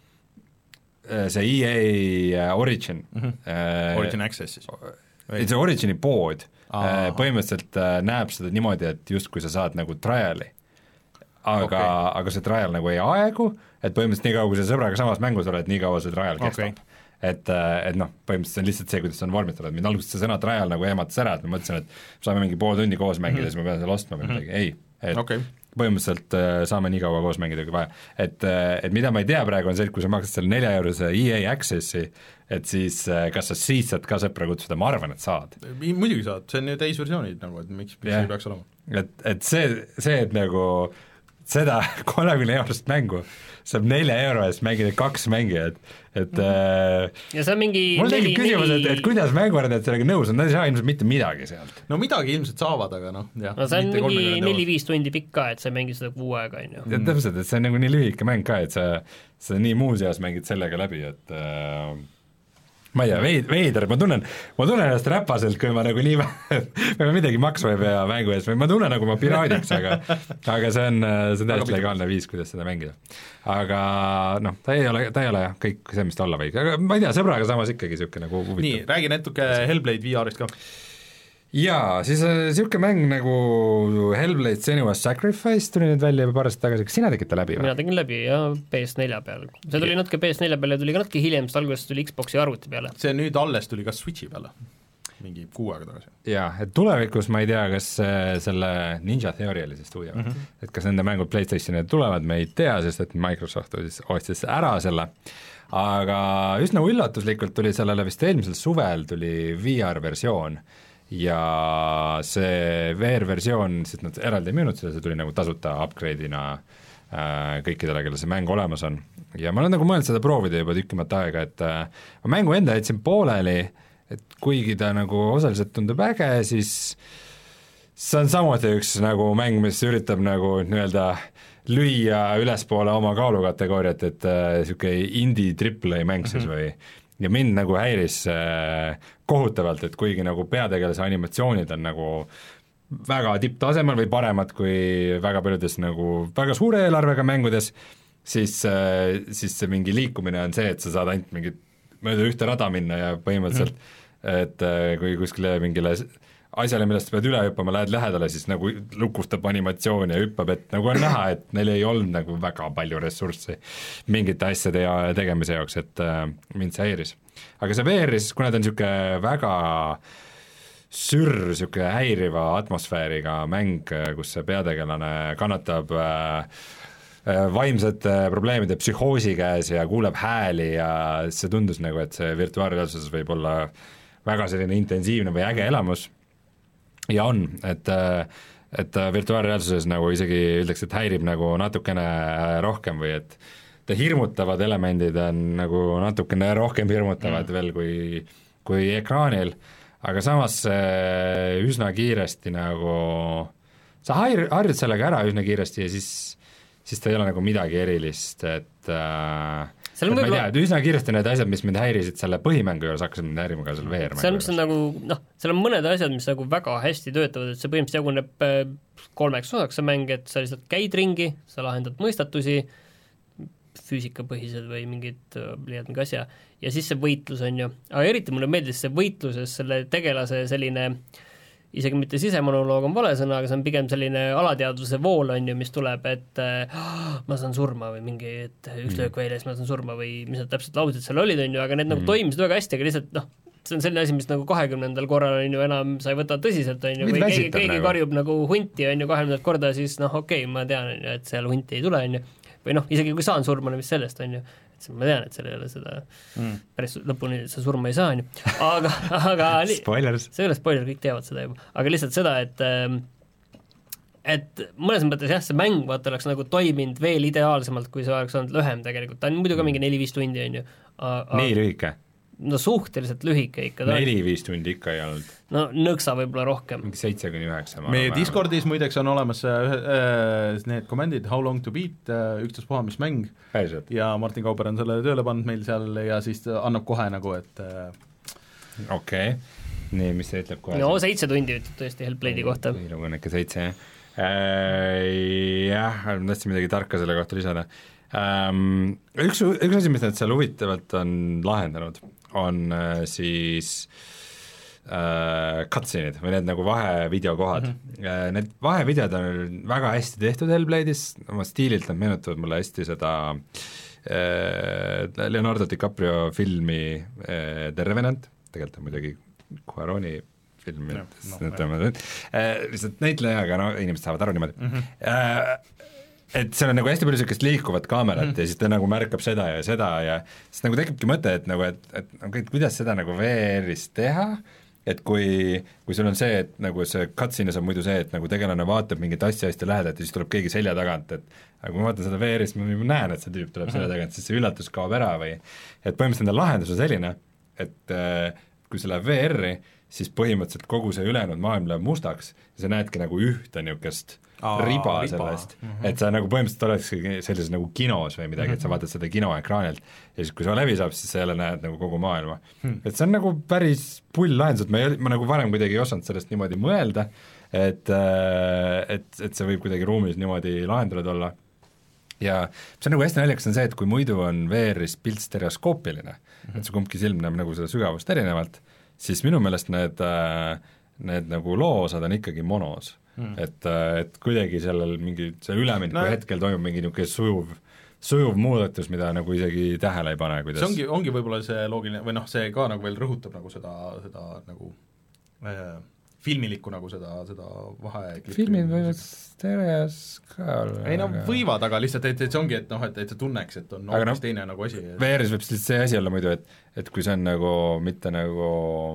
äh, see E A Origin mm -hmm. äh, Origin Access siis et see Origini pood Aa. põhimõtteliselt näeb seda niimoodi, et justkui sa saad nagu trial'i, aga okay., aga see trial nagu ei aegu, et põhimõtteliselt nii kaua, kui sa sõbraga samas mängus oled, nii kaua see trial kestab okay.. et, et noh, põhimõtteliselt see on lihtsalt see, kuidas see on vormistatud, mind alguses see sõna trial nagu ehmatas ära, et ma mõtlesin, et saame mingi pool tundi koos mängida mm, -hmm. siis ma pean selle ostma või midagi mm, -hmm. ei, et okay. põhimõtteliselt äh, saame nii kaua koos mängida, kui vaja. Et, äh, et mida ma ei tea praegu, on see, et kui sa maksad selle nelja eurose E A Accessi, et siis äh, kas sa siis saad ka sõpra kutsuda, ma arvan, et saad. Muidugi saad, see on ju täisversioonid nagu, et miks, miks yeah. ei peaks olema. et, et see, see, et nagu seda kolmekümne eurost mängu saab nelja euro eest mängida kaks mängijat, et mm. ja see on mingi mul tekib küsimus, et, et kuidas mänguarendajad sellega nõus on, nad ei saa ilmselt mitte midagi sealt. no midagi ilmselt saavad, aga noh, jah. no see on mingi neli-viis tundi pikk ka, et sa mängid seda kuu aega, on ju. ja täpselt, et see on nagu nii lühike mäng ka, et sa, sa nii muus eas mängid sellega läbi, et äh, ma ei tea, veid, veider, ma tunnen, ma tunnen ennast räpaselt, kui ma nagu nii väga midagi maksma ei pea mängu ees, või ma tunnen nagu ma piraadiks, aga aga see on, see on täiesti legaalne viis, kuidas seda mängida. Aga noh, ta ei ole, ta ei ole jah, kõik see, mis ta olla võiks, aga ma ei tea, sõbraga samas ikkagi niisugune nagu huvitav. Nii, räägi natuke Hellblade V R-ist ka. Jaa, siis niisugune mäng nagu Hellblade Senua's Sacrifice tuli nüüd välja juba parasti tagasi, kas sina tegid ta läbi või? Mina tegin läbi ja P S neli peal. See tuli natuke P S neli peale ja tuli ka natuke hiljem, sest alguses tuli Xboxi arvuti peale. See nüüd alles tuli ka Switchi peale, mingi kuu aega tagasi. Jaa, et tulevikus ma ei tea, kas selle Ninja Theory oli see stuudio mm, -hmm. et kas nende mängud PlayStationile tulevad, me ei tea, sest et Microsoft ostis ära selle, aga üsna üllatuslikult tuli sellele vist eelmisel suvel tuli V R-versioon ja see V R-versioon, siis nad eraldi ei müünud seda, see tuli nagu tasuta upgrade'ina äh, kõikidele, kelle see mäng olemas on. Ja ma olen nagu mõelnud seda proovida juba tükkimat aega, et äh, ma mängu enda jätsin pooleli, et kuigi ta nagu osaliselt tundub äge, siis see on samuti üks nagu mäng, mis üritab nagu nii-öelda lüüa ülespoole oma kaalukategooriat, et niisugune äh, indie triple A mäng siis mm -hmm. või ja mind nagu häiris äh, kohutavalt, et kuigi nagu peategelase animatsioonid on nagu väga tipptasemel või paremad kui väga paljudes nagu väga suure eelarvega mängudes, siis äh,, siis see mingi liikumine on see, et sa saad ainult mingit mööda ühte rada minna ja põhimõtteliselt mm. et äh, kui kuskile mingile asjale, millest sa pead üle hüppama, lähed lähedale, siis nagu lukustab animatsiooni ja hüppab, et nagu on näha, et neil ei olnud nagu väga palju ressurssi mingite asjade ja tegemise jaoks, et äh, mind see häiris. Aga see V R-is, kuna ta on niisugune väga sürr, niisugune häiriva atmosfääriga mäng, kus see peategelane kannatab äh, vaimsete probleemide psühhoosi käes ja kuuleb hääli ja see tundus nagu, et see virtuaalreaalsuses võib olla väga selline intensiivne või äge elamus ja on, et, et virtuaalreaalsuses nagu isegi ütleks, et häirib nagu natukene rohkem või et ta hirmutavad elemendid on nagu natukene rohkem hirmutavad mm. veel kui, kui ekraanil, aga samas üsna kiiresti nagu sa har-, harjud sellega ära üsna kiiresti ja siis, siis ta ei ole nagu midagi erilist, et äh, et ma ei tea, et üsna kiiresti need asjad, mis mind häirisid selle põhimängu juures, hakkasid mind häirima ka selle V R-mängu juures. See on nagu, noh, seal on mõned asjad, mis nagu väga hästi töötavad, et see põhimõtteliselt jaguneb kolmeks osaks see mäng, et sa lihtsalt käid ringi, sa lahendad mõistatusi, füüsikapõhised või mingid, leiad mingi asja, ja siis see võitlus on ju, aga eriti mulle meeldis see võitluses selle tegelase selline isegi mitte sisemonoloog on vale sõna, aga see on pigem selline alateadvuse vool on ju, mis tuleb, et äh, ma saan surma või mingi, et üks löök väljas, ma saan surma või mis need täpselt laused seal olid, on ju, aga need mm. nagu toimisid väga hästi, aga lihtsalt noh, see on selline asi, mis nagu kahekümnendal korral on ju enam sa ei võta tõsiselt, on ju, või keegi, keegi nagu. karjub nagu hunti, on ju, kahekümnendat korda, siis noh, okei okay,, ma tean, on ju, et seal hunti ei tule, on ju, või noh, isegi kui saan surma, mis sellest, on ju, et ma tean, et seal ei ole seda mm. päris lõpuni sa surma ei saa, on ju, aga, aga spoilers. See ei ole spoiler, kõik teavad seda juba, aga lihtsalt seda, et et mõnes mõttes jah, see mäng vaata oleks nagu toiminud veel ideaalsemalt, kui see oleks olnud lühem tegelikult, ta on muidu ka mingi neli-viis tundi, on ju. nii lühike? No suhteliselt lühike ikka. neli-viis tundi ikka ei olnud. No nõksa võib-olla rohkem. mingi seitse kuni üheksa. Meie Discordis muideks on olemas äh, need komendid How long to beat äh,, ükstaspuha mis mäng. Päriselt. Ja Martin Kauber on selle tööle pannud meil seal ja siis annab kohe nagu, et äh... okei okay., nii, mis see ütleb kohe? No seitse tundi ütleb tõesti Hellblade'i kohta. Nagu on ikka seitse, jah. Äh, jah, tahtsin midagi tarka selle kohta lisada. Ähm, üks, üks asi, mis nad seal huvitavalt on lahendanud, on äh, siis äh, cutscene'id või need nagu vahevideokohad mm. -hmm. Äh, need vahevideod on väga hästi tehtud Hellblade'is, oma stiililt nad meenutavad mulle hästi seda äh, Leonardo DiCaprio filmi äh, The Revenant, tegelikult on muidugi Cuaroni film, no, no, äh, lihtsalt näitlejaga, no inimesed saavad aru niimoodi mm. -hmm. Äh, et seal on nagu hästi palju niisugust liikuvat kaamerat mm. ja siis ta nagu märkab seda ja seda ja siis nagu tekibki mõte, et nagu, et, et, et kuidas seda nagu V R-is teha, et kui, kui sul on see, et nagu see cutscene'is on muidu see, et nagu tegelane vaatab mingit asja hästi lähedalt ja siis tuleb keegi selja tagant, et aga kui ma vaatan seda V R-is, ma näen, et see tüüp tuleb mm. selja tagant, siis see üllatus kaob ära või et põhimõtteliselt nende lahendus on selline, et äh, kui see läheb V R-i, siis põhimõtteliselt kogu see ülejäänud maailm läheb mustaks ja sa näedki nagu ühte niisugust Aa, riba, riba sellest mm, -hmm. et sa nagu põhimõtteliselt olekski sellises nagu kinos või midagi mm, -hmm. et sa vaatad seda kinoekraanilt ja siis, kui sa läbi saab, siis sa jälle näed nagu kogu maailma mm. -hmm. et see on nagu päris pull lahendus, et ma, ei, ma nagu varem kuidagi ei osanud sellest niimoodi mõelda, et, et, et see võib kuidagi ruumis niimoodi lahendatud olla. Ja see on nagu hästi naljakas on see, et kui muidu on V R-is pilt stereoskoopiline mm, -hmm. et see kumbki silm näeb nagu seda sügavust erinevalt, siis minu meelest need, need nagu loo-osad on ikkagi monos mm.. et, et kuidagi sellel mingi, see ülemineku no, hetkel toimub mingi niisugune sujuv, sujuv muudatus, mida nagu isegi tähele ei pane, kuidas see ongi, ongi võib-olla see loogiline, või noh, see ka nagu veel rõhutab nagu seda, seda nagu äh, filmilikku nagu seda, seda vahe filmid võivad stereos ka olla. ei no võivad, aga lihtsalt, et, et see ongi, et noh, et, et sa tunneks, et on hoopis no, teine nagu asi. V R-is võib see asi olla muidu, et, et kui see on nagu mitte nagu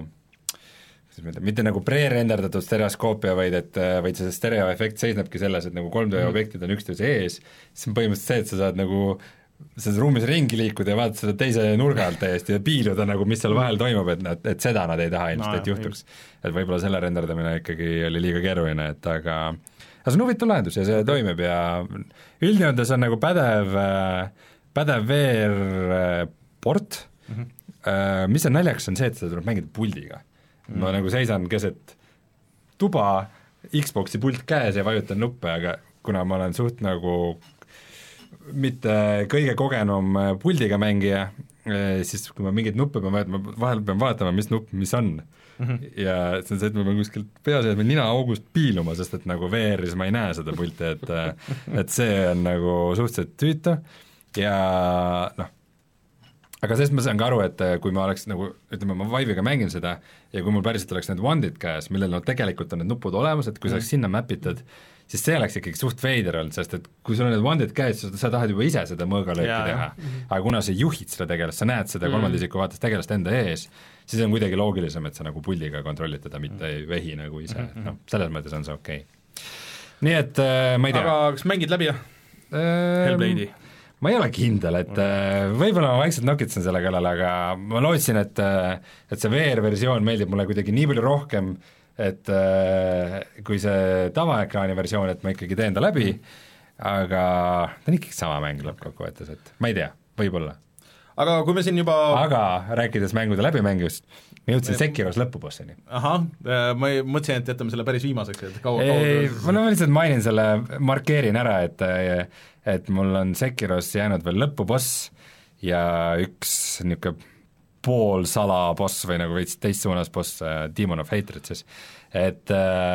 mitte nagu pre-renderdatud stereoskoopia, vaid et vaid see stereoefekt seisnebki selles, et nagu kolm D objektid on üksteise ees, siis on põhimõtteliselt see, et sa saad nagu selles ruumis ringi liikuda ja vaadata seda teise nurga alt täiesti ja piiluda nagu, mis seal vahel toimub, et nad, et seda nad ei taha ilmselt no,, et juhtuks. Et võib-olla selle renderdamine ikkagi oli liiga keeruline, et aga aga see on huvitav lahendus ja see toimib ja üldjoontes on nagu pädev, pädev V R-port mm, -hmm. mis on naljakas, on see, et seda tuleb mängida puldiga. Mm. ma nagu seisan keset tuba, Xboxi pult käes ja vajutan nuppe, aga kuna ma olen suht nagu mitte kõige kogenum puldiga mängija, siis kui ma mingeid nuppe pean vaatama, vahel pean vaatama, mis nupp, mis on mm. -hmm. ja see on see, et ma pean kuskilt peaseadme ninaaugust piiluma, sest et nagu V R-is ma ei näe seda pulti, et et see on nagu suhteliselt tüütu ja noh, aga sellest ma saan ka aru, et kui ma oleks nagu, ütleme, ma Vive'iga mängin seda ja kui mul päriselt oleks need wandid käes, millel no tegelikult on need nupud olemas, et kui sa oleks sinna mapitud, siis see oleks ikkagi suht veider olnud, sest et kui sul on need wandid käes, sa tahad juba ise seda mõõgalööki teha, aga kuna sa juhid seda tegelast, sa näed seda kolmanda isiku vaates tegelast enda ees, siis on kuidagi loogilisem, et sa nagu puldiga kontrollid teda, mitte ei vehi nagu ise, et noh, selles mõttes on see okei okay.. nii et äh, ma ei tea. aga kas mängid läbi, jah äh,? Hellblade'i? ma ei ole kindel, et võib-olla ma vaikselt nokitsen selle kallal, aga ma lootsin, et et see V R-versioon meeldib mulle kuidagi nii palju rohkem, et kui see tavaekraani versioon, et ma ikkagi teen ta läbi, aga ta on ikkagi sama mäng lõppkokkuvõttes, et ma ei tea, võib-olla. aga kui me siin juba aga rääkides mängude läbimängust, ma jõudsin Sekiros lõpubossini. ahah, ma ei, mõtlesin, et jätame selle päris viimaseks, et kaua ei, ma lihtsalt mainin selle, markeerin ära, et et mul on Sekiros jäänud veel lõpuboss ja üks niisugune poolsala boss või nagu veits teistsuunas boss, Demon of Hatred siis, et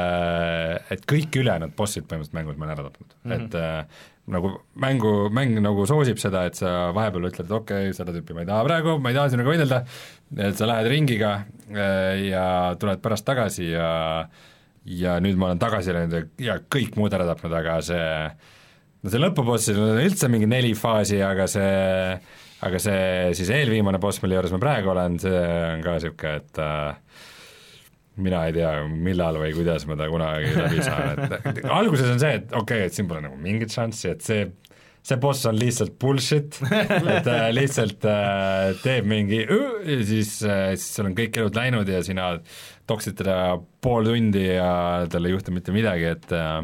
et kõik ülejäänud bossid põhimõtteliselt mängus ma olen ära tapnud mm, -hmm. et nagu mängu, mäng nagu soosib seda, et sa vahepeal ütled, et okei okay,, seda tüüpi ma ei taha praegu, ma ei taha sinuga võidelda, et sa lähed ringiga ja tuled pärast tagasi ja ja nüüd ma olen tagasi läinud ja kõik muud ära tapnud, aga see no see lõpupossil on üldse mingi neli faasi, aga see aga see siis eelviimane boss, mille juures ma praegu olen, see on ka niisugune, et äh, mina ei tea, millal või kuidas ma ta kunagi läbi saan, et alguses on see, et okei okay,, et siin pole nagu mingit šanssi, et see see boss on lihtsalt bullshit, et äh, lihtsalt äh, teeb mingi ja siis, äh, siis seal on kõik elud läinud ja sina toksid teda pool tundi ja tal ei juhtu mitte midagi, et äh,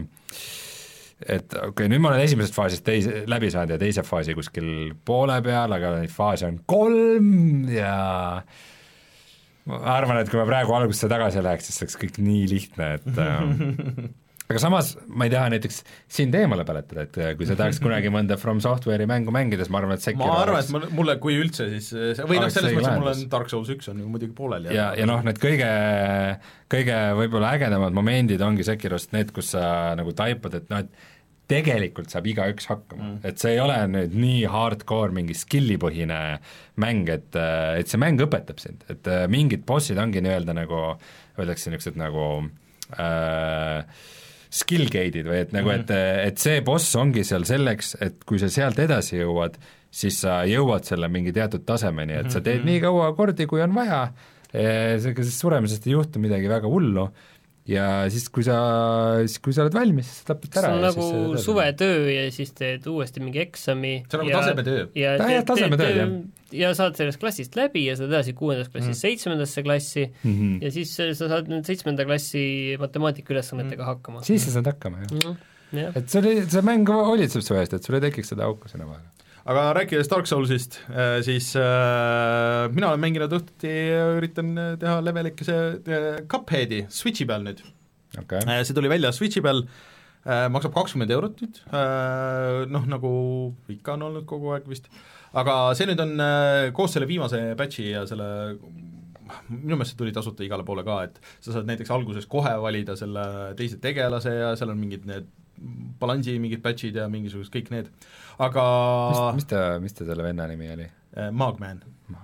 et okei okay,, nüüd ma olen esimesest faasist teise, läbi saanud ja teise faasi kuskil poole peal, aga neid faase on kolm ja ma arvan, et kui ma praegu algusesse tagasi läheks, siis oleks kõik nii lihtne, et äh, aga samas ma ei taha näiteks sind eemale peletada, et kui sa tahaks kunagi mõnda From Software'i mängu mängides, ma arvan, et Sekiro ma arvan, et mulle, kui üldse, siis või noh, selles mõttes, et mul on Dark Souls üks on ju muidugi poolel. ja, ja, ja noh, need kõige, kõige võib-olla ägedamad momendid ongi Sekirost need, kus sa nagu taipad, et noh, et tegelikult saab igaüks hakkama mm., et see ei ole nüüd nii hardcore mingi skillipõhine mäng, et, et see mäng õpetab sind, et mingid bossid ongi nii-öelda nagu, öeldakse niisugused nagu äh, skill gate'id või et nagu, et, et see boss ongi seal selleks, et kui sa sealt edasi jõuad, siis sa jõuad selle mingi teatud tasemeni, et sa teed nii kaua kordi, kui on vaja, ega siis suremisest ei juhtu midagi väga hullu ja siis, kui sa, siis kui sa oled valmis, siis sa tapad ära. see on nagu suvetöö ja siis teed uuesti mingi eksami. see on nagu tasemetöö. ja, teed, tasemetöö, ja saad sellest klassist läbi ja saad edasi kuuendast klassist mm. seitsmendasse klassi mm -hmm. ja siis sa saad nüüd seitsmenda klassi matemaatika ülesannetega mm. hakkama. siis sa saad hakkama, jah mm. -hmm. et see oli, see mäng hoolitseb su eest, et sul ei tekiks seda auku sinna vahele. Aga rääkides Dark Soulsist, siis äh, mina olen mänginud õhtuti ja üritan teha levelikese äh, Cupheadi Switchi peal nüüd okay.. Äh, see tuli välja Switchi peal äh,, maksab kakskümmend eurot nüüd äh,, noh nagu ikka on olnud kogu aeg vist, aga see nüüd on äh, koos selle viimase patchi ja selle minu meelest see tuli tasuta igale poole ka, et sa saad näiteks alguses kohe valida selle teise tegelase ja seal on mingid need balansi mingid patchid ja mingisugused kõik need, aga mis, mis ta, mis ta selle venna nimi oli? Magman.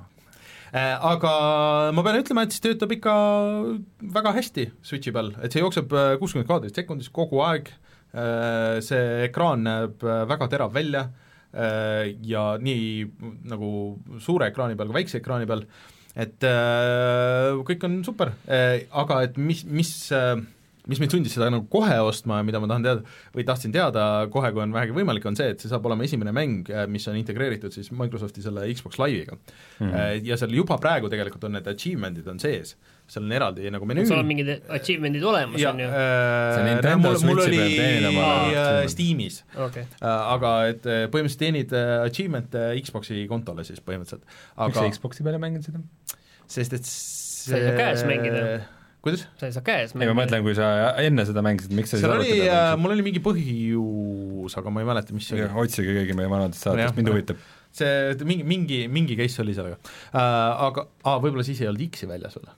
Aga ma pean ütlema, et siis töötab ikka väga hästi Switchi peal, et see jookseb kuuskümmend kaadrit sekundis kogu aeg, see ekraan näeb väga terav välja ja nii nagu suure ekraani peal kui väikse ekraani peal, et kõik on super, aga et mis, mis mis mind sundis seda nagu kohe ostma ja mida ma tahan teada, või tahtsin teada kohe, kui on vähegi võimalik, on see, et see saab olema esimene mäng, mis on integreeritud siis Microsofti selle Xbox Live'iga mm. -hmm. Ja seal juba praegu tegelikult on need achievement'id on sees, seal on eraldi nagu menüü. seal on mingid achievement'id olemas, ja, on ju? see Nintendo Switchi peal teenid oma Steamis okay., aga et põhimõtteliselt teenid achievement'e Xboxi kontole siis põhimõtteliselt. Miks sa Xboxi peale mängid seda? Sest et see... sa ei saa käes mängida. Kuidas? sa ei saa käes mängida. ei, ma mõtlen, kui sa enne seda mängisid, miks sa seal oli, äh, mul oli mingi põhjus, aga ma ei mäleta, mis see oli. otsige kõigi meie vanadest saatest, mind huvitab. see mingi, mingi, mingi case oli sellega äh,, aga ah, võib-olla siis ei olnud X-i väljas või?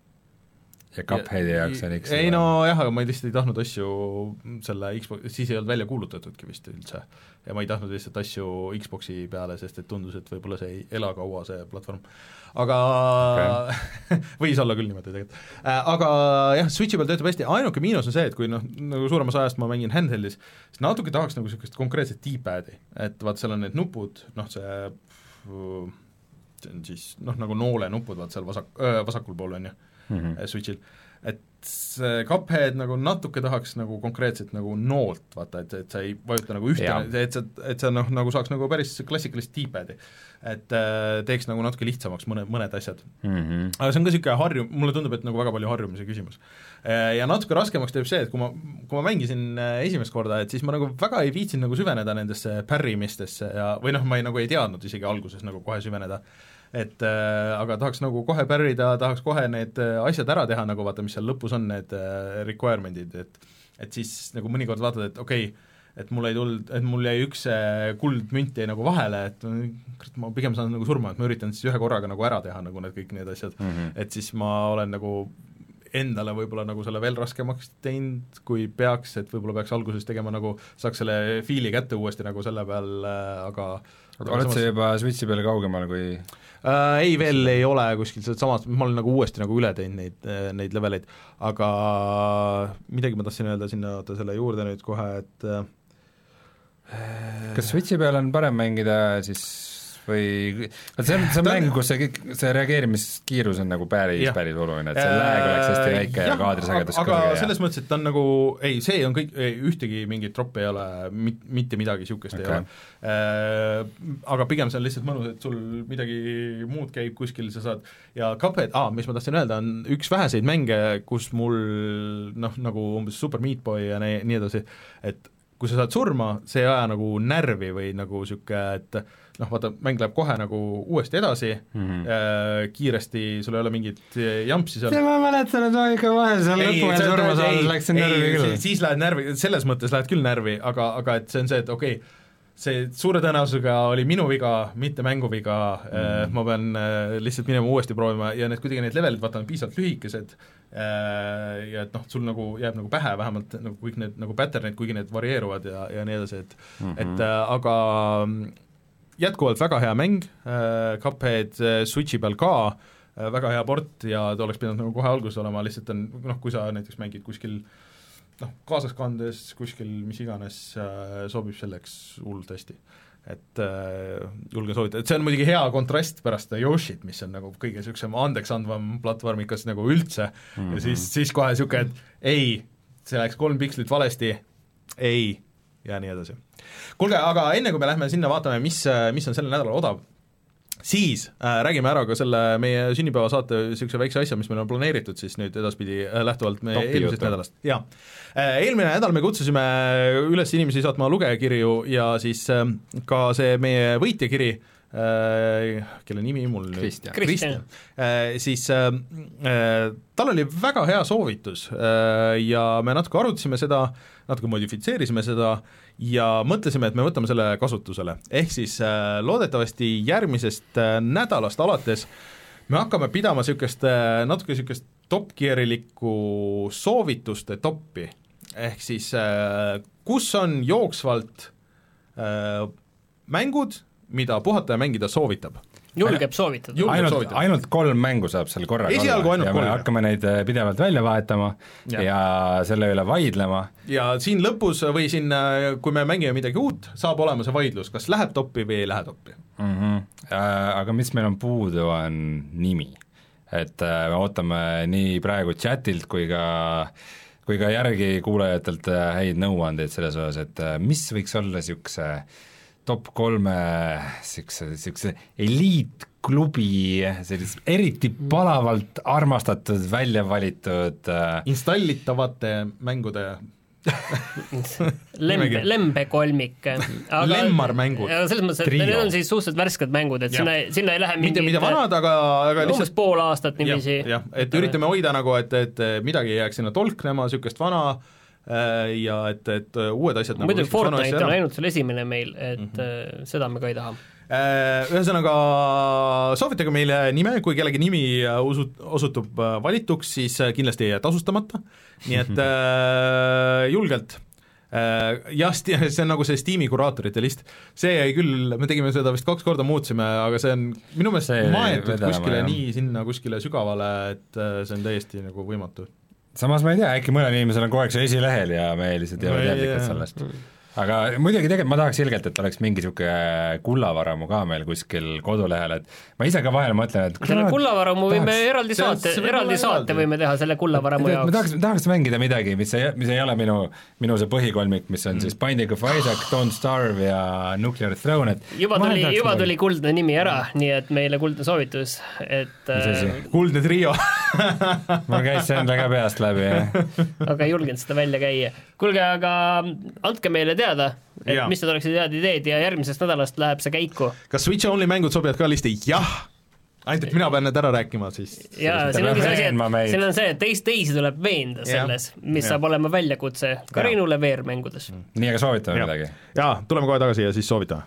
ja Cupheadi jaoks on X-i ei no jah, aga ma lihtsalt ei tahtnud asju selle Xbox, siis ei olnud välja kuulutatudki vist üldse ja ma ei tahtnud lihtsalt asju Xboxi peale, sest et tundus, et võib-olla see ei ela kaua, see platvorm, aga okay. võis olla küll niimoodi tegelikult äh,, aga jah, Switchi peal töötab hästi, ainuke miinus on see, et kui noh, nagu suuremas ajast ma mängin handheldis, siis natuke tahaks nagu niisugust konkreetset D-pad'i, et vaat seal on need nupud, noh see see on siis noh, nagu noole nupud, vaat seal vasak, öö, vasakul pool on ju mm -hmm. Switchil, et see Cuphead nagu natuke tahaks nagu konkreetselt nagu noolt, vaata, et, et sa ei vajuta nagu ühte, et sa, et sa noh, nagu saaks nagu päris klassikalist D-pad'i, et äh, teeks nagu natuke lihtsamaks mõne, mõned asjad mm. -hmm. aga see on ka niisugune harju-, mulle tundub, et nagu väga palju harjumise küsimus. Ja natuke raskemaks teeb see, et kui ma, kui ma mängisin esimest korda, et siis ma nagu väga ei viitsinud nagu süveneda nendesse pärrimistesse ja või noh, ma ei, nagu ei teadnud isegi alguses nagu kohe süveneda, et äh, aga tahaks nagu kohe pärrida, tahaks kohe need asjad ära teha, nagu vaata, mis seal lõpus on, need äh, requirement'id, et et siis nagu mõnikord vaatad, et okei okay,, et mul ei tulnud, et mul jäi üks kuldmünt jäi nagu vahele, et ma pigem saan nagu surma, et ma üritan siis ühe korraga nagu ära teha nagu need kõik need asjad mm, -hmm. et siis ma olen nagu endale võib-olla nagu selle veel raskemaks teinud, kui peaks, et võib-olla peaks alguses tegema nagu, saaks selle fiili kätte uuesti nagu selle peal, aga aga oled sa juba Switchi peale kaugemal kui äh, ei, veel ei ole kuskil sealt samast, ma olen nagu uuesti nagu üle teinud neid, neid leveleid, aga midagi ma tahtsin öelda sinna, oota selle juurde nüüd kohe, et äh, kas Switchi peal on parem mängida siis või see on, see on mäng, kus see, see reageerimiskiirus on nagu päris, päris oluline, et see lag oleks hästi väike ja kaadrisagedus kõrge. aga selles mõttes, et ta on nagu, ei, see on kõik, ühtegi mingit troppi ei ole, mit, mitte midagi niisugust okay. ei ole äh,, aga pigem see on lihtsalt mõnus, et sul midagi muud käib kuskil, sa saad, ja Cuphead, aa, mis ma tahtsin öelda, on üks väheseid mänge, kus mul noh, nagu umbes Super Meat Boy ja nii, nii edasi, et kui sa saad surma, see ei aja nagu närvi või nagu niisugune, et noh, vaata, mäng läheb kohe nagu uuesti edasi mm, -hmm. äh, kiiresti, sul ei ole mingit jampsi seal. ma mäletan, et ma ikka vahel seal lõpu ja surma saanud läksin närvi küll. siis lähed närvi, selles mõttes lähed küll närvi, aga, aga et see on see, et okei okay,, see suure tõenäosusega oli minu viga, mitte mängu viga mm, -hmm. ma pean äh, lihtsalt minema uuesti proovima ja need kuidagi need levelid, vaata, on piisavalt lühikesed äh, ja et noh, sul nagu jääb nagu pähe vähemalt nagu kõik need nagu pattern'id, kuigi need varieeruvad ja, ja nii edasi, et mm -hmm. et äh, aga jätkuvalt väga hea mäng äh,, Cuphead äh, Switchi peal ka äh,, väga hea port ja ta oleks pidanud nagu kohe alguses olema, lihtsalt on noh, kui sa näiteks mängid kuskil noh, kaasas kandes kuskil mis iganes äh, sobib selleks hullult hästi. et äh, julgen soovitada, et see on muidugi hea kontrast pärast Yoshit, mis on nagu kõige niisugusem andeksandvam platvormikas nagu üldse mm-hmm. ja siis, siis kohe niisugune, et ei, see läks kolm pikslit valesti, ei, ja nii edasi. Kuulge, aga enne kui me lähme sinna vaatame, mis, mis on selle nädala odav, siis äh, räägime ära ka selle meie sünnipäeva saate niisuguse väikse asja, mis meil on planeeritud siis nüüd edaspidi äh, lähtuvalt meie Topi eelmisest jutu. nädalast. Jaa. Äh, eelmine nädal me kutsusime üles inimesi saatma lugejakirju ja siis äh, ka see meie võitjakiri, äh, kelle nimi mul Kristjan, Kristjan. Äh, siis äh, äh, tal oli väga hea soovitus äh, ja me natuke arutasime seda, natuke modifitseerisime seda ja mõtlesime, et me võtame selle kasutusele. Ehk siis äh, loodetavasti järgmisest äh, nädalast alates me hakkame pidama niisugust äh, natuke niisugust top-gearilikku soovituste toppi. Ehk siis äh, kus on jooksvalt äh, mängud, mida puhataja mängida soovitab. Julgeb soovitada. Ainult, soovitada. ainult kolm mängu saab seal korraga Esialgu olla ja me hakkame neid pidevalt välja vahetama ja. ja selle üle vaidlema. Ja siin lõpus või siin, kui me mängime midagi uut, saab olema see vaidlus, kas läheb toppi või ei lähe toppi. Mm-hmm. Aga mis meil on puudu, on nimi. Et me ootame nii praegu chatilt kui ka kui ka järgi kuulajatelt häid nõuandeid selles osas, et mis võiks olla niisuguse top kolme niisuguse eliitklubi, sellist eriti palavalt armastatud, välja valitud installitavate mängude Lembe, lembekolmik. Lemmarmängud. Selles mõttes, et need on siis suhteliselt värsked mängud, et sinna, sinna ei lähe mingid mitte vanad, aga, aga lihtsalt umbes pool aastat nimisi. Jah, et üritame hoida nagu, et, et midagi ei jääks sinna tolknema, niisugust vana ja et, et uued asjad muidugi nagu Fortnite on ainult selle esimene meil, et mm-hmm. seda me ka ei taha. Ühesõnaga soovitage meile nime, kui kellegi nimi osutub valituks, siis kindlasti ei jää tasustamata, nii et julgelt. Jah, see on nagu see Steam'i kuraatorite list, see jäi küll, me tegime seda vist kaks korda muutsime, aga see on minu meelest see maetud vedama, kuskile jah. Nii sinna kuskile sügavale, et see on täiesti nagu võimatu. Samas ma ei tea, äkki mõnel inimesel on kogu aeg see esilehel ja me lihtsalt ei ole teadlikud sellest. Aga muidugi tegelikult ma tahaks ilgelt, et oleks mingi niisugune kullavaramu ka meil kuskil kodulehel, et ma ise ka vahel mõtlen, et selle kullavaramu tahaks, võime eraldi saate, eraldi saate võime teha selle kullavaramu jaoks. Ma tahaks, tahaks mängida midagi, mis ei, mis ei ole minu, minu see põhikolmik, mis on mm. siis Binding of Isaac, Don't Starve ja Nuclear Throne, et juba tuli, juba tuli kuldne nimi ära, nii et meile kuldne soovitus, et äh, kuldne trio ma käis see enda ka peast läbi aga ei julgenud seda välja käia. Kuulge, aga andke meile teada, et ja. Mis need oleksid head ideed ja järgmisest nädalast läheb see käiku. Kas Switch Only mängud sobivad ka listi? Jah! Ainult, et mina pean need ära rääkima siis. Jaa, siin ongi see, et siin on see, et teist teisi tuleb veenda selles, mis ja. Saab olema väljakutse Karinule V R-mängudes. Nii, aga soovitame ja. Midagi? Jaa, tuleme kohe tagasi ja siis soovitame.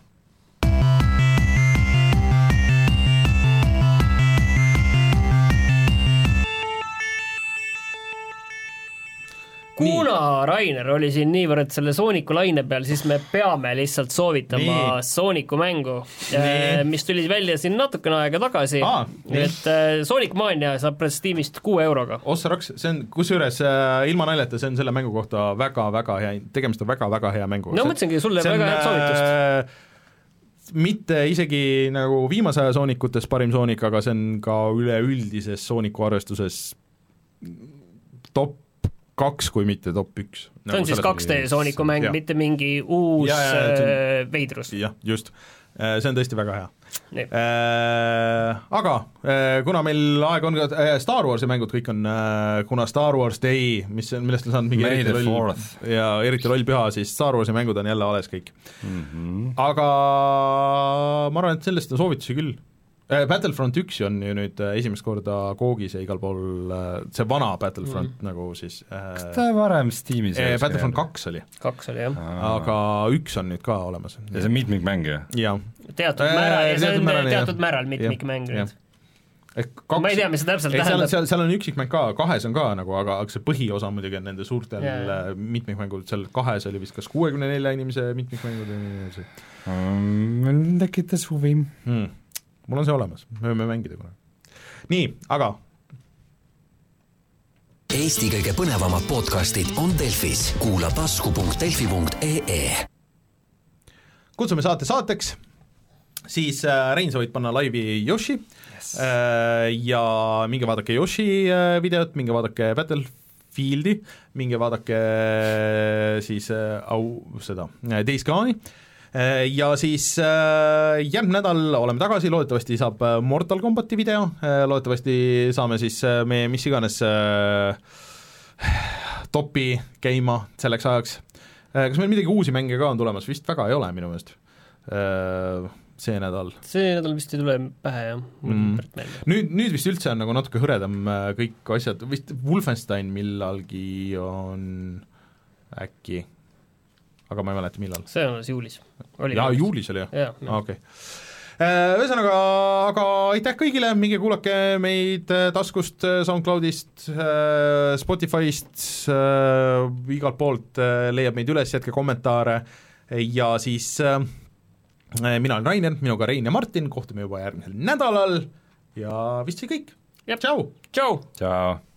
Kuna Rainer oli siin niivõrd selle Sooniku laine peal, siis me peame lihtsalt soovitama nii. Sooniku mängu, nii. Mis tuli välja siin natukene aega tagasi, Aa, et Sonic Mania saab Steamist kuue euroga. Ossaraks, see on, kusjuures äh, ilma naljata, see on selle mängu kohta väga-väga hea, tegemist on väga-väga hea mängu. No mõtlesingi sulle väga head soovitust. Äh, mitte isegi nagu viimase aja Soonikutes parim Sonic, aga see on ka üleüldises Sooniku arvestuses top kaks, kui mitte top üks. See on siis kaks D Sooniku mäng, mitte mingi uus ja, ja, on, veidrus. Jah, just. See on tõesti väga hea. Äh, aga äh, kuna meil aeg on ka äh, Star Warsi mängud kõik on, äh, kuna Star Wars Day, mis, millest on saanud mingi May eriti roll, ja eriti roll püha, siis Star Warsi mängud on jälle alles kõik. Mm-hmm. Aga ma arvan, et sellest on soovitusi küll. Battlefront üks on ju nüüd esimest korda koogis ja igal pool see vana Battlefront mm. nagu siis kas ta varem Steamis äh, Battlefront kaks oli. Kaks oli, jah. Aga üks on nüüd ka olemas. Ja see on mitmikmäng ju? Jah. Teatud määral, ja see on määral, teatud määral mitmikmäng nüüd. Kaks, ma ei tea, mis see täpselt tähendab. Seal, seal on üksikmäng ka, kahes on ka nagu, aga see põhiosa muidugi on nende suurtel yeah. mitmikmängud, seal kahes oli vist kas kuuekümne nelja inimese mitmikmängud mm, tekitas huvi hmm. Mul on see olemas, me võime mängida kuna. Nii, aga Eesti kõige põnevamad podcastid on Delfis. Kuula tasku punkt delfi punkt ee. kutsume saate saateks, siis äh, Rein, sa võid panna laivi Yoshi yes. äh, ja minge vaadake Yoshi äh, videot, minge vaadake Battlefieldi, minge vaadake äh, siis äh, au, seda äh, Days Gone'i äh, ja siis äh, järgmine nädal oleme tagasi, loodetavasti saab äh, Mortal Combati video äh,, loodetavasti saame siis äh, meie mis iganes äh, topi käima selleks ajaks. Kas meil midagi uusi mänge ka on tulemas? Vist väga ei ole minu meelest see nädal. See nädal vist ei tule pähe, jah. Mm. Nüüd, nüüd vist üldse on nagu natuke hõredam kõik asjad, vist Wolfenstein millalgi on äkki, aga ma ei mäleta millal. See on juulis. Jaa, juulis oli jah? Jaa. Okei. Ühesõnaga, aga aitäh kõigile, minge kuulake meid taskust, SoundCloudist, Spotify'st, igalt poolt leiab meid üles, jätke kommentaare ja siis mina olen Rainer, minuga Rein ja Martin, kohtume juba järgmisel nädalal ja vist see kõik. Tšau! Tšau! Tšau!